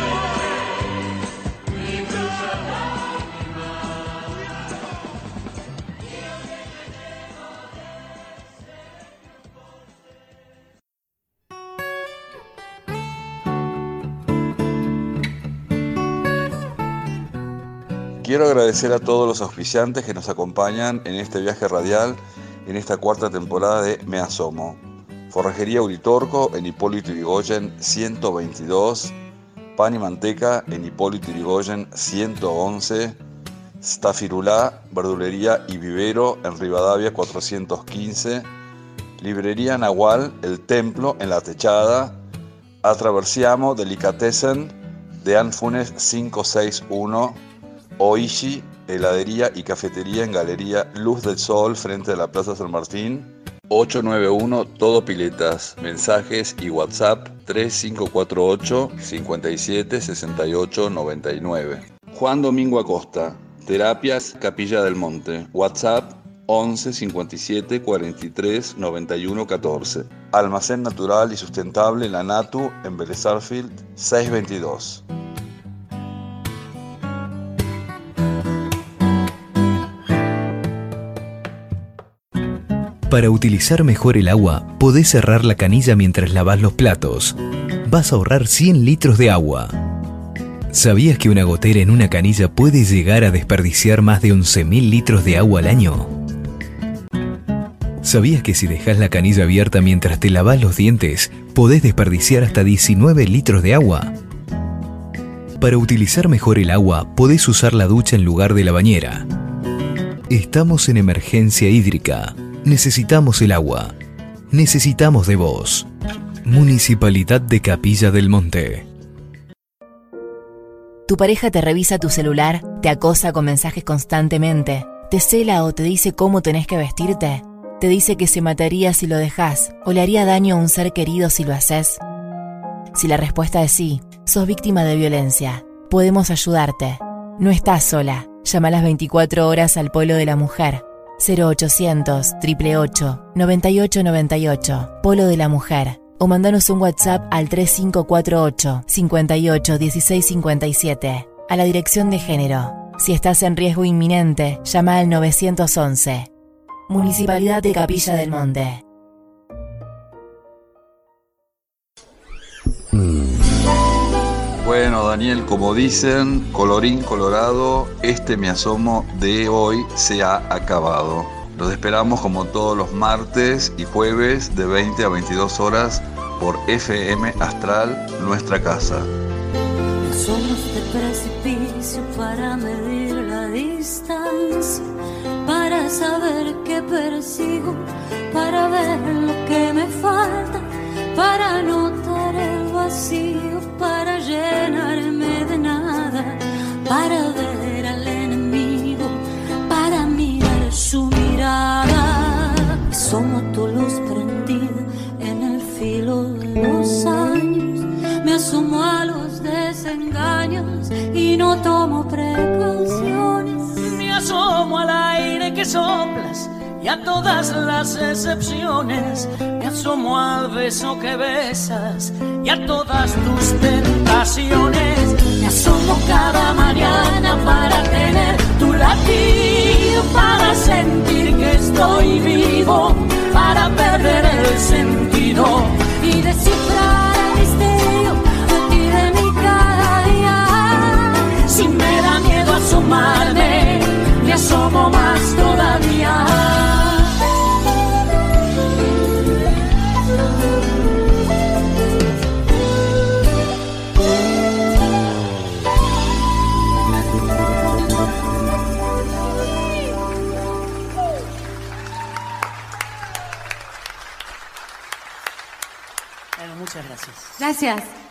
Quiero agradecer a todos los auspiciantes que nos acompañan en este viaje radial, en esta cuarta temporada de Me Asomo. Forrajería Uritorco en Hipólito Yrigoyen ciento veintidós, Pan y Manteca en Hipólito Yrigoyen ciento once, Stafirulá, Verdulería y Vivero en Rivadavia cuatrocientos quince, Librería Nahual, El Templo en La Techada, Atraversiamo Delicatessen de Anfunes quinientos sesenta y uno, Oishi, heladería y cafetería en Galería Luz del Sol frente a la Plaza San Martín. Ocho nueve uno Todo Piletas. Mensajes y WhatsApp tres cinco cuatro ocho, cinco siete, seis ocho nueve nueve. Juan Domingo Acosta, Terapias Capilla del Monte. WhatsApp once cincuenta y siete cuarenta y tres noventa y uno catorce. Almacén Natural y Sustentable La Natu en Vélez Sarsfield seiscientos veintidós. Para utilizar mejor el agua, podés cerrar la canilla mientras lavas los platos. Vas a ahorrar cien litros de agua. ¿Sabías que una gotera en una canilla puede llegar a desperdiciar más de once mil litros de agua al año? ¿Sabías que si dejas la canilla abierta mientras te lavas los dientes, podés desperdiciar hasta diecinueve litros de agua? Para utilizar mejor el agua, podés usar la ducha en lugar de la bañera. Estamos en emergencia hídrica. Necesitamos el agua. Necesitamos de vos. Municipalidad de Capilla del Monte. Tu pareja te revisa tu celular, te acosa con mensajes constantemente, te cela o te dice cómo tenés que vestirte, te dice que se mataría si lo dejás o le haría daño a un ser querido si lo haces. Si la respuesta es sí, sos víctima de violencia. Podemos ayudarte. No estás sola. Llama a las veinticuatro horas al Polo de la Mujer. cero ochocientos, ocho ocho ocho, nueve ocho nueve ocho. Polo de la Mujer. O mandanos un WhatsApp al tres cinco cuatro ocho, cinco ocho, uno seis cinco siete. A la Dirección de Género. Si estás en riesgo inminente, llama al nueve once. Municipalidad de Capilla del Monte. Bueno, Daniel, como dicen, colorín colorado, este Me Asomo de hoy se ha acabado. Los esperamos como todos los martes y jueves de veinte a veintidós horas por F M Astral, nuestra casa. Somos de precipicio para medir la distancia, para saber qué persigo, para ver lo que me falta, para notar el vacío, para llenarme de nada, para ver al enemigo, para mirar su mirada. Somos tu luz prendida en el filo de los años. Me asomo a los desengaños y no tomo precauciones. Me asomo al aire que soplas y a todas las excepciones. Me asomo al beso que besas y a todas tus tentaciones. Me asomo cada mañana para tener tu latido, para sentir que estoy vivo, para perder el sentido y descifrar el misterio aquí de mi cada día. Si me da miedo asomarme, me asomo más todavía. Muchas gracias. Gracias.